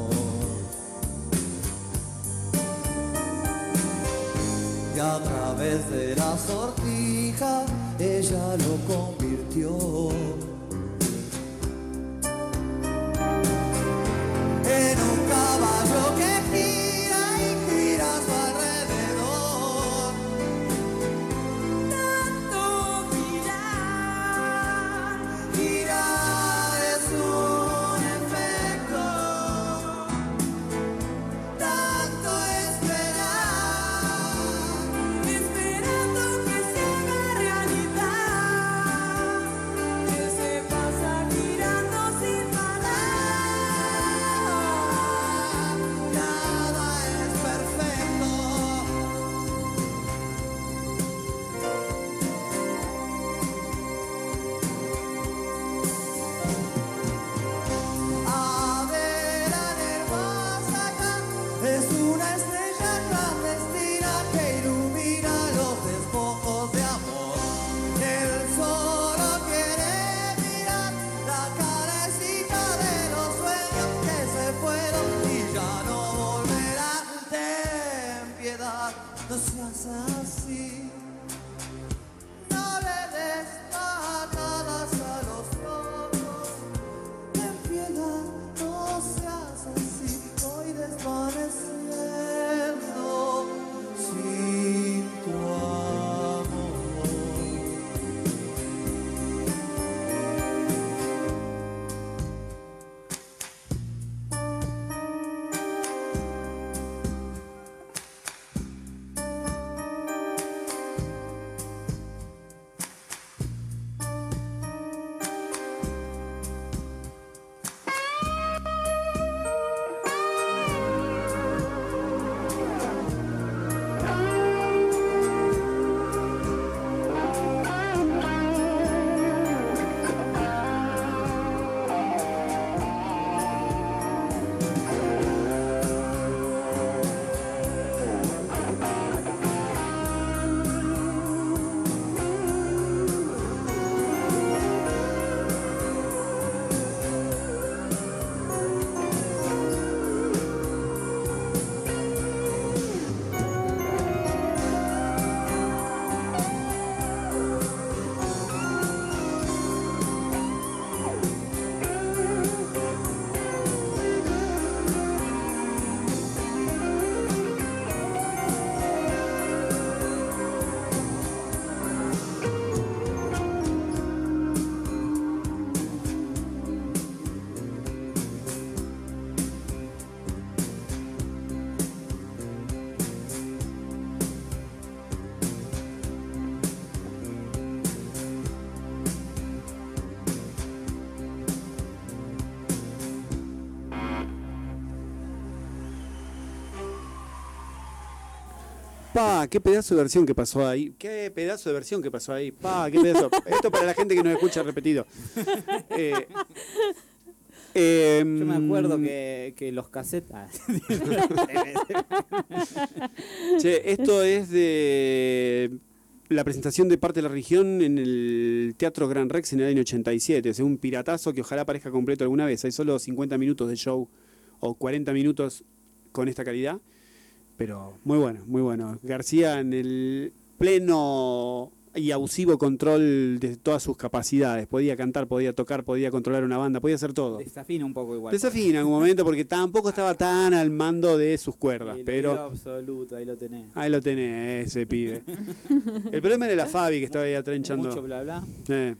Speaker 5: Y a través de la sortija ella lo convirtió en un caballo que gira y gira a su alrededor. Tanto girar es un efecto. Tanto esperar, esperando que se haga realidad. Que se pasa girando sin parar. Nada es perfecto. Adela en el más allá es una estrella clandestina que ilumina los despojos de amor. Él solo quiere mirar la carecita de los sueños que se fueron y ya no volverán. Ten piedad, no seas así, no le des patadas a los locos. Ten piedad, no seas así, voy desvaneciendo sin tu amor.
Speaker 1: Pa, qué pedazo de versión que pasó ahí. Qué pedazo de versión que pasó ahí. Pa, qué pedazo. Esto para la gente que nos escucha repetido.
Speaker 3: Yo me acuerdo que los casetas.
Speaker 1: Che, esto es de la presentación de Parte de la Religión en el Teatro Gran Rex en el año 87. O sea, un piratazo que ojalá aparezca completo alguna vez. Hay solo 50 minutos de show o 40 minutos con esta calidad. Pero muy bueno, muy bueno. García en el pleno y abusivo control de todas sus capacidades. Podía cantar, podía tocar, podía controlar una banda, podía hacer todo.
Speaker 3: Desafina un poco igual.
Speaker 1: Desafina en algún momento porque tampoco estaba tan al mando de sus cuerdas.
Speaker 3: El
Speaker 1: pero
Speaker 3: oído absoluto, ahí lo tenés.
Speaker 1: ahí lo tenés, ese pibe. El problema era la Fabi que estaba ahí atrenchando.
Speaker 3: Mucho bla bla.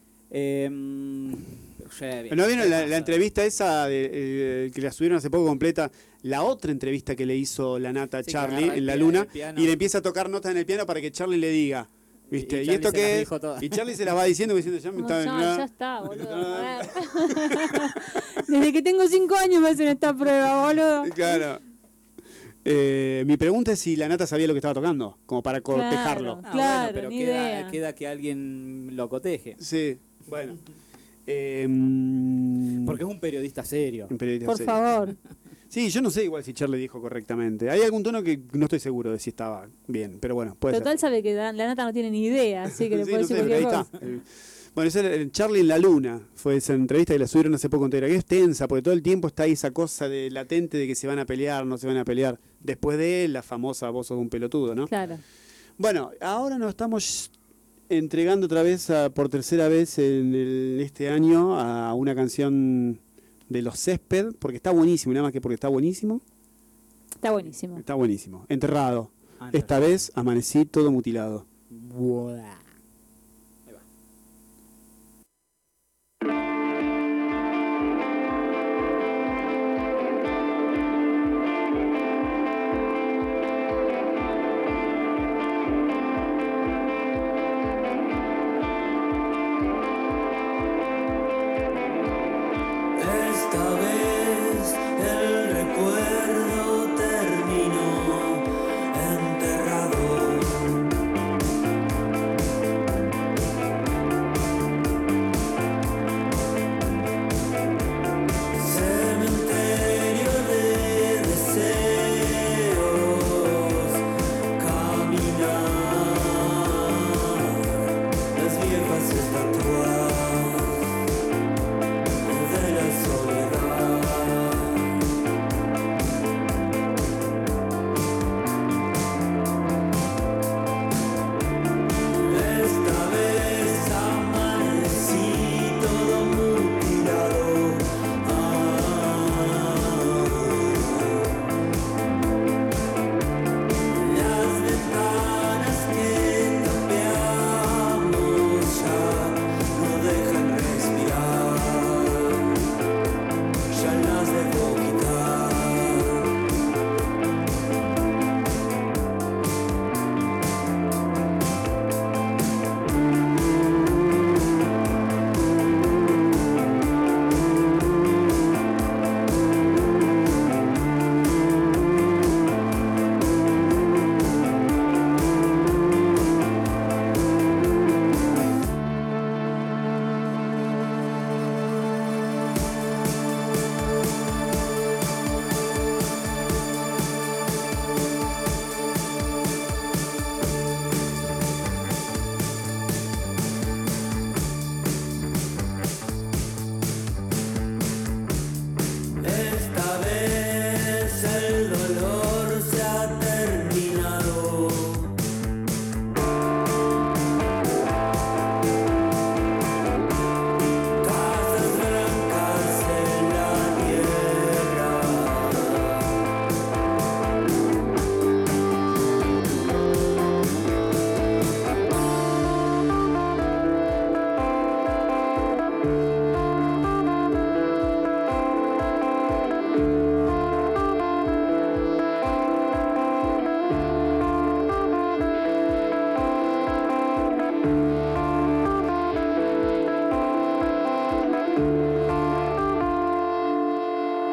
Speaker 1: ¿No vieron la entrevista esa que la subieron hace poco completa? La otra entrevista que le hizo la nata a
Speaker 3: Sí,
Speaker 1: Charlie
Speaker 3: que agarra el
Speaker 1: en la
Speaker 3: piano,
Speaker 1: luna
Speaker 3: el piano.
Speaker 1: y le empieza a tocar notas en el piano para que Charlie le diga. ¿Viste?
Speaker 3: Y
Speaker 1: ¿Y,
Speaker 3: Charlie
Speaker 1: esto
Speaker 3: se
Speaker 1: qué
Speaker 3: las
Speaker 1: es?
Speaker 3: dijo todas.
Speaker 1: Y Charlie se las va diciendo, ya me
Speaker 2: No,
Speaker 1: está.
Speaker 2: ya está, boludo. A ver. Desde que tengo 5 años me hacen esta prueba, boludo.
Speaker 1: Claro. Mi pregunta es si la nata sabía lo que estaba tocando, como para cortejarlo.
Speaker 2: Claro. Claro,
Speaker 3: pero
Speaker 2: ni
Speaker 3: queda,
Speaker 2: idea.
Speaker 3: queda que alguien lo coteje.
Speaker 1: Sí, bueno.
Speaker 3: Porque es un periodista serio.
Speaker 1: Un periodista
Speaker 2: Por
Speaker 1: serio.
Speaker 2: favor.
Speaker 1: Sí, yo no sé igual si Charlie dijo correctamente. Hay algún tono que no estoy seguro de si estaba bien, pero bueno, puede
Speaker 2: Total
Speaker 1: ser.
Speaker 2: sabe que la nata no tiene ni idea, así que le
Speaker 1: Sí,
Speaker 2: puede
Speaker 1: no
Speaker 2: decir
Speaker 1: sé, pero
Speaker 2: cualquier
Speaker 1: ahí
Speaker 2: cosa.
Speaker 1: está. Bueno, ese era el Charlie en la luna. Fue esa entrevista que la subieron hace poco entera. Que es tensa, porque todo el tiempo está ahí esa cosa de latente de que se van a pelear, no se van a pelear. Después de él, la famosa vos sos un pelotudo, ¿no?
Speaker 2: Claro.
Speaker 1: Bueno, ahora nos estamos entregando otra vez, por tercera vez en este año, a una canción de Los Césped, porque está buenísimo, nada más que porque está buenísimo.
Speaker 2: Está buenísimo.
Speaker 1: Está buenísimo. Enterrado.
Speaker 3: Ah,
Speaker 1: Esta vez amanecí todo mutilado.
Speaker 5: Esta vez el recuerdo terminó enterrado. Cementerio de deseos, caminar las viejas estatuas de la soledad. Esta vez amanecí todo mutilado. Las ventanas que tapeamos ya no dejan respirar. Ya las debo quitar. Esta vez el dolor se ha terminado. Casas blancas en la tierra.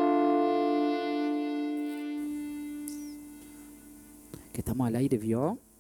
Speaker 3: Que estamos al aire, ¿vio?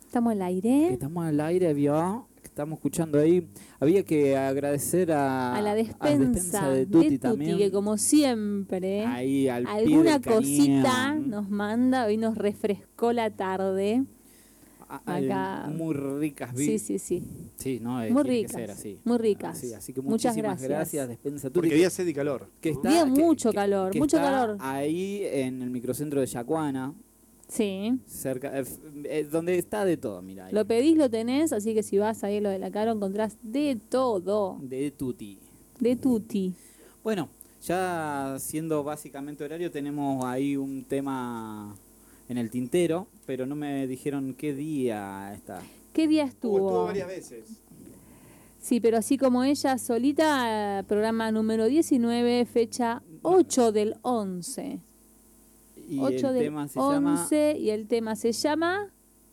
Speaker 2: Estamos al
Speaker 3: Que
Speaker 2: aire.
Speaker 3: estamos al aire, vio. Que estamos escuchando ahí. Había que agradecer
Speaker 2: A la despensa
Speaker 3: de
Speaker 2: de
Speaker 3: Tuti
Speaker 2: Tuti,
Speaker 3: también.
Speaker 2: que como siempre,
Speaker 3: Ahí al pie
Speaker 2: alguna
Speaker 3: del cañón.
Speaker 2: cosita nos manda. Hoy nos refrescó la tarde. Acá.
Speaker 3: Muy ricas.
Speaker 2: Sí.
Speaker 3: Sí, no,
Speaker 2: Muy
Speaker 3: tiene que
Speaker 2: ricas,
Speaker 3: ser así.
Speaker 2: muy ricas.
Speaker 3: Así que
Speaker 2: Muchas
Speaker 3: muchísimas
Speaker 2: gracias.
Speaker 3: Despensa Tuti.
Speaker 1: Porque había sed y calor.
Speaker 3: que
Speaker 1: ¿no?
Speaker 2: Había mucho calor, mucho
Speaker 3: está
Speaker 2: calor.
Speaker 3: ahí en el microcentro de Yacuana,
Speaker 2: Sí.
Speaker 3: cerca, donde está de todo, mira. Ahí.
Speaker 2: Lo pedís, lo tenés, así que si vas ahí a lo de la Caro encontrás de todo.
Speaker 3: De Tuti.
Speaker 2: De Tuti.
Speaker 3: Bueno, ya siendo básicamente horario, tenemos ahí un tema en el tintero, pero no me dijeron qué día está.
Speaker 2: ¿Qué día
Speaker 1: Estuvo
Speaker 2: estuvo?
Speaker 1: varias veces.
Speaker 2: Sí, pero así como ella solita, programa número 19, fecha 8 del 11.
Speaker 3: Y
Speaker 2: 8
Speaker 3: el
Speaker 2: del
Speaker 3: tema se llama
Speaker 2: 11 y el tema se llama...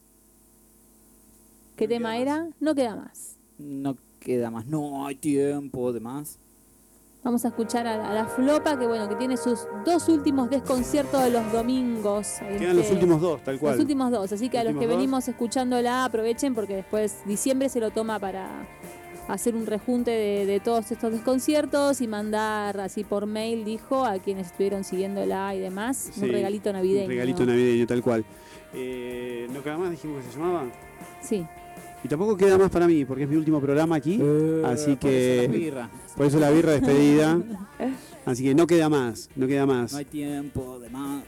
Speaker 2: ¿Qué
Speaker 1: No
Speaker 2: tema
Speaker 1: queda
Speaker 2: era? No queda más.
Speaker 3: No queda más, no hay tiempo de más.
Speaker 2: Vamos a escuchar a la Flopa, que bueno, que tiene sus 2 últimos desconciertos de los domingos.
Speaker 1: Quedan los últimos 2, tal cual.
Speaker 2: Los últimos 2, así que a los
Speaker 1: Últimos
Speaker 2: que
Speaker 1: 2.
Speaker 2: venimos escuchándola aprovechen porque después diciembre se lo toma para hacer un rejunte de todos estos desconciertos y mandar así por mail, dijo, a quienes estuvieron siguiéndola y demás,
Speaker 1: Sí,
Speaker 2: un regalito navideño.
Speaker 1: Un regalito navideño, tal cual. No queda más, dijimos que se llamaba.
Speaker 2: Sí.
Speaker 1: Y tampoco queda más para mí, porque es mi último programa aquí. Así
Speaker 3: Por eso la
Speaker 1: que
Speaker 3: birra.
Speaker 1: por eso la birra despedida. Así que no queda más, no queda más.
Speaker 3: No hay tiempo de más.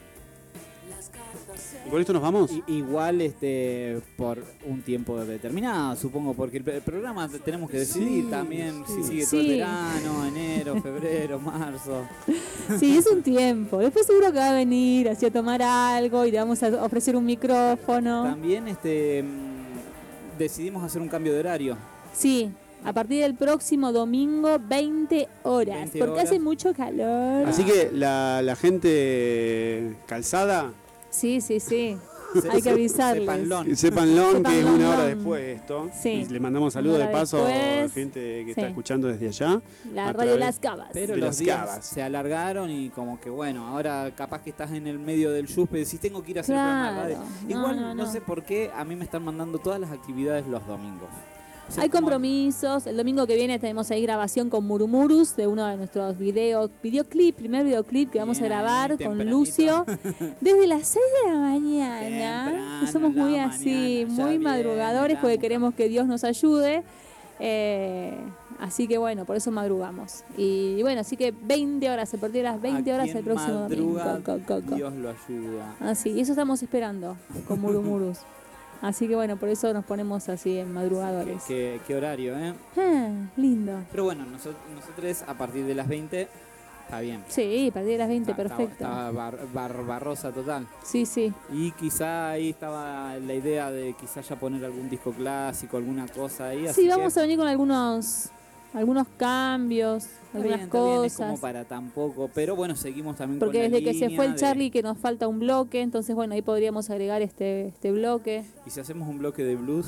Speaker 1: ¿Y con esto nos vamos?
Speaker 3: Igual por un tiempo determinado, supongo, porque el programa tenemos que decidir
Speaker 1: Sí,
Speaker 3: también
Speaker 1: sí.
Speaker 3: si sigue todo el
Speaker 2: Sí.
Speaker 3: verano, enero, febrero, marzo.
Speaker 2: Sí, es un tiempo. Después seguro que va a venir así a tomar algo y le vamos a ofrecer un micrófono.
Speaker 3: También decidimos hacer un cambio de horario.
Speaker 2: Sí, a partir del próximo domingo, 20 horas.
Speaker 3: 20
Speaker 2: porque
Speaker 3: horas.
Speaker 2: hace mucho calor.
Speaker 1: Así que la gente calzada,
Speaker 2: Sí. Hay que avisarles.
Speaker 3: Sépanlo.
Speaker 1: sépanlo que es
Speaker 2: Sépanlo.
Speaker 1: una hora después de esto.
Speaker 2: Sí.
Speaker 1: Y le mandamos saludos
Speaker 2: Una
Speaker 1: de
Speaker 2: hora
Speaker 1: paso a
Speaker 2: después.
Speaker 1: gente que
Speaker 2: Sí.
Speaker 1: está escuchando desde allá.
Speaker 2: La
Speaker 1: a
Speaker 2: radio
Speaker 1: través-
Speaker 2: Las Cabas.
Speaker 3: Pero
Speaker 1: de
Speaker 3: los
Speaker 1: las
Speaker 3: días
Speaker 1: Cabas.
Speaker 3: se alargaron y como que bueno, ahora capaz que estás en el medio del yupe y decís tengo que ir a hacer el programa de radio.
Speaker 2: Claro.
Speaker 3: Igual
Speaker 2: No.
Speaker 3: no sé por qué a mí me están mandando todas las actividades los domingos. O sea,
Speaker 2: Hay
Speaker 3: como-
Speaker 2: compromisos. El domingo que viene tenemos ahí grabación con Murumurus de uno de nuestros primer videoclip que vamos a
Speaker 3: Bien,
Speaker 2: grabar con
Speaker 3: tempranito.
Speaker 2: Lucio desde las 6 de la mañana.
Speaker 3: Temprano,
Speaker 2: Somos
Speaker 3: la
Speaker 2: muy
Speaker 3: mañana,
Speaker 2: así,
Speaker 3: ya
Speaker 2: muy
Speaker 3: viene
Speaker 2: madrugadores
Speaker 3: la
Speaker 2: porque
Speaker 3: mujer.
Speaker 2: queremos que Dios nos ayude. Así que bueno, por eso madrugamos. Y bueno, así que 20 horas, a partir de las 20
Speaker 3: A
Speaker 2: horas
Speaker 3: quien
Speaker 2: el próximo
Speaker 3: madruga,
Speaker 2: domingo.
Speaker 3: Dios lo ayuda.
Speaker 2: Así, y eso estamos esperando con Murumurus. Así que bueno, por eso nos ponemos así en madrugadores.
Speaker 3: Qué horario, ¿eh?
Speaker 2: Lindo.
Speaker 3: Pero bueno, nosotros a partir de las 20 está bien.
Speaker 2: Sí, a partir de las 20,
Speaker 3: Está-
Speaker 2: perfecto.
Speaker 3: Está barrosa total.
Speaker 2: Sí.
Speaker 3: Y quizá ahí estaba la idea de quizá ya poner algún disco clásico, alguna cosa ahí. así
Speaker 2: Sí,
Speaker 3: que
Speaker 2: vamos a venir con algunos cambios, algunas
Speaker 3: está bien, es como
Speaker 2: cosas.
Speaker 3: para tampoco. Pero bueno, seguimos también
Speaker 2: Porque
Speaker 3: con la
Speaker 2: desde que se
Speaker 3: línea
Speaker 2: fue el
Speaker 3: de-
Speaker 2: Charlie que nos falta un bloque, entonces bueno, ahí podríamos agregar este bloque.
Speaker 3: Y si hacemos un bloque de blues,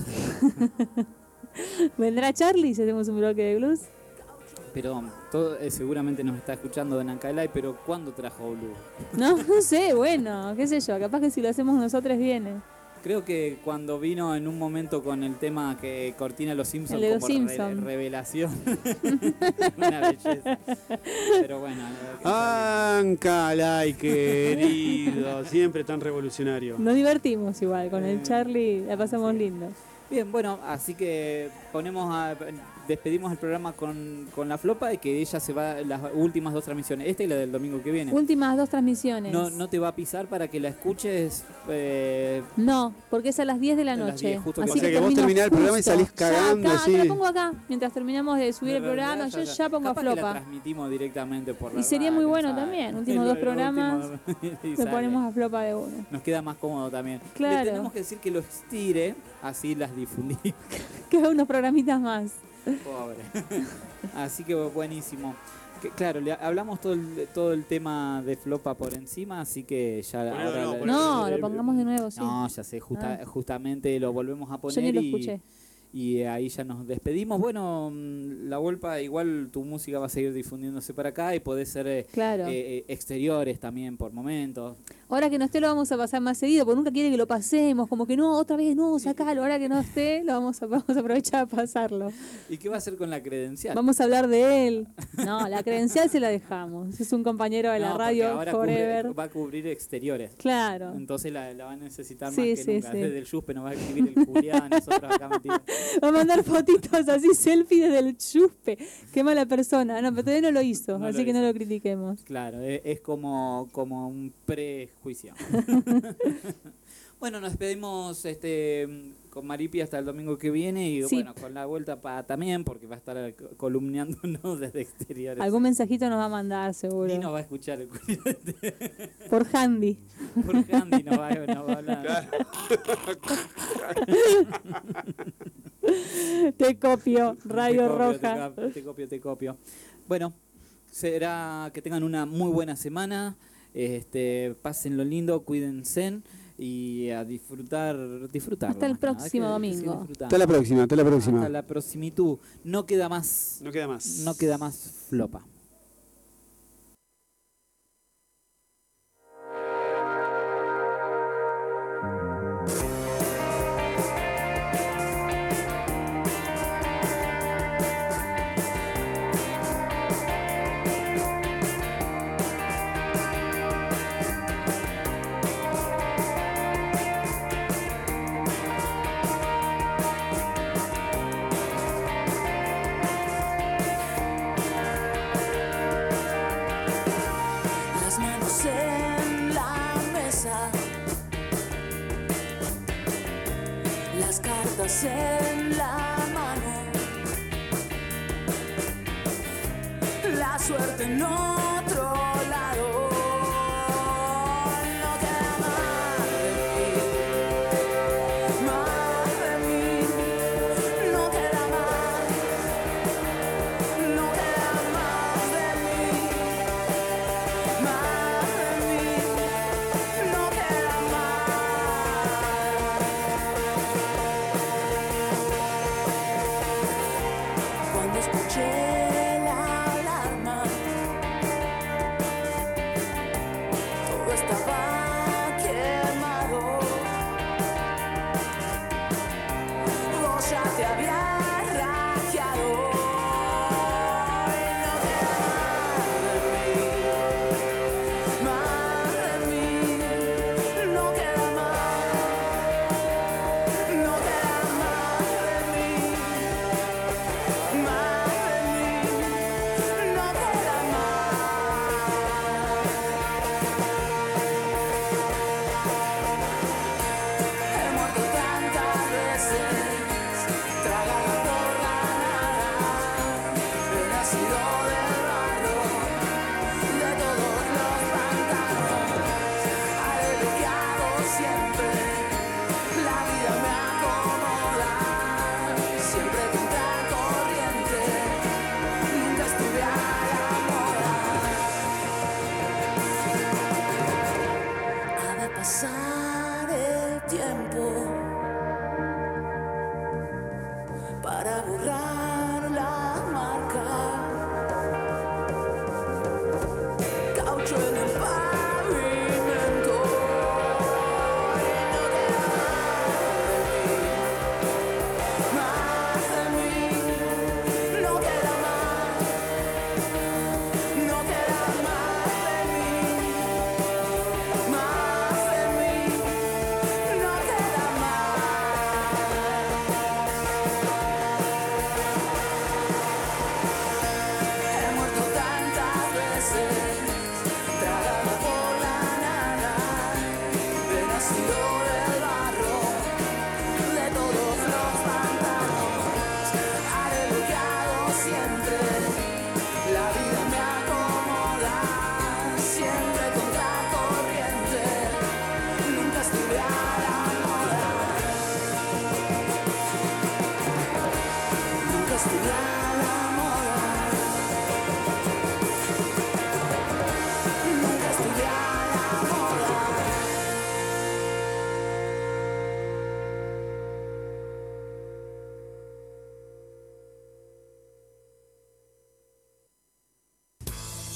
Speaker 2: ¿Vendrá Charlie si hacemos un bloque de blues?
Speaker 3: pero seguramente nos está escuchando Don Ancalay, pero ¿cuándo trajo blues?
Speaker 2: No sé, bueno, qué sé yo, capaz que si lo hacemos nosotros viene.
Speaker 3: Creo que cuando vino en un momento con el tema que Cortina Los Simpsons
Speaker 2: El de Los
Speaker 3: como
Speaker 2: Simpson.
Speaker 3: revelación. Una belleza. Pero bueno.
Speaker 1: Ancalay, querido, siempre tan revolucionario.
Speaker 2: Nos divertimos igual, con el Charlie la pasamos lindo.
Speaker 3: Bien, bueno, así que despedimos el programa con la Flopa y que ella se va las últimas 2 transmisiones, esta y la del domingo que viene.
Speaker 2: Últimas 2 transmisiones.
Speaker 3: No te va a pisar para que la escuches.
Speaker 2: No, porque es a las 10 de la
Speaker 3: A las
Speaker 2: noche.
Speaker 3: 10, justo
Speaker 2: Así
Speaker 3: que-
Speaker 1: O sea que vos
Speaker 2: termino
Speaker 1: terminás el programa y
Speaker 2: justo.
Speaker 1: salís cagando,
Speaker 2: Ya acá,
Speaker 1: así.
Speaker 2: te la pongo acá. Mientras terminamos de subir el
Speaker 3: En realidad,
Speaker 2: programa, yo ya pongo a
Speaker 3: capaz que la
Speaker 2: Flopa.
Speaker 3: transmitimos directamente por la
Speaker 2: Y sería
Speaker 3: radio,
Speaker 2: muy bueno
Speaker 3: ¿sabes?
Speaker 2: también, últimos 2 programas,
Speaker 3: y
Speaker 2: Le
Speaker 3: sale.
Speaker 2: ponemos a Flopa de uno.
Speaker 3: Nos queda más cómodo también.
Speaker 2: Claro.
Speaker 3: Le tenemos que decir que lo estire, así las difundimos.
Speaker 2: Que haga unos programitas más.
Speaker 3: Pobre. Así que buenísimo. Claro, hablamos todo el tema de Flopa por encima, así que ya
Speaker 1: Ponelo
Speaker 3: ahora...
Speaker 1: de nuevo,
Speaker 2: No,
Speaker 1: ponelo.
Speaker 2: lo pongamos de nuevo, sí.
Speaker 3: No, ya sé,
Speaker 2: Ah.
Speaker 3: justamente lo volvemos a poner
Speaker 2: Yo ni lo
Speaker 3: y,
Speaker 2: escuché.
Speaker 3: y ahí ya nos despedimos. Bueno, La Volpa, igual tu música va a seguir difundiéndose para acá y podés ser
Speaker 2: Claro.
Speaker 3: exteriores también por momentos.
Speaker 2: Ahora que no esté lo vamos a pasar más seguido, porque nunca quiere que lo pasemos, como que no, otra vez no, sacalo, ahora que no esté, vamos a aprovechar a pasarlo.
Speaker 3: ¿Y qué va a hacer con la credencial?
Speaker 2: Vamos a hablar de él. No, la credencial se la dejamos. Es un compañero de la
Speaker 3: No, porque
Speaker 2: radio
Speaker 3: ahora
Speaker 2: forever.
Speaker 3: va a cubrir exteriores.
Speaker 2: Claro.
Speaker 3: Entonces la va a necesitar
Speaker 2: Sí,
Speaker 3: más que
Speaker 2: sí,
Speaker 3: nunca.
Speaker 2: sí.
Speaker 3: Desde el Yuspe nos va a escribir el Julián, nosotros acá metidos.
Speaker 2: Va a mandar fotitos así, selfie desde el chuspe. Qué mala persona. No, pero todavía no lo hizo,
Speaker 3: No
Speaker 2: así
Speaker 3: lo
Speaker 2: que no
Speaker 3: hizo.
Speaker 2: lo critiquemos.
Speaker 3: Claro, es como un prejuicio. Bueno, nos despedimos con Maripi hasta el domingo que viene y
Speaker 2: Sí.
Speaker 3: bueno, con La Vuelta también, porque va a estar columniándonos desde exteriores.
Speaker 2: Algún mensajito nos va a mandar, seguro.
Speaker 3: Y nos va a escuchar el
Speaker 2: Por Handy.
Speaker 3: por Handy nos va a hablar.
Speaker 2: Te copio, Radio
Speaker 3: Te
Speaker 2: Roja.
Speaker 3: Te copio. Bueno, será que tengan una muy buena semana. Pásenlo lindo, cuídense y a disfrutarlo.
Speaker 2: Hasta el próximo domingo.
Speaker 1: Hasta la próxima, hasta la próxima.
Speaker 3: Hasta la proximitud. No queda más.
Speaker 1: No queda más.
Speaker 3: No queda más flopa.
Speaker 5: Las manos en la mesa, las cartas en la mano, la suerte en otro lado. No queda más de mí, no queda más de mí. Más de mí, no queda más. Cuando escuché la alarma,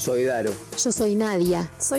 Speaker 8: Soy Daro.
Speaker 9: Yo soy Nadia.
Speaker 10: Soy